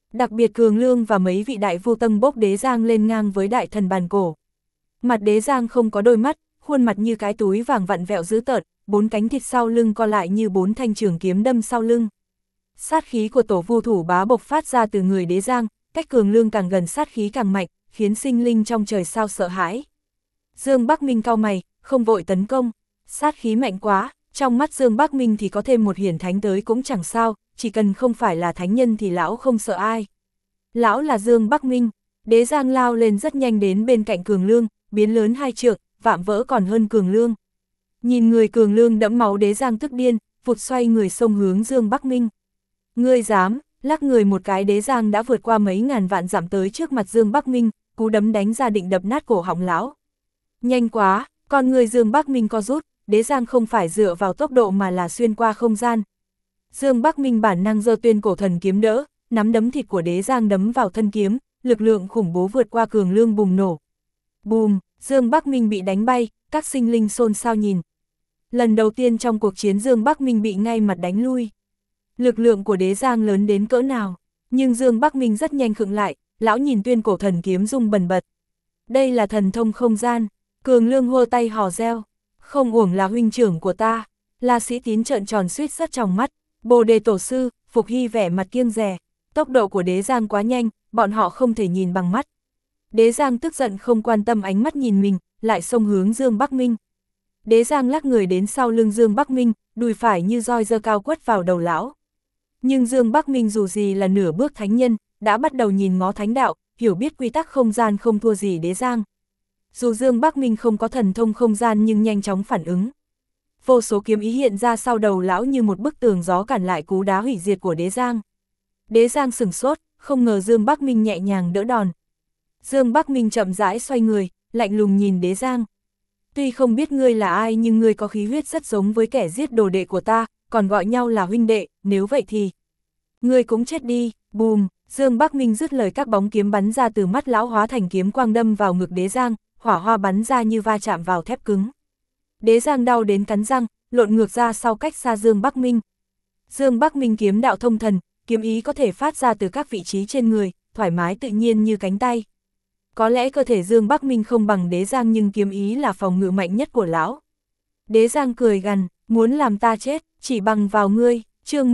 Đặc biệt Cường Lương và mấy vị đại vu tâng bốc đế giang lên ngang với đại thần bàn cổ. Mặt đế giang không có đôi mắt, khuôn mặt như cái túi vàng vặn vẹo dữ tợn, 4 cánh thịt sau lưng co lại như 4 thanh trường kiếm đâm sau lưng. Sát khí của tổ vu thủ bá bộc phát ra từ người đế giang, cách Cường Lương càng gần sát khí càng mạnh, khiến sinh linh trong trời sao sợ hãi. Dương Bắc Minh cau mày, không vội tấn công, sát khí mạnh quá, trong mắt Dương Bắc Minh thì có thêm một hiển thánh tới cũng chẳng sao, chỉ cần không phải là thánh nhân thì lão không sợ ai. Lão là Dương Bắc Minh, đế giang lao lên rất nhanh đến bên cạnh Cường Lương, biến lớn 2 trượng, vạm vỡ còn hơn Cường Lương. Nhìn người Cường Lương đẫm máu đế giang tức điên, vụt xoay người xông hướng Dương Bắc Minh. Ngươi dám, lắc người một cái đế giang đã vượt qua mấy ngàn vạn dặm tới trước mặt Dương Bắc Minh, cú đấm đánh ra định đập nát cổ họng lão. Nhanh quá, con người Dương Bắc Minh co rút, đế giang không phải dựa vào tốc độ mà là xuyên qua không gian. Dương Bắc Minh bản năng giơ tuyên cổ thần kiếm đỡ, nắm đấm thịt của đế giang đấm vào thân kiếm, lực lượng khủng bố vượt qua Cường Lương bùng nổ. Bùm, Dương Bắc Minh bị đánh bay, các sinh linh xôn xao nhìn. Lần đầu tiên trong cuộc chiến Dương Bắc Minh bị ngay mặt đánh lui. Lực lượng của đế giang lớn đến cỡ nào, nhưng Dương Bắc Minh rất nhanh khựng lại, lão nhìn tuyên cổ thần kiếm rung bần bật. Đây là thần thông không gian, Cường Lương hô tay hò reo, không uổng là huynh trưởng của ta. La Sĩ Tín trợn tròn suýt rất trong mắt, Bồ Đề Tổ Sư, Phục Hy vẻ mặt kiêng dè, tốc độ của đế giang quá nhanh, bọn họ không thể nhìn bằng mắt. Đế giang tức giận không quan tâm ánh mắt nhìn mình, lại xông hướng Dương Bắc Minh. Đế giang lắc người đến sau lưng Dương Bắc Minh, đùi phải như roi giơ cao quất vào đầu lão. Nhưng Dương Bắc Minh dù gì là nửa bước thánh nhân, đã bắt đầu nhìn ngó thánh đạo, hiểu biết quy tắc không gian không thua gì đế giang. Dù Dương Bắc Minh không có thần thông không gian nhưng nhanh chóng phản ứng. Vô số kiếm ý hiện ra sau đầu lão như một bức tường gió cản lại cú đá hủy diệt của đế giang. Đế giang sửng sốt, không ngờ Dương Bắc Minh nhẹ nhàng đỡ đòn. Dương Bắc Minh chậm rãi xoay người, lạnh lùng nhìn đế giang. Tuy không biết ngươi là ai nhưng ngươi có khí huyết rất giống với kẻ giết đồ đệ của ta, còn gọi nhau là huynh đệ, nếu vậy thì ngươi cũng chết đi. Bùm, Dương Bắc Minh dứt lời các bóng kiếm bắn ra từ mắt lão hóa thành kiếm quang đâm vào ngực đế giang, hỏa hoa bắn ra như va chạm vào thép cứng. Đế giang đau đến cắn răng, lộn ngược ra sau cách xa Dương Bắc Minh. Dương Bắc Minh kiếm đạo thông thần, kiếm ý có thể phát ra từ các vị trí trên người, thoải mái tự nhiên như cánh tay. Có lẽ cơ thể Dương Bắc Minh không bằng đế giang nhưng kiếm ý là phòng ngự mạnh nhất của lão. Đế giang cười gằn, muốn làm ta chết, chỉ bằng vào ngươi. Chương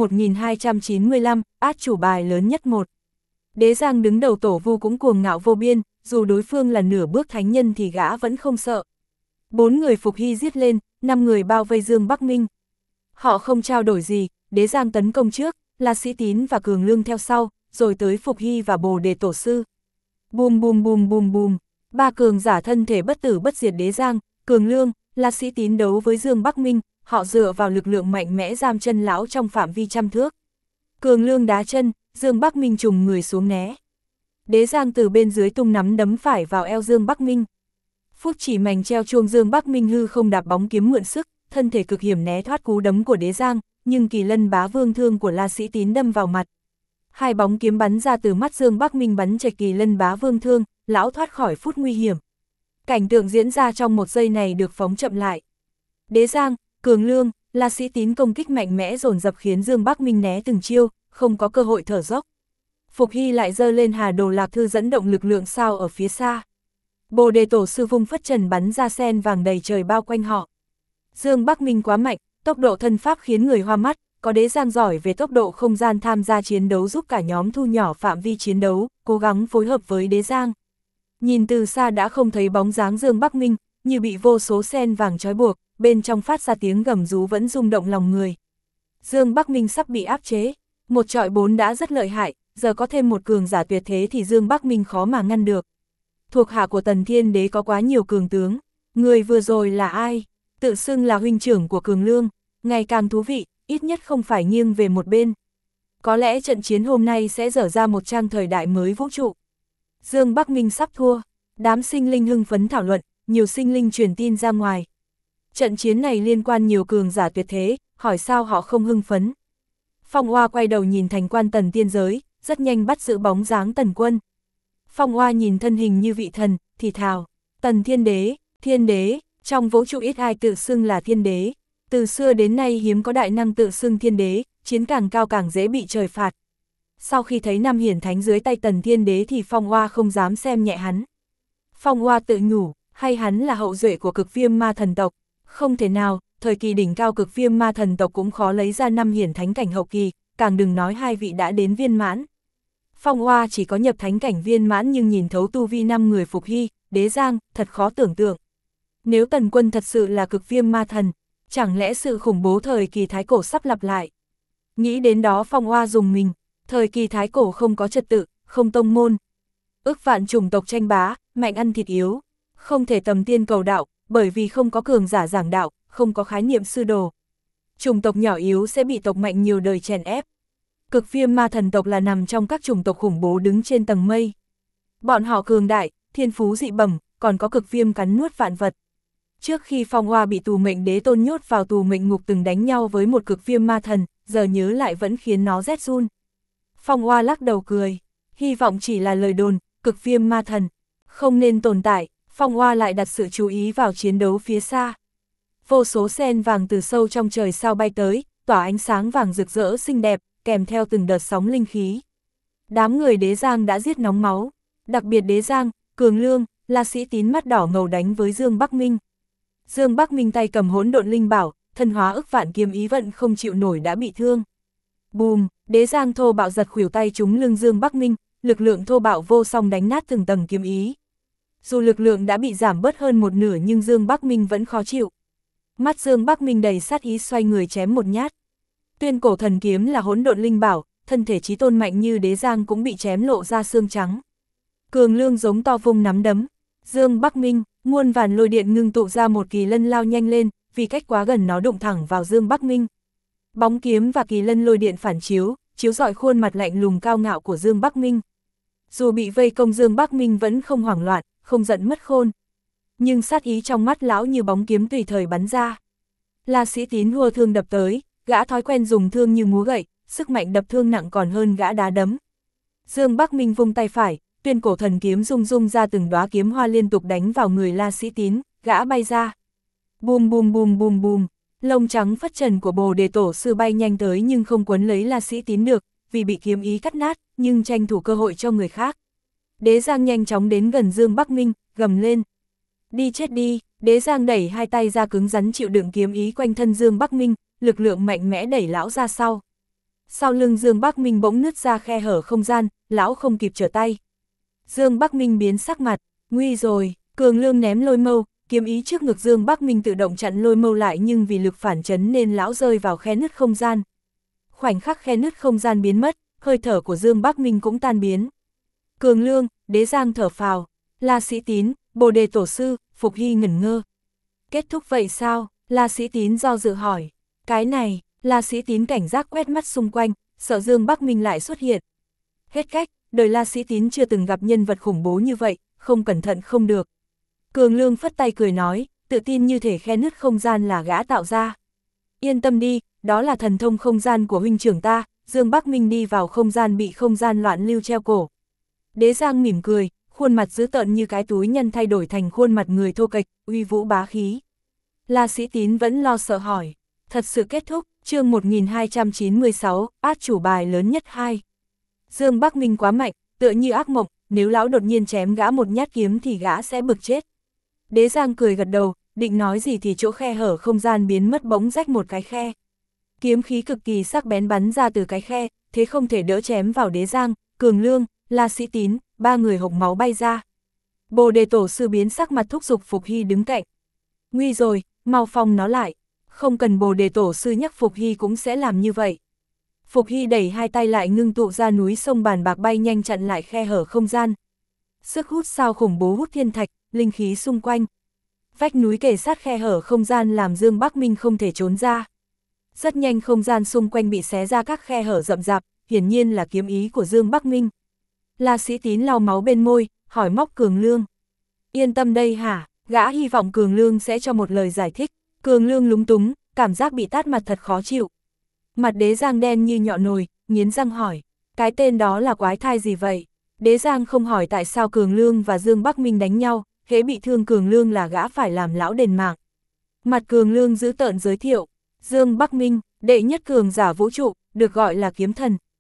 1295, át chủ bài lớn nhất 1. Đế giang đứng đầu tổ vu cũng cuồng ngạo vô biên, dù đối phương là nửa bước thánh nhân thì gã vẫn không sợ. 4 người Phục Hy giết lên, 5 người bao vây Dương Bắc Minh. Họ không trao đổi gì, đế giang tấn công trước, La Sĩ Tín và Cường Lương theo sau, rồi tới Phục Hy và Bồ Đề Tổ Sư. Bùm bùm bùm bùm bùm, 3 cường giả thân thể bất tử bất diệt đế giang, Cường Lương, La Sĩ Tín đấu với Dương Bắc Minh, họ dựa vào lực lượng mạnh mẽ giam chân lão trong phạm vi trăm thước. Cường Lương đá chân, Dương Bắc Minh trùng người xuống né. Đế giang từ bên dưới tung nắm đấm phải vào eo Dương Bắc Minh. Phúc chỉ mảnh treo chuông Dương Bắc Minh hư không đạp bóng kiếm mượn sức, thân thể cực hiểm né thoát cú đấm của đế giang, nhưng Kỳ Lân Bá Vương thương của La Sĩ Tín đâm vào mặt. 2 bóng kiếm bắn ra từ mắt Dương Bắc Minh bắn chệch Kỳ Lân Bá Vương thương, lão thoát khỏi phút nguy hiểm. Cảnh tượng diễn ra trong một giây này được phóng chậm lại. Đế giang, Cường Lương, La Sĩ Tín công kích mạnh mẽ dồn dập khiến Dương Bắc Minh né từng chiêu, không có cơ hội thở dốc. Phục Hy lại giơ lên Hà Đồ Lạc Thư dẫn động lực lượng sao ở phía xa. Bồ Đề Tổ Sư vung phất trần bắn ra sen vàng đầy trời bao quanh họ. Dương Bắc Minh quá mạnh, tốc độ thân pháp khiến người hoa mắt, có đế giang giỏi về tốc độ không gian tham gia chiến đấu giúp cả nhóm thu nhỏ phạm vi chiến đấu, cố gắng phối hợp với đế giang. Nhìn từ xa đã không thấy bóng dáng Dương Bắc Minh, như bị vô số sen vàng trói buộc, bên trong phát ra tiếng gầm rú vẫn rung động lòng người. Dương Bắc Minh sắp bị áp chế, 1 chọi 4 đã rất lợi hại, giờ có thêm một cường giả tuyệt thế thì Dương Bắc Minh khó mà ngăn được. Thuộc hạ của Tần Thiên Đế có quá nhiều cường tướng, người vừa rồi là ai? Tự xưng là huynh trưởng của Cường Lương, ngày càng thú vị, ít nhất không phải nghiêng về một bên. Có lẽ trận chiến hôm nay sẽ dở ra một trang thời đại mới vũ trụ. Dương Bắc Minh sắp thua, đám sinh linh hưng phấn thảo luận, nhiều sinh linh truyền tin ra ngoài. Trận chiến này liên quan nhiều cường giả tuyệt thế, hỏi sao họ không hưng phấn. Phong Oa quay đầu nhìn thành quan Tần tiên giới, rất nhanh bắt giữ bóng dáng Tần Quân. Phong Oa nhìn thân hình như vị thần, thì thào, Tần Thiên Đế, trong vũ trụ ít ai tự xưng là Thiên Đế. Từ xưa đến nay hiếm có đại năng tự xưng Thiên Đế, chiến càng cao càng dễ bị trời phạt. Sau khi thấy Nam Hiển Thánh dưới tay Tần Thiên Đế thì Phong Oa không dám xem nhẹ hắn. Phong Oa tự nhủ, hay hắn là hậu duệ của Cực Viêm Ma thần tộc? Không thể nào, thời kỳ đỉnh cao Cực Viêm Ma thần tộc cũng khó lấy ra Nam Hiển Thánh cảnh hậu kỳ, càng đừng nói hai vị đã đến viên mãn. Phong Oa chỉ có nhập thánh cảnh viên mãn nhưng nhìn thấu tu vi 5 người Phục Hy, Đế Giang, thật khó tưởng tượng. Nếu Tần Quân thật sự là Cực Viêm Ma thần, chẳng lẽ sự khủng bố thời kỳ Thái Cổ sắp lặp lại? Nghĩ đến đó Phong Oa dùng mình, thời kỳ Thái Cổ không có trật tự, không tông môn. Ức vạn chủng tộc tranh bá, mạnh ăn thịt yếu, không thể tầm tiên cầu đạo, bởi vì không có cường giả giảng đạo, không có khái niệm sư đồ. Chủng tộc nhỏ yếu sẽ bị tộc mạnh nhiều đời chèn ép. Cực Viêm Ma thần tộc là nằm trong các chủng tộc khủng bố đứng trên tầng mây. Bọn họ cường đại, thiên phú dị bẩm, còn có cực viêm cắn nuốt vạn vật. Trước khi Phong Oa bị tù mệnh đế tôn nhốt vào tù mệnh ngục từng đánh nhau với một cực viêm ma thần, giờ nhớ lại vẫn khiến nó rét run. Phong Oa lắc đầu cười, hy vọng chỉ là lời đồn, cực viêm ma thần không nên tồn tại. Phong Oa lại đặt sự chú ý vào chiến đấu phía xa. Vô số sen vàng từ sâu trong trời sao bay tới, tỏa ánh sáng vàng rực rỡ xinh đẹp, kèm theo từng đợt sóng linh khí. Đám người Đế Giang đã giết nóng máu, đặc biệt Đế Giang, Cường Lương, La Sĩ Tín mắt đỏ ngầu đánh với Dương Bắc Minh. Dương Bắc Minh tay cầm hỗn độn linh bảo, thân hóa ức vạn kiếm ý vận không chịu nổi đã bị thương. Bùm, Đế Giang thô bạo giật khuỷu tay trúng lưng Dương Bắc Minh, lực lượng thô bạo vô song đánh nát từng tầng kiếm ý. Dù lực lượng đã bị giảm bớt hơn một nửa nhưng Dương Bắc Minh vẫn khó chịu. Mắt Dương Bắc Minh đầy sát ý xoay người chém một nhát. Tuyên cổ thần kiếm là hỗn độn linh bảo, thân thể chí tôn mạnh như Đế Giang cũng bị chém lộ ra xương trắng. Cường Lương giống to vung nắm đấm. Dương Bắc Minh, muôn vàn lôi điện ngưng tụ ra một kỳ lân lao nhanh lên, vì cách quá gần nó đụng thẳng vào Dương Bắc Minh. Bóng kiếm và kỳ lân lôi điện phản chiếu, chiếu rọi khuôn mặt lạnh lùng cao ngạo của Dương Bắc Minh. Dù bị vây công Dương Bắc Minh vẫn không hoảng loạn, không giận mất khôn. Nhưng sát ý trong mắt lão như bóng kiếm tùy thời bắn ra. La Sĩ Tín hùa thương đập tới, gã thói quen dùng thương như múa gậy, sức mạnh đập thương nặng còn hơn gã đá đấm. Dương Bắc Minh vung tay phải, tuyên cổ thần kiếm rung rung ra từng đóa kiếm hoa liên tục đánh vào người La Sĩ Tín, gã bay ra. Bùm bùm bùm bùm bùm, lông trắng phất trần của Bồ Đề Tổ sư bay nhanh tới nhưng không quấn lấy La Sĩ Tín được, vì bị kiếm ý cắt nát, nhưng tranh thủ cơ hội cho người khác. Đế Giang nhanh chóng đến gần Dương Bắc Minh, gầm lên. Đi chết đi, Đế Giang đẩy hai tay ra cứng rắn chịu đựng kiếm ý quanh thân Dương Bắc Minh, lực lượng mạnh mẽ đẩy lão ra sau. Sau lưng Dương Bắc Minh bỗng nứt ra khe hở không gian, lão không kịp trở tay. Dương Bắc Minh biến sắc mặt, nguy rồi, Cường Lương ném lôi mâu, kiếm ý trước ngực Dương Bắc Minh tự động chặn lôi mâu lại nhưng vì lực phản chấn nên lão rơi vào khe nứt không gian. Khoảnh khắc khe nứt không gian biến mất, hơi thở của Dương Bắc Minh cũng tan biến. Cường Lương, Đế Giang thở phào, La Sĩ Tín, Bồ Đề Tổ sư, Phục Hy ngẩn ngơ. Kết thúc vậy sao? La Sĩ Tín do dự hỏi. Cái này, La Sĩ Tín cảnh giác quét mắt xung quanh, sợ Dương Bắc Minh lại xuất hiện. Hết cách, đời La Sĩ Tín chưa từng gặp nhân vật khủng bố như vậy, không cẩn thận không được. Cường Lương phất tay cười nói, tự tin như thể khe nứt không gian là gã tạo ra. Yên tâm đi, đó là thần thông không gian của huynh trưởng ta, Dương Bắc Minh đi vào không gian bị không gian loạn lưu treo cổ. Đế Giang mỉm cười, khuôn mặt dữ tợn như cái túi nhân thay đổi thành khuôn mặt người thô kệch, uy vũ bá khí. La Sĩ Tín vẫn lo sợ hỏi, thật sự kết thúc, chương 1296, át chủ bài lớn nhất 2. Dương Bắc Minh quá mạnh, tựa như ác mộng, nếu lão đột nhiên chém gã một nhát kiếm thì gã sẽ bực chết. Đế Giang cười gật đầu, định nói gì thì chỗ khe hở không gian biến mất bỗng rách một cái khe. Kiếm khí cực kỳ sắc bén bắn ra từ cái khe, thế không thể đỡ chém vào Đế Giang, Cường Lương, La Sĩ Tín, ba người hộc máu bay ra. Bồ Đề Tổ sư biến sắc mặt thúc giục Phục Hy đứng cạnh. Nguy rồi, mau phong nó lại. Không cần Bồ Đề Tổ sư nhắc Phục Hy cũng sẽ làm như vậy. Phục Hy đẩy hai tay lại ngưng tụ ra núi sông bàn bạc bay nhanh chặn lại khe hở không gian. Sức hút sao khủng bố hút thiên thạch, linh khí xung quanh. Vách núi kề sát khe hở không gian làm Dương Bắc Minh không thể trốn ra. Rất nhanh không gian xung quanh bị xé ra các khe hở rậm rạp, hiển nhiên là kiếm ý của Dương Bắc Minh. La Sĩ Tín lau máu bên môi, hỏi móc Cường Lương. Yên tâm đây hả? Gã hy vọng Cường Lương sẽ cho một lời giải thích. Cường Lương lúng túng, cảm giác bị tát mặt thật khó chịu. Mặt Đế Giang đen như nhọ nồi, nghiến răng hỏi. Cái tên đó là quái thai gì vậy? Đế Giang không hỏi tại sao Cường Lương và Dương Bắc Minh đánh nhau, hễ bị thương Cường Lương là gã phải làm lão đền mạng. Mặt Cường Lương giữ tợn giới thiệu. Dương Bắc Minh, đệ nhất cường giả vũ trụ, được gọi là kiếm thần.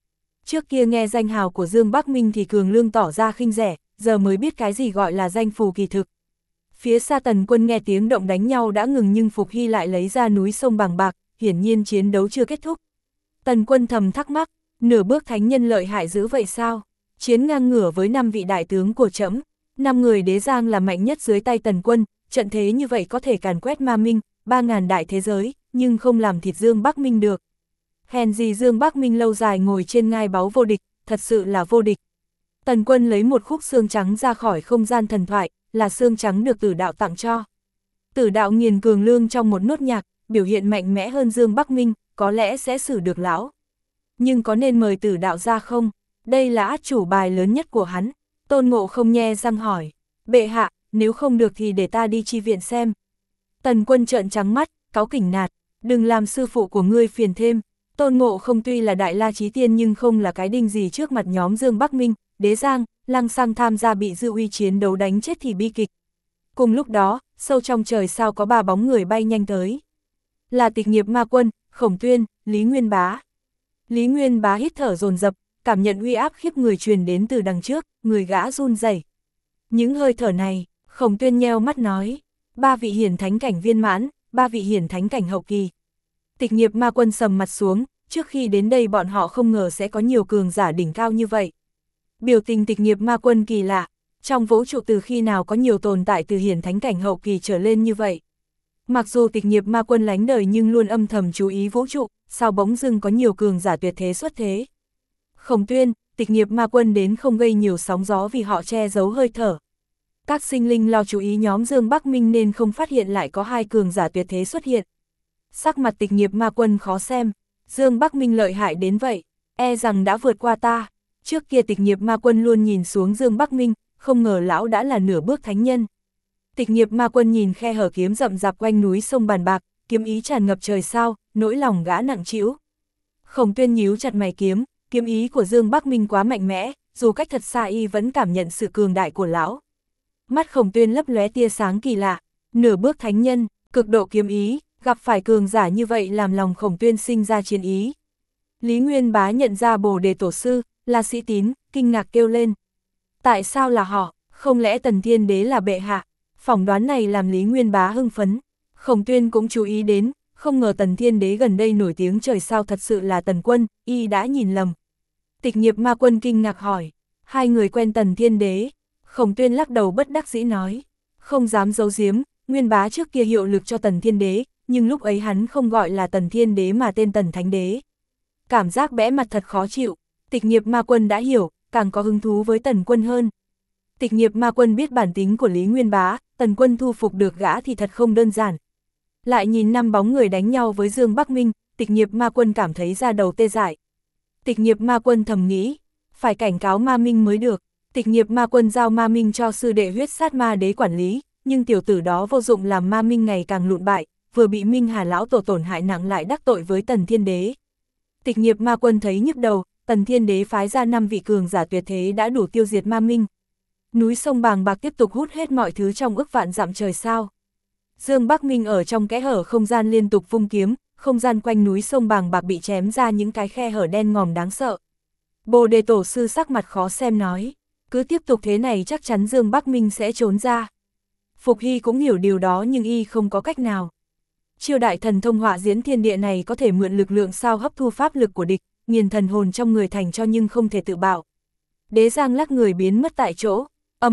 Trước kia nghe danh hào của Dương Bắc Minh thì Cường Lương tỏ ra khinh rẻ, giờ mới biết cái gì gọi là danh phù kỳ thực. Phía xa Tần Quân nghe tiếng động đánh nhau đã ngừng nhưng Phục Hy lại lấy ra núi sông bằng bạc, hiển nhiên chiến đấu chưa kết thúc. Tần Quân thầm thắc mắc, nửa bước thánh nhân lợi hại dữ vậy sao? Chiến ngang ngửa với 5 vị đại tướng của trẫm, 5 người đế giang là mạnh nhất dưới tay Tần Quân, trận thế như vậy có thể càn quét ma minh, 3.000 đại thế giới, nhưng không làm thịt Dương Bắc Minh được. Hèn gì Dương Bắc Minh lâu dài ngồi trên ngai báu vô địch, thật sự là vô địch. Tần Quân lấy một khúc xương trắng ra khỏi không gian thần thoại, là xương trắng được Tử Đạo tặng cho. Tử Đạo nghiền Cường Lương trong một nốt nhạc, biểu hiện mạnh mẽ hơn Dương Bắc Minh, có lẽ sẽ xử được lão. Nhưng có nên mời Tử Đạo ra không? Đây là át chủ bài lớn nhất của hắn. Tôn Ngộ không nhe răng hỏi, bệ hạ, nếu không được thì để ta đi chi viện xem. Tần Quân trợn trắng mắt, cáu kỉnh nạt, đừng làm sư phụ của ngươi phiền thêm. Tôn Ngộ không tuy là đại la chí tiên nhưng không là cái đinh gì trước mặt nhóm Dương Bắc Minh, Đế Giang, Lăng Xăng tham gia bị Dư Uy chiến đấu đánh chết thì bi kịch. Cùng lúc đó, sâu trong trời sao có 3 bóng người bay nhanh tới. Là Tịch Nghiệp Ma Quân, Khổng Tuyên, Lý Nguyên Bá. Lý Nguyên Bá hít thở dồn dập, cảm nhận uy áp khiếp người truyền đến từ đằng trước, người gã run rẩy. Những hơi thở này, Khổng Tuyên nheo mắt nói, 3 vị hiển thánh cảnh viên mãn, 3 vị hiển thánh cảnh hậu kỳ. Tịch Nghiệp Ma Quân sầm mặt xuống, trước khi đến đây bọn họ không ngờ sẽ có nhiều cường giả đỉnh cao như vậy. Biểu tình Tịch Nghiệp Ma Quân kỳ lạ, trong vũ trụ từ khi nào có nhiều tồn tại từ hiển thánh cảnh hậu kỳ trở lên như vậy. Mặc dù Tịch Nghiệp Ma Quân lánh đời nhưng luôn âm thầm chú ý vũ trụ, sao bỗng dưng có nhiều cường giả tuyệt thế xuất thế. Khổng Tuyên, Tịch Nghiệp Ma Quân đến không gây nhiều sóng gió vì họ che giấu hơi thở. Các sinh linh lo chú ý nhóm Dương Bắc Minh nên không phát hiện lại có 2 cường giả tuyệt thế xuất hiện. Sắc mặt Tịch Nghiệp Ma Quân khó xem, Dương Bắc Minh lợi hại đến vậy, e rằng đã vượt qua ta. Trước kia Tịch Nghiệp Ma Quân luôn nhìn xuống Dương Bắc Minh, không ngờ lão đã là nửa bước thánh nhân. Tịch Nghiệp Ma Quân nhìn khe hở kiếm rậm rạp quanh núi sông bàn bạc, kiếm ý tràn ngập trời sao, nỗi lòng gã nặng trĩu. Khổng Tuyên nhíu chặt mày kiếm ý của Dương Bắc Minh quá mạnh mẽ, dù cách thật xa y vẫn cảm nhận sự cường đại của lão. Mắt Khổng Tuyên lấp lóe tia sáng kỳ lạ, nửa bước thánh nhân, cực độ kiếm ý, gặp phải cường giả như vậy làm lòng Khổng Tuyên sinh ra chiến ý. Lý Nguyên Bá nhận ra Bồ Đề Tổ Sư, là Sĩ Tín, kinh ngạc kêu lên. Tại sao là họ, không lẽ Tần Thiên Đế là bệ hạ? Phỏng đoán này làm Lý Nguyên Bá hưng phấn. Khổng Tuyên cũng chú ý đến, không ngờ Tần Thiên Đế gần đây nổi tiếng trời sao thật sự là Tần Quân, y đã nhìn lầm. Tịch Nghiệp Ma Quân kinh ngạc hỏi, 2 người quen Tần Thiên Đế. Khổng Tuyên lắc đầu bất đắc dĩ nói, không dám giấu giếm, Nguyên Bá trước kia hiệu lực cho Tần Thiên Đế, nhưng lúc ấy hắn không gọi là Tần Thiên Đế mà tên Tần Thánh Đế. Cảm giác bẽ mặt thật khó chịu, Tịch Nghiệp Ma Quân đã hiểu, càng có hứng thú với Tần Quân hơn. Tịch Nghiệp Ma Quân biết bản tính của Lý Nguyên Bá, Tần Quân thu phục được gã thì thật không đơn giản. Lại nhìn 5 bóng người đánh nhau với Dương Bắc Minh, Tịch Nghiệp Ma Quân cảm thấy da đầu tê dại. Tịch Nghiệp Ma Quân thầm nghĩ, phải cảnh cáo Ma Minh mới được. Tịch Nghiệp Ma Quân giao Ma Minh cho sư đệ Huyết Sát Ma Đế quản lý, nhưng tiểu tử đó vô dụng làm Ma Minh ngày càng lụn bại, vừa bị Minh Hà lão tổ tổn hại nặng lại đắc tội với Tần Thiên Đế. Tịch Nghiệp Ma Quân thấy nhức đầu, Tần Thiên Đế phái ra 5 vị cường giả tuyệt thế đã đủ tiêu diệt Ma Minh. Núi sông bàng bạc tiếp tục hút hết mọi thứ trong ức vạn dặm trời sao. Dương Bắc Minh ở trong kẽ hở không gian liên tục vung kiếm, không gian quanh núi sông bàng bạc bị chém ra những cái khe hở đen ngòm đáng sợ. Bồ Đề Tổ Sư sắc mặt khó xem nói, cứ tiếp tục thế này chắc chắn Dương Bắc Minh sẽ trốn ra. Phục Hy cũng hiểu điều đó nhưng y không có cách nào. Chiêu đại thần thông họa diễn thiên địa này có thể mượn lực lượng sao hấp thu pháp lực của địch, nghiền thần hồn trong người thành cho nhưng không thể tự bạo. Đế Giang lắc người biến mất tại chỗ,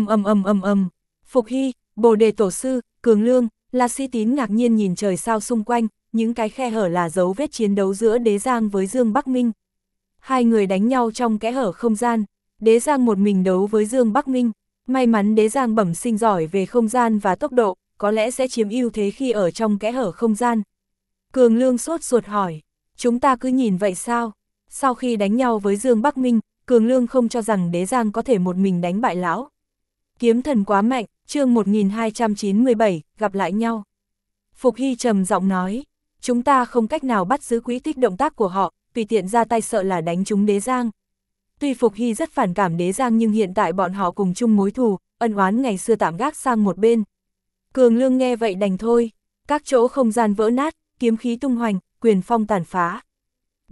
Phục Hy, Bồ Đề Tổ Sư, Cường Lương, La Sĩ Tín ngạc nhiên nhìn trời sao xung quanh, những cái khe hở là dấu vết chiến đấu giữa Đế Giang với Dương Bắc Minh. 2 người đánh nhau trong kẽ hở không gian, Đế Giang một mình đấu với Dương Bắc Minh. May mắn Đế Giang bẩm sinh giỏi về không gian và tốc độ, có lẽ sẽ chiếm ưu thế khi ở trong kẽ hở không gian. Cường Lương sốt ruột hỏi, chúng ta cứ nhìn vậy sao? Sau khi đánh nhau với Dương Bắc Minh, Cường Lương không cho rằng Đế Giang có thể một mình đánh bại lão. Kiếm thần quá mạnh, chương 1297, gặp lại nhau. Phục Hy trầm giọng nói, chúng ta không cách nào bắt giữ quỹ tích động tác của họ, tùy tiện ra tay sợ là đánh trúng Đế Giang. Tuy Phục Hy rất phản cảm Đế Giang nhưng hiện tại bọn họ cùng chung mối thù, ân oán ngày xưa tạm gác sang một bên. Cường Lương nghe vậy đành thôi, các chỗ không gian vỡ nát, kiếm khí tung hoành, quyền phong tàn phá. Bùm,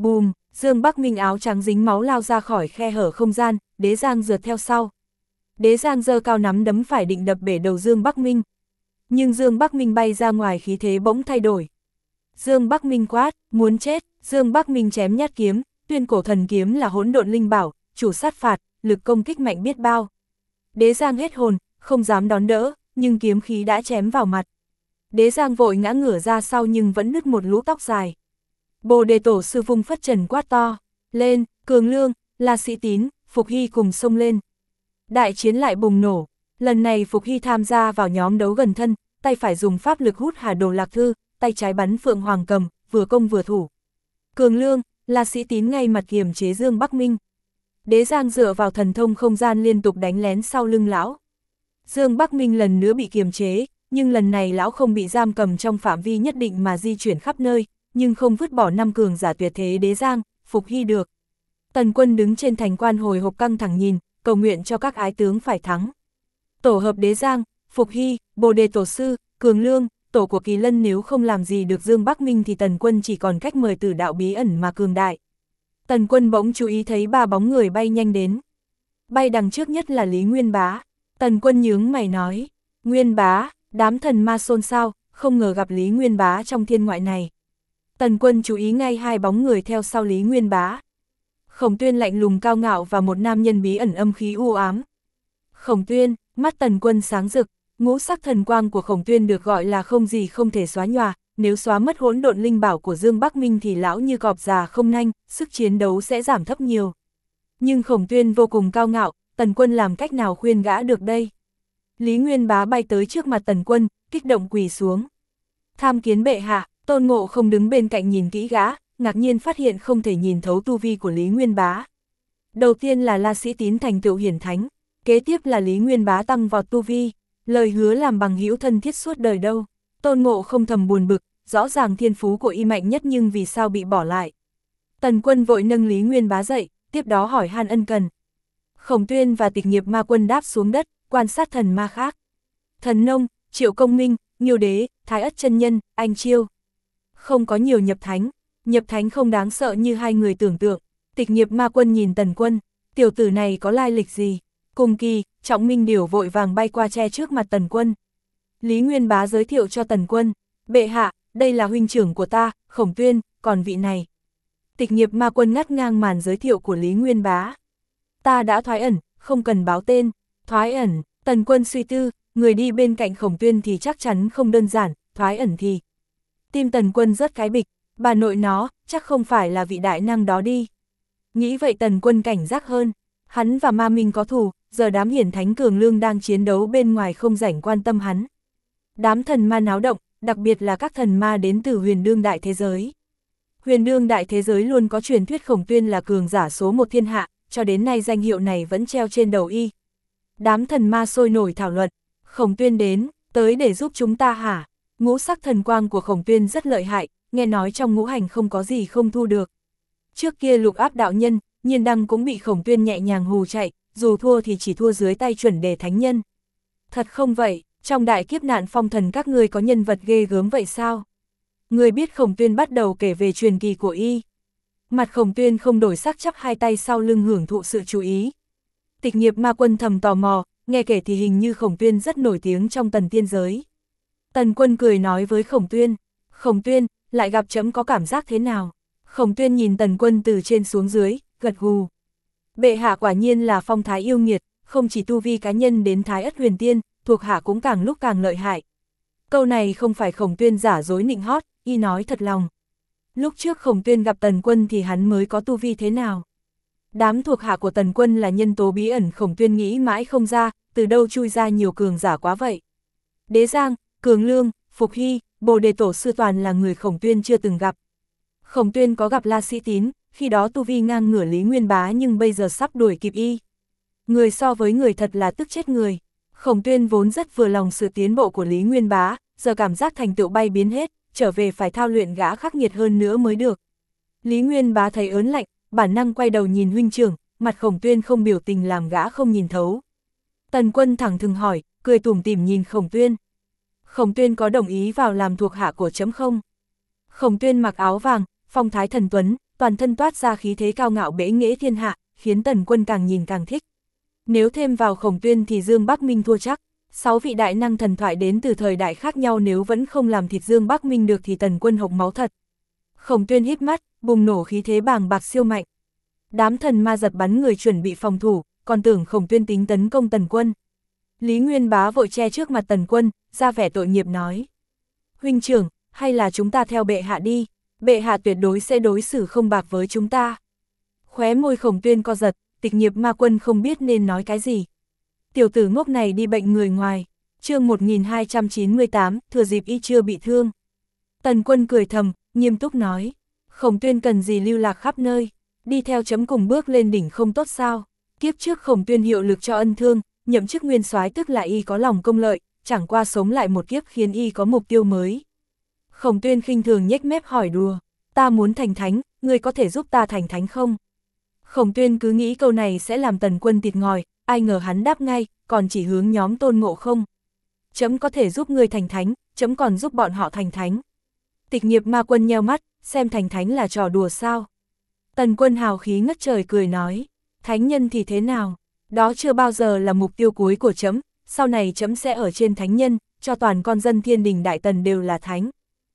Dương Bắc Minh áo trắng dính máu lao ra khỏi khe hở không gian, Đế Giang rượt theo sau. Đế Giang giơ cao nắm đấm phải định đập bể đầu Dương Bắc Minh. Nhưng Dương Bắc Minh bay ra ngoài, khí thế bỗng thay đổi. Dương Bắc Minh quát, muốn chết. Dương Bắc Minh chém nhát kiếm, Tuyên Cổ Thần Kiếm là hỗn độn linh bảo, chủ sát phạt, lực công kích mạnh biết bao. Đế Giang hết hồn, không dám đón đỡ, nhưng kiếm khí đã chém vào mặt. Đế Giang vội ngã ngửa ra sau nhưng vẫn nứt một lũ tóc dài. Bồ Đề Tổ sư vung phất trần quát to, lên, Cường Lương, La Sĩ Tín, Phục Hy cùng xông lên. Đại chiến lại bùng nổ, lần này Phục Hy tham gia vào nhóm đấu gần thân, tay phải dùng pháp lực hút Hà Đồ Lạc Thư, tay trái bắn Phượng Hoàng Cầm, vừa công vừa thủ. Cường Lương, La Sĩ Tín ngay mặt kiềm chế Dương Bắc Minh. Đế Giang dựa vào thần thông không gian liên tục đánh lén sau lưng lão. Dương Bắc Minh lần nữa bị kiềm chế, nhưng lần này lão không bị giam cầm trong phạm vi nhất định mà di chuyển khắp nơi, nhưng không vứt bỏ 5 cường giả tuyệt thế Đế Giang, Phục Hy được. Tần Quân đứng trên thành quan hồi hộp căng thẳng nhìn, cầu nguyện cho các ái tướng phải thắng. Tổ hợp Đế Giang, Phục Hy, Bồ Đề Tổ sư, Cường Lương, tổ của Kỳ Lân nếu không làm gì được Dương Bắc Minh thì Tần Quân chỉ còn cách mời Tử đạo bí ẩn mà cường đại. Tần Quân bỗng chú ý thấy 3 bóng người bay nhanh đến. Bay đằng trước nhất là Lý Nguyên Bá. Tần Quân nhướng mày nói, Nguyên Bá, đám thần ma xôn xao, không ngờ gặp Lý Nguyên Bá trong thiên ngoại này. Tần Quân chú ý ngay 2 bóng người theo sau Lý Nguyên Bá. Khổng Tuyên lạnh lùng cao ngạo và một nam nhân bí ẩn âm khí u ám. Khổng Tuyên, mắt Tần Quân sáng rực, ngũ sắc thần quang của Khổng Tuyên được gọi là không gì không thể xóa nhòa, nếu xóa mất hỗn độn linh bảo của Dương Bắc Minh thì lão như cọp già không nanh, sức chiến đấu sẽ giảm thấp nhiều. Nhưng Khổng Tuyên vô cùng cao ngạo, Tần Quân làm cách nào khuyên gã được đây? Lý Nguyên Bá bay tới trước mặt Tần Quân, kích động quỳ xuống. Tham kiến bệ hạ. Tôn Ngộ không đứng bên cạnh nhìn kỹ gã, ngạc nhiên phát hiện không thể nhìn thấu tu vi của Lý Nguyên Bá. Đầu tiên là La Sĩ Tín thành tựu hiển thánh, kế tiếp là Lý Nguyên Bá tăng vọt tu vi, lời hứa làm bằng hữu thân thiết suốt đời đâu. Tôn Ngộ không thầm buồn bực, rõ ràng thiên phú của y mạnh nhất nhưng vì sao bị bỏ lại. Tần Quân vội nâng Lý Nguyên Bá dậy, tiếp đó hỏi han ân cần. Khổng Tuyên và Tịch Nghiệp Ma Quân đáp xuống đất, quan sát thần ma khác. Thần Nông, Triệu Công Minh, Nghiêu Đế, Thái Ất Chân Nhân, Anh Chiêu. Không có nhiều nhập thánh không đáng sợ như 2 người tưởng tượng. Tịch Nghiệp Ma Quân nhìn Tần Quân, tiểu tử này có lai lịch gì? Cùng kỳ, Trọng Minh Điểu vội vàng bay qua che trước mặt Tần Quân. Lý Nguyên Bá giới thiệu cho Tần Quân, bệ hạ, đây là huynh trưởng của ta, Khổng Tuyên, còn vị này. Tịch Nghiệp Ma Quân ngắt ngang màn giới thiệu của Lý Nguyên Bá. Ta đã thoái ẩn, không cần báo tên. Thoái ẩn, Tần Quân suy tư, người đi bên cạnh Khổng Tuyên thì chắc chắn không đơn giản, thoái ẩn thì. Tim Tần Quân rất cái bịch, bà nội nó, chắc không phải là vị đại năng đó đi. Nghĩ vậy Tần Quân cảnh giác hơn, hắn và Ma Minh có thù, giờ đám hiển thánh Cường Lương đang chiến đấu bên ngoài không rảnh quan tâm hắn. Đám thần ma náo động, đặc biệt là các thần ma đến từ huyền đương đại thế giới. Huyền đương đại thế giới luôn có truyền thuyết Khổng Tuyên là cường giả số 1 thiên hạ, cho đến nay danh hiệu này vẫn treo trên đầu y. Đám thần ma sôi nổi thảo luận, Khổng Tuyên đến, tới để giúp chúng ta hả? Ngũ sắc thần quang của Khổng Tuyên rất lợi hại, nghe nói trong ngũ hành không có gì không thu được. Trước kia Lục Áp đạo nhân, Nhiên Đăng cũng bị Khổng Tuyên nhẹ nhàng hù chạy, dù thua thì chỉ thua dưới tay chuẩn đề thánh nhân. Thật không vậy, trong đại kiếp nạn phong thần các ngươi có nhân vật ghê gớm vậy sao? Người biết Khổng Tuyên bắt đầu kể về truyền kỳ của y. Mặt Khổng Tuyên không đổi sắc, chắp 2 tay sau lưng hưởng thụ sự chú ý. Tịch Nghiệp Ma Quân thầm tò mò, nghe kể thì hình như Khổng Tuyên rất nổi tiếng trong Tần tiên giới. Tần Quân cười nói với Khổng Tuyên, lại gặp trẫm có cảm giác thế nào? Khổng Tuyên nhìn Tần Quân từ trên xuống dưới, gật gù. Bệ hạ quả nhiên là phong thái yêu nghiệt, không chỉ tu vi cá nhân đến Thái Ất Huyền Tiên, thuộc hạ cũng càng lúc càng lợi hại. Câu này không phải Khổng Tuyên giả dối nịnh hót, y nói thật lòng. Lúc trước Khổng Tuyên gặp Tần Quân thì hắn mới có tu vi thế nào? Đám thuộc hạ của Tần Quân là nhân tố bí ẩn Khổng Tuyên nghĩ mãi không ra, từ đâu chui ra nhiều cường giả quá vậy. Đế Giang, Cường Lương, Phục Hy, Bồ Đề Tổ sư toàn là người Khổng Tuyên chưa từng gặp. Khổng Tuyên có gặp La Sĩ Tín, khi đó tu vi ngang ngửa Lý Nguyên Bá nhưng bây giờ sắp đuổi kịp y. Người so với người thật là tức chết người. Khổng Tuyên vốn rất vừa lòng sự tiến bộ của Lý Nguyên Bá, giờ cảm giác thành tựu bay biến hết, trở về phải thao luyện gã khắc nghiệt hơn nữa mới được. Lý Nguyên Bá thấy ớn lạnh, bản năng quay đầu nhìn huynh trưởng, mặt Khổng Tuyên không biểu tình làm gã không nhìn thấu. Tần Quân thẳng thừng hỏi, cười tủm tỉm nhìn Khổng Tuyên. Khổng Tuyên có đồng ý vào làm thuộc hạ của trẫm không? Khổng Tuyên mặc áo vàng, phong thái thần tuấn, toàn thân toát ra khí thế cao ngạo bẽ nghễ thiên hạ, khiến Tần Quân càng nhìn càng thích. Nếu thêm vào Khổng Tuyên thì Dương Bắc Minh thua chắc. 6 vị đại năng thần thoại đến từ thời đại khác nhau, nếu vẫn không làm thịt Dương Bắc Minh được thì Tần Quân hộc máu thật. Khổng Tuyên híp mắt, bùng nổ khí thế bàng bạc siêu mạnh. Đám thần ma giật bắn người chuẩn bị phòng thủ, còn tưởng Khổng Tuyên tính tấn công Tần Quân. Lý Nguyên Bá vội che trước mặt Tần Quân, ra vẻ tội nghiệp nói: huynh trưởng, hay là chúng ta theo bệ hạ đi, bệ hạ tuyệt đối sẽ đối xử không bạc với chúng ta. Khóe môi Khổng Tuyên co giật, Tịch Nghiệp Ma Quân không biết nên nói cái gì. Tiểu tử ngốc này đi bệnh người ngoài. Chương 1298, thừa dịp y chưa bị thương. Tần Quân cười thầm, nghiêm túc nói: Khổng Tuyên cần gì lưu lạc khắp nơi, đi theo chấm cùng bước lên đỉnh không tốt sao? Kiếp trước Khổng Tuyên hiệu lực cho ân thương, nhậm chức nguyên soái, tức là y có lòng công lợi, chẳng qua sống lại một kiếp khiến y có mục tiêu mới. Khổng Tuyên khinh thường nhếch mép hỏi đùa: ta muốn thành thánh, ngươi có thể giúp ta thành thánh không? Khổng Tuyên cứ nghĩ câu này sẽ làm Tần Quân thịt ngòi, ai ngờ hắn đáp ngay, còn chỉ hướng nhóm Tôn Ngộ Không. Chấm có thể giúp ngươi thành thánh, chấm còn giúp bọn họ thành thánh. Tịch Nghiệp Ma Quân nheo mắt, xem thành thánh là trò đùa sao? Tần Quân hào khí ngất trời cười nói: thánh nhân thì thế nào? Đó chưa bao giờ là mục tiêu cuối của chấm, sau này chấm sẽ ở trên thánh nhân, cho toàn con dân thiên đình đại tần đều là thánh.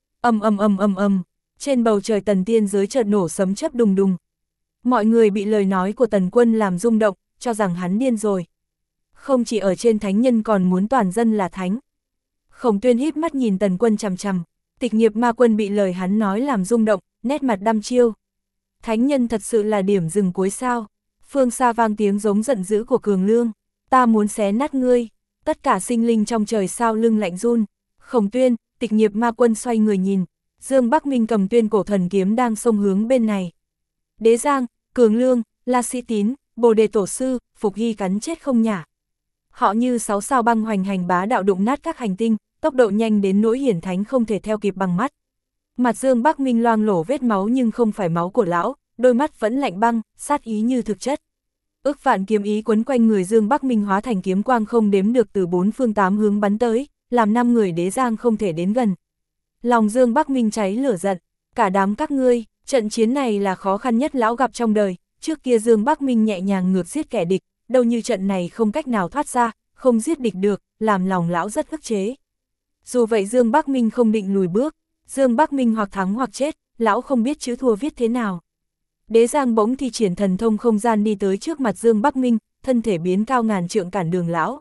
Trên bầu trời tần tiên giới chợt nổ sấm chớp đùng đùng. Mọi người bị lời nói của Tần Quân làm rung động, cho rằng hắn điên rồi. Không chỉ ở trên thánh nhân còn muốn toàn dân là thánh. Khổng Tuyên híp mắt nhìn Tần Quân chằm chằm. Tịch Nghiệp Ma Quân bị lời hắn nói làm rung động, nét mặt đăm chiêu. Thánh nhân thật sự là điểm dừng cuối sao? Phương xa vang tiếng giống giận dữ của Cường Lương: ta muốn xé nát ngươi. Tất cả sinh linh trong trời sao lưng lạnh run. Khổng Tuyên, Tịch Nghiệp Ma Quân xoay người nhìn, Dương Bắc Minh cầm Tuyên Cổ Thần Kiếm đang xông hướng bên này. Đế Giang, Cường Lương, La Sĩ Tín, Bồ Đề Tổ Sư, Phục Hy cắn chết không nhả. Họ như 6 sao băng hoành hành bá đạo đụng nát các hành tinh, tốc độ nhanh đến nỗi hiển thánh không thể theo kịp bằng mắt. Mặt Dương Bắc Minh loang lổ vết máu nhưng không phải máu của lão, đôi mắt vẫn lạnh băng, sát ý như thực chất. Ức vạn kiếm ý quấn quanh người Dương Bắc Minh hóa thành kiếm quang không đếm được từ 4 phương 8 hướng bắn tới, làm 5 người Đế Giang không thể đến gần. Lòng Dương Bắc Minh cháy lửa giận: cả đám các ngươi, trận chiến này là khó khăn nhất lão gặp trong đời. Trước kia Dương Bắc Minh nhẹ nhàng ngược giết kẻ địch, đâu như trận này không cách nào thoát ra, không giết địch được, làm lòng lão rất ức chế. Dù vậy Dương Bắc Minh không định lùi bước, Dương Bắc Minh hoặc thắng hoặc chết, lão không biết chữ thua viết thế nào. Đế Giang bỗng thi triển thần thông không gian đi tới trước mặt Dương Bắc Minh, thân thể biến cao ngàn trượng cản đường lão.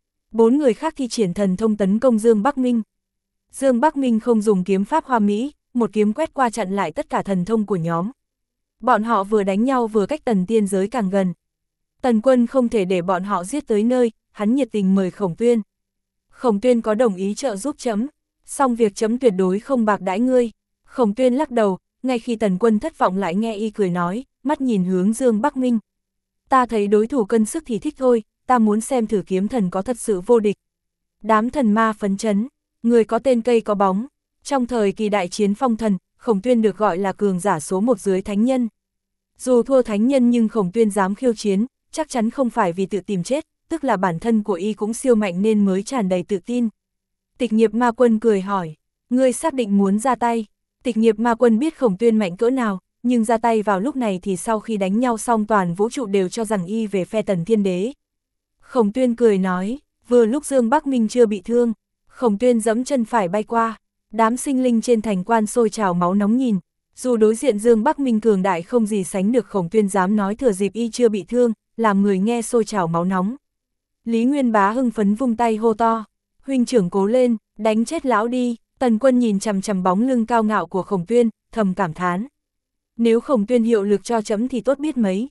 4 người khác thi triển thần thông tấn công Dương Bắc Minh. Dương Bắc Minh không dùng kiếm pháp hoa mỹ, một kiếm quét qua chặn lại tất cả thần thông của nhóm. Bọn họ vừa đánh nhau vừa cách tần tiên giới càng gần. Tần Quân không thể để bọn họ giết tới nơi, hắn nhiệt tình mời Khổng Tuyên. Khổng Tuyên có đồng ý trợ giúp chấm, song việc chấm tuyệt đối không bạc đãi ngươi. Khổng Tuyên lắc đầu, ngay khi Tần Quân thất vọng lại nghe y cười nói, mắt nhìn hướng Dương Bắc Minh. Ta thấy đối thủ cân sức thì thích thôi, ta muốn xem thử kiếm thần có thật sự vô địch. Đám thần ma phấn chấn, người có tên cây có bóng. Trong thời kỳ đại chiến phong thần, Khổng Tuyên được gọi là cường giả số 1 dưới thánh nhân. Dù thua thánh nhân nhưng Khổng Tuyên dám khiêu chiến, chắc chắn không phải vì tự tìm chết, tức là bản thân của y cũng siêu mạnh nên mới tràn đầy tự tin. Tịch Nghiệp Ma Quân cười hỏi, ngươi xác định muốn ra tay? Tịch Nghiệp Ma Quân biết Khổng Tuyên mạnh cỡ nào, nhưng ra tay vào lúc này thì sau khi đánh nhau xong toàn vũ trụ đều cho rằng y về phe Tần Thiên Đế. Khổng Tuyên cười nói, vừa lúc Dương Bắc Minh chưa bị thương, Khổng Tuyên giẫm chân phải bay qua, đám sinh linh trên thành quan sôi trào máu nóng nhìn. Dù đối diện Dương Bắc Minh cường đại không gì sánh được, Khổng Tuyên dám nói thừa dịp y chưa bị thương, làm người nghe sôi trào máu nóng. Lý Nguyên Bá hưng phấn vung tay hô to, huynh trưởng cố lên, đánh chết lão đi. Tần Quân nhìn chằm chằm bóng lưng cao ngạo của Khổng Tuyên, thầm cảm thán. Nếu Khổng Tuyên hiệu lực cho chấm thì tốt biết mấy.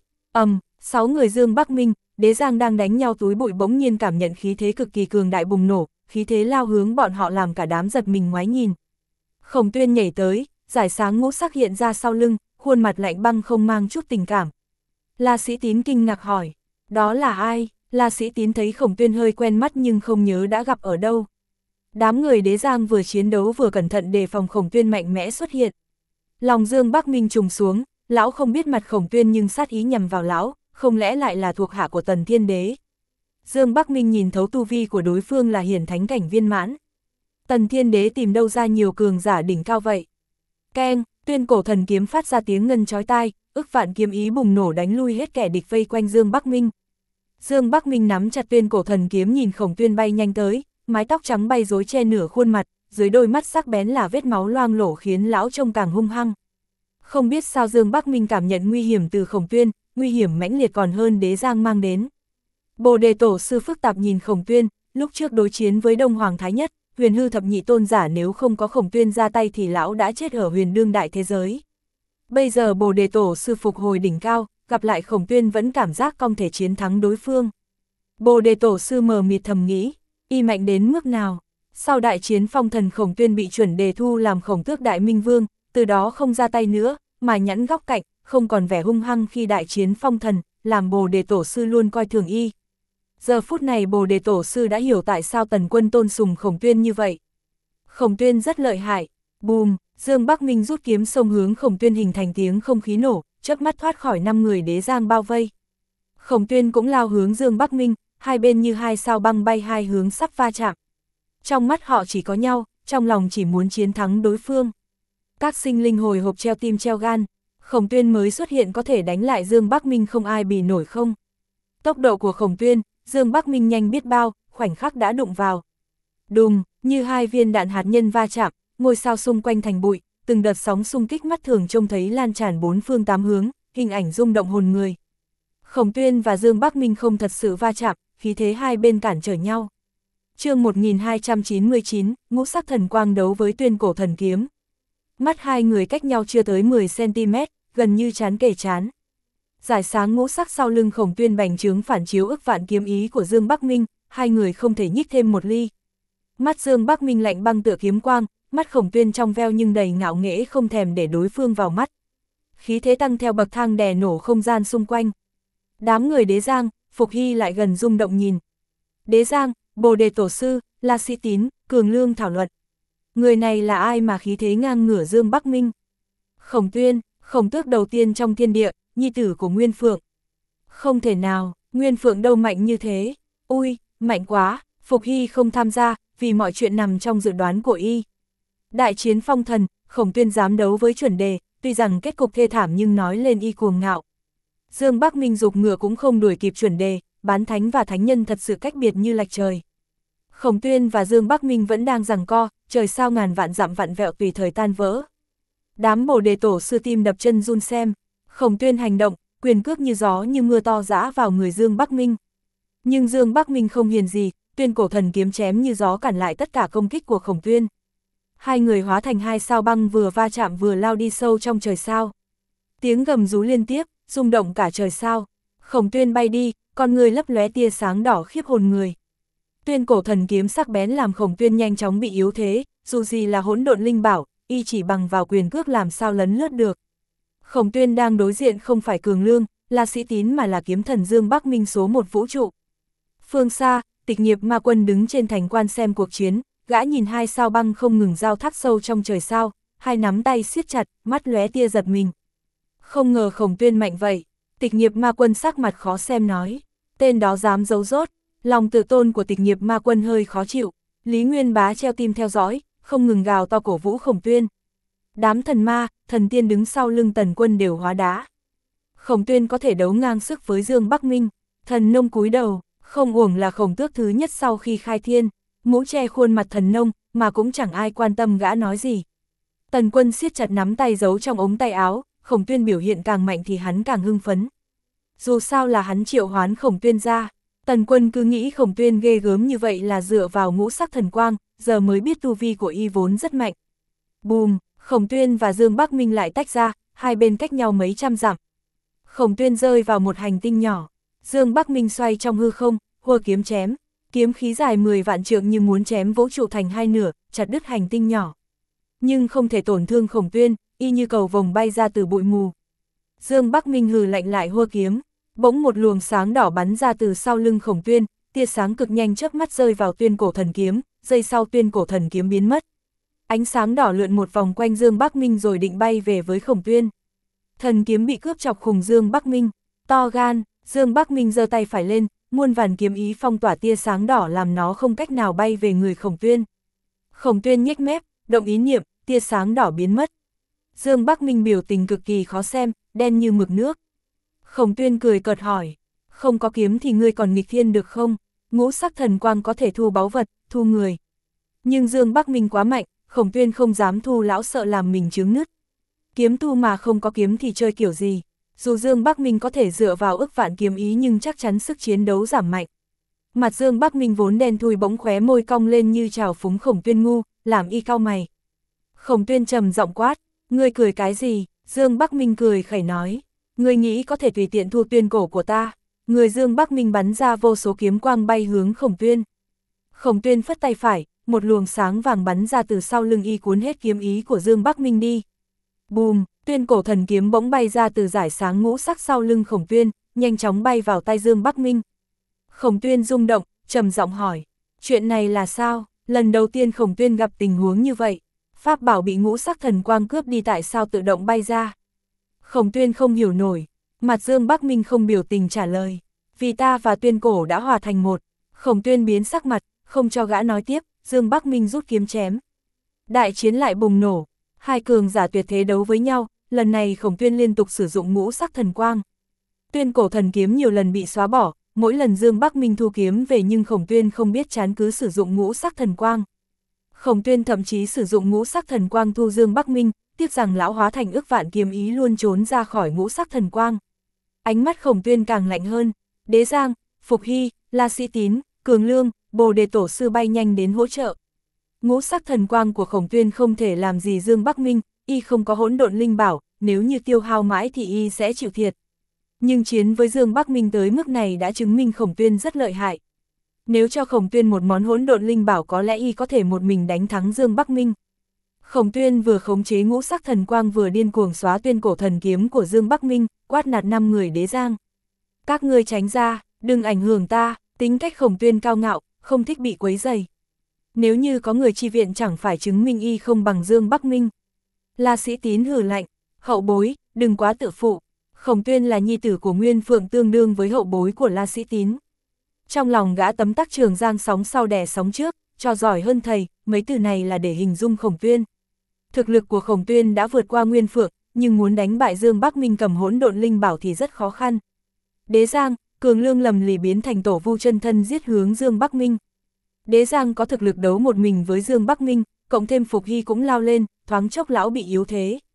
6 người Dương Bắc Minh, Đế Giang đang đánh nhau túi bụi bỗng nhiên cảm nhận khí thế cực kỳ cường đại bùng nổ, khí thế lao hướng bọn họ làm cả đám giật mình ngoái nhìn. Khổng Tuyên nhảy tới, giải sáng ngũ sắc hiện ra sau lưng, khuôn mặt lạnh băng không mang chút tình cảm. La Sĩ Tín kinh ngạc hỏi, đó là ai? La Sĩ Tín thấy Khổng Tuyên hơi quen mắt nhưng không nhớ đã gặp ở đâu. Đám người Đế Giang vừa chiến đấu vừa cẩn thận đề phòng Khổng Tuyên mạnh mẽ xuất hiện. Lòng Dương Bắc Minh trùng xuống, lão không biết mặt Khổng Tuyên nhưng sát ý nhằm vào lão, không lẽ lại là thuộc hạ của Tần Thiên Đế. Dương Bắc Minh nhìn thấu tu vi của đối phương là hiển thánh cảnh viên mãn. Tần Thiên Đế tìm đâu ra nhiều cường giả đỉnh cao vậy? Keng, Tuyên cổ thần kiếm phát ra tiếng ngân chói tai, ức vạn kiếm ý bùng nổ đánh lui hết kẻ địch vây quanh Dương Bắc Minh. Dương Bắc Minh nắm chặt tuyên cổ thần kiếm nhìn Khổng Tuyên bay nhanh tới, mái tóc trắng bay rối che nửa khuôn mặt, dưới đôi mắt sắc bén là vết máu loang lổ khiến lão trông càng hung hăng. Không biết sao Dương Bắc Minh cảm nhận nguy hiểm từ Khổng Tuyên, nguy hiểm mãnh liệt còn hơn Đế Giang mang đến. Bồ Đề Tổ sư phức tạp nhìn Khổng Tuyên, lúc trước đối chiến với Đông Hoàng Thái Nhất, Huyền Hư thập nhị tôn giả nếu không có Khổng Tuyên ra tay thì lão đã chết ở huyền đương đại thế giới. Bây giờ Bồ Đề Tổ sư phục hồi đỉnh cao, gặp lại Khổng Tuyên vẫn cảm giác không thể chiến thắng đối phương. Bồ Đề Tổ sư mờ mịt thầm nghĩ, y mạnh đến mức nào. Sau đại chiến phong thần Khổng Tuyên bị chuẩn đề thu làm Khổng Tước Đại Minh Vương, từ đó không ra tay nữa, mà nhẫn góc cạnh, không còn vẻ hung hăng khi đại chiến phong thần, làm Bồ Đề Tổ sư luôn coi thường y. Giờ phút này Bồ Đề Tổ sư đã hiểu tại sao Tần Quân tôn sùng Khổng Tuyên như vậy. Khổng Tuyên rất lợi hại, bùm, Dương Bắc Minh rút kiếm xông hướng Khổng Tuyên hình thành tiếng không khí nổ, chớp mắt thoát khỏi 5 người Đế Giang bao vây. Khổng Tuyên cũng lao hướng Dương Bắc Minh, hai bên như hai sao băng bay hai hướng sắp va chạm. Trong mắt họ chỉ có nhau, trong lòng chỉ muốn chiến thắng đối phương. Các sinh linh hồi hộp treo tim treo gan, Khổng Tuyên mới xuất hiện có thể đánh lại Dương Bắc Minh không ai bì nổi không. Tốc độ của Khổng Tuyên, Dương Bắc Minh nhanh biết bao, khoảnh khắc đã đụng vào. Đùng, như hai viên đạn hạt nhân va chạm, ngôi sao xung quanh thành bụi, từng đợt sóng xung kích mắt thường trông thấy lan tràn bốn phương tám hướng, hình ảnh rung động hồn người. Khổng Tuyên và Dương Bắc Minh không thật sự va chạm, khí thế hai bên cản trở nhau. Chương 1299, ngũ sắc thần quang đấu với tuyên cổ thần kiếm. Mắt hai người cách nhau chưa tới 10 cm, gần như chán kề chán. Giải sáng ngũ sắc sau lưng Khổng Tuyên bành trướng phản chiếu ức vạn kiếm ý của Dương Bắc Minh, hai người không thể nhích thêm một ly. Mắt Dương Bắc Minh lạnh băng tựa kiếm quang, mắt Khổng Tuyên trong veo nhưng đầy ngạo nghễ không thèm để đối phương vào mắt. Khí thế tăng theo bậc thang đè nổ không gian xung quanh. Đám người Đế Giang, Phục Hy lại gần rung động nhìn. Đế Giang, Bồ Đề Tổ sư, La Sĩ Tín, Cường Lương thảo luận. Người này là ai mà khí thế ngang ngửa Dương Bắc Minh? Khổng Tuyên, Khổng Tước đầu tiên trong thiên địa, nhi tử của Nguyên Phượng. Không thể nào, Nguyên Phượng đâu mạnh như thế. Ui, mạnh quá, Phục Hy không tham gia, vì mọi chuyện nằm trong dự đoán của y. Đại chiến phong thần, Khổng Tuyên dám đấu với chuẩn đề, tuy rằng kết cục thê thảm nhưng nói lên y cuồng ngạo. Dương Bắc Minh dục ngựa cũng không đuổi kịp chuẩn đề, bán thánh và thánh nhân thật sự cách biệt như lệch trời. Khổng Tuyên và Dương Bắc Minh vẫn đang giằng co, trời sao ngàn vạn dặm vặn vẹo tùy thời tan vỡ. Đám Bồ Đề Tổ sư tim đập chân run xem, Khổng Tuyên hành động, quyền cước như gió như mưa to giã vào người Dương Bắc Minh. Nhưng Dương Bắc Minh không hiền gì, tuyên cổ thần kiếm chém như gió cản lại tất cả công kích của Khổng Tuyên. Hai người hóa thành hai sao băng vừa va chạm vừa lao đi sâu trong trời sao. Tiếng gầm rú liên tiếp, rung động cả trời sao. Khổng Tuyên bay đi, con người lấp lóe tia sáng đỏ khiếp hồn người. Tuyên cổ thần kiếm sắc bén làm Khổng Tuyên nhanh chóng bị yếu thế, dù gì là hỗn độn linh bảo, y chỉ bằng vào quyền cước làm sao lấn lướt được. Khổng Tuyên đang đối diện không phải Cường Lương, là Sĩ Tín mà là kiếm thần Dương Bắc Minh số 1 vũ trụ. Phương xa, Tịch Nghiệp Ma Quân đứng trên thành quan xem cuộc chiến, gã nhìn hai sao băng không ngừng giao thác sâu trong trời sao, hai nắm tay siết chặt, mắt lóe tia giật mình. Không ngờ Khổng Tuyên mạnh vậy. Tịch Nghiệp Ma Quân sắc mặt khó xem nói, tên đó dám giấu rốt. Lòng tự tôn của Tịch Nghiệp Ma Quân hơi khó chịu, Lý Nguyên Bá treo tim theo dõi, không ngừng gào to cổ vũ Khổng Tuyên. Đám thần ma, thần tiên đứng sau lưng Tần Quân đều hóa đá. Khổng Tuyên có thể đấu ngang sức với Dương Bắc Minh, thần nông cúi đầu, không uổng là Khổng Tước thứ nhất sau khi khai thiên, mũ che khuôn mặt thần nông, mà cũng chẳng ai quan tâm gã nói gì. Tần Quân siết chặt nắm tay giấu trong ống tay áo, Khổng Tuyên biểu hiện càng mạnh thì hắn càng hưng phấn. Dù sao là hắn triệu hoán Khổng Tuyên ra. Tần Quân cứ nghĩ Khổng Tuyên ghê gớm như vậy là dựa vào ngũ sắc thần quang, giờ mới biết tu vi của y vốn rất mạnh. Bùm, Khổng Tuyên và Dương Bắc Minh lại tách ra, hai bên cách nhau mấy trăm dặm. Khổng Tuyên rơi vào một hành tinh nhỏ, Dương Bắc Minh xoay trong hư không, hùa kiếm chém, kiếm khí dài 10 vạn trượng như muốn chém vũ trụ thành hai nửa, chặt đứt hành tinh nhỏ. Nhưng không thể tổn thương Khổng Tuyên, y như cầu vồng bay ra từ bụi mù. Dương Bắc Minh hừ lạnh lại hùa kiếm. Bỗng một luồng sáng đỏ bắn ra từ sau lưng Khổng Tuyên, tia sáng cực nhanh chớp mắt rơi vào tuyên cổ thần kiếm, giây sau tuyên cổ thần kiếm biến mất. Ánh sáng đỏ lượn một vòng quanh Dương Bắc Minh rồi định bay về với Khổng Tuyên. Thần kiếm bị cướp chọc khùng Dương Bắc Minh, to gan, Dương Bắc Minh giơ tay phải lên, muôn vàn kiếm ý phong tỏa tia sáng đỏ làm nó không cách nào bay về người Khổng Tuyên. Khổng Tuyên nhếch mép, động ý niệm, tia sáng đỏ biến mất. Dương Bắc Minh biểu tình cực kỳ khó xem, đen như mực nước. Khổng Tuyên cười cợt hỏi, không có kiếm thì ngươi còn nghịch thiên được không? Ngũ sắc thần quang có thể thu báu vật, thu người. Nhưng Dương Bắc Minh quá mạnh, Khổng Tuyên không dám thu, lão sợ làm mình chướng nứt. Kiếm tu mà không có kiếm thì chơi kiểu gì? Dù Dương Bắc Minh có thể dựa vào ức vạn kiếm ý nhưng chắc chắn sức chiến đấu giảm mạnh. Mặt Dương Bắc Minh vốn đen thui bỗng khóe môi cong lên như trào phúng Khổng Tuyên ngu, làm y cau mày. Khổng Tuyên trầm giọng quát, ngươi cười cái gì? Dương Bắc Minh cười khẩy nói, ngươi nghĩ có thể tùy tiện thu Tuyên cổ của ta? Người Dương Bắc Minh bắn ra vô số kiếm quang bay hướng Khổng Tuyên. Khổng Tuyên phất tay phải, một luồng sáng vàng bắn ra từ sau lưng y cuốn hết kiếm ý của Dương Bắc Minh đi. Bùm, Tuyên cổ thần kiếm bỗng bay ra từ dải sáng ngũ sắc sau lưng Khổng Tuyên, nhanh chóng bay vào tay Dương Bắc Minh. Khổng Tuyên rung động, trầm giọng hỏi, chuyện này là sao? Lần đầu tiên Khổng Tuyên gặp tình huống như vậy. Pháp bảo bị ngũ sắc thần quang cướp đi tại sao tự động bay ra? Khổng Tuyên không hiểu nổi. Mặt Dương Bắc Minh không biểu tình trả lời, vì ta và Tuyên cổ đã hòa thành một. Khổng Tuyên biến sắc mặt, không cho gã nói tiếp. Dương Bắc Minh rút kiếm chém. Đại chiến lại bùng nổ. Hai cường giả tuyệt thế đấu với nhau. Lần này Khổng Tuyên liên tục sử dụng ngũ sắc thần quang. Tuyên cổ thần kiếm nhiều lần bị xóa bỏ. Mỗi lần Dương Bắc Minh thu kiếm về nhưng Khổng Tuyên không biết chán cứ sử dụng ngũ sắc thần quang. Khổng Tuyên thậm chí sử dụng ngũ sắc thần quang thu Dương Bắc Minh, tiếc rằng lão hóa thành ức vạn kiếm ý luôn trốn ra khỏi ngũ sắc thần quang. Ánh mắt Khổng Tuyên càng lạnh hơn. Đế Giang, Phục Hy, La Sĩ Tín, Cường Lương, Bồ Đề Tổ Sư bay nhanh đến hỗ trợ. Ngũ sắc thần quang của Khổng Tuyên không thể làm gì Dương Bắc Minh, y không có hỗn độn linh bảo, nếu như tiêu hao mãi thì y sẽ chịu thiệt. Nhưng chiến với Dương Bắc Minh tới mức này đã chứng minh Khổng Tuyên rất lợi hại. Nếu cho Khổng Tuyên một món hỗn độn linh bảo có lẽ y có thể một mình đánh thắng Dương Bắc Minh. Khổng Tuyên vừa khống chế ngũ sắc thần quang vừa điên cuồng xóa Tuyên cổ thần kiếm của Dương Bắc Minh, quát nạt 5 người Đế Giang. Các ngươi tránh ra, đừng ảnh hưởng ta. Tính cách Khổng Tuyên cao ngạo, không thích bị quấy rầy. Nếu như có người chi viện chẳng phải chứng minh y không bằng Dương Bắc Minh. La Sĩ Tín hừ lạnh, hậu bối, đừng quá tự phụ. Khổng Tuyên là nhi tử của Nguyên Phượng tương đương với hậu bối của La Sĩ Tín. Trong lòng gã tấm tắc Trường Giang sóng sau đè sóng trước, cho giỏi hơn thầy, mấy từ này là để hình dung Khổng Tuyên. Thực lực của Khổng Tuyên đã vượt qua Nguyên Phượng, nhưng muốn đánh bại Dương Bắc Minh cầm hỗn độn linh bảo thì rất khó khăn. Đế Giang, Cường Lương lầm lì biến thành tổ vu chân thân giết hướng Dương Bắc Minh. Đế Giang có thực lực đấu một mình với Dương Bắc Minh, cộng thêm Phục Hy cũng lao lên, thoáng chốc lão bị yếu thế.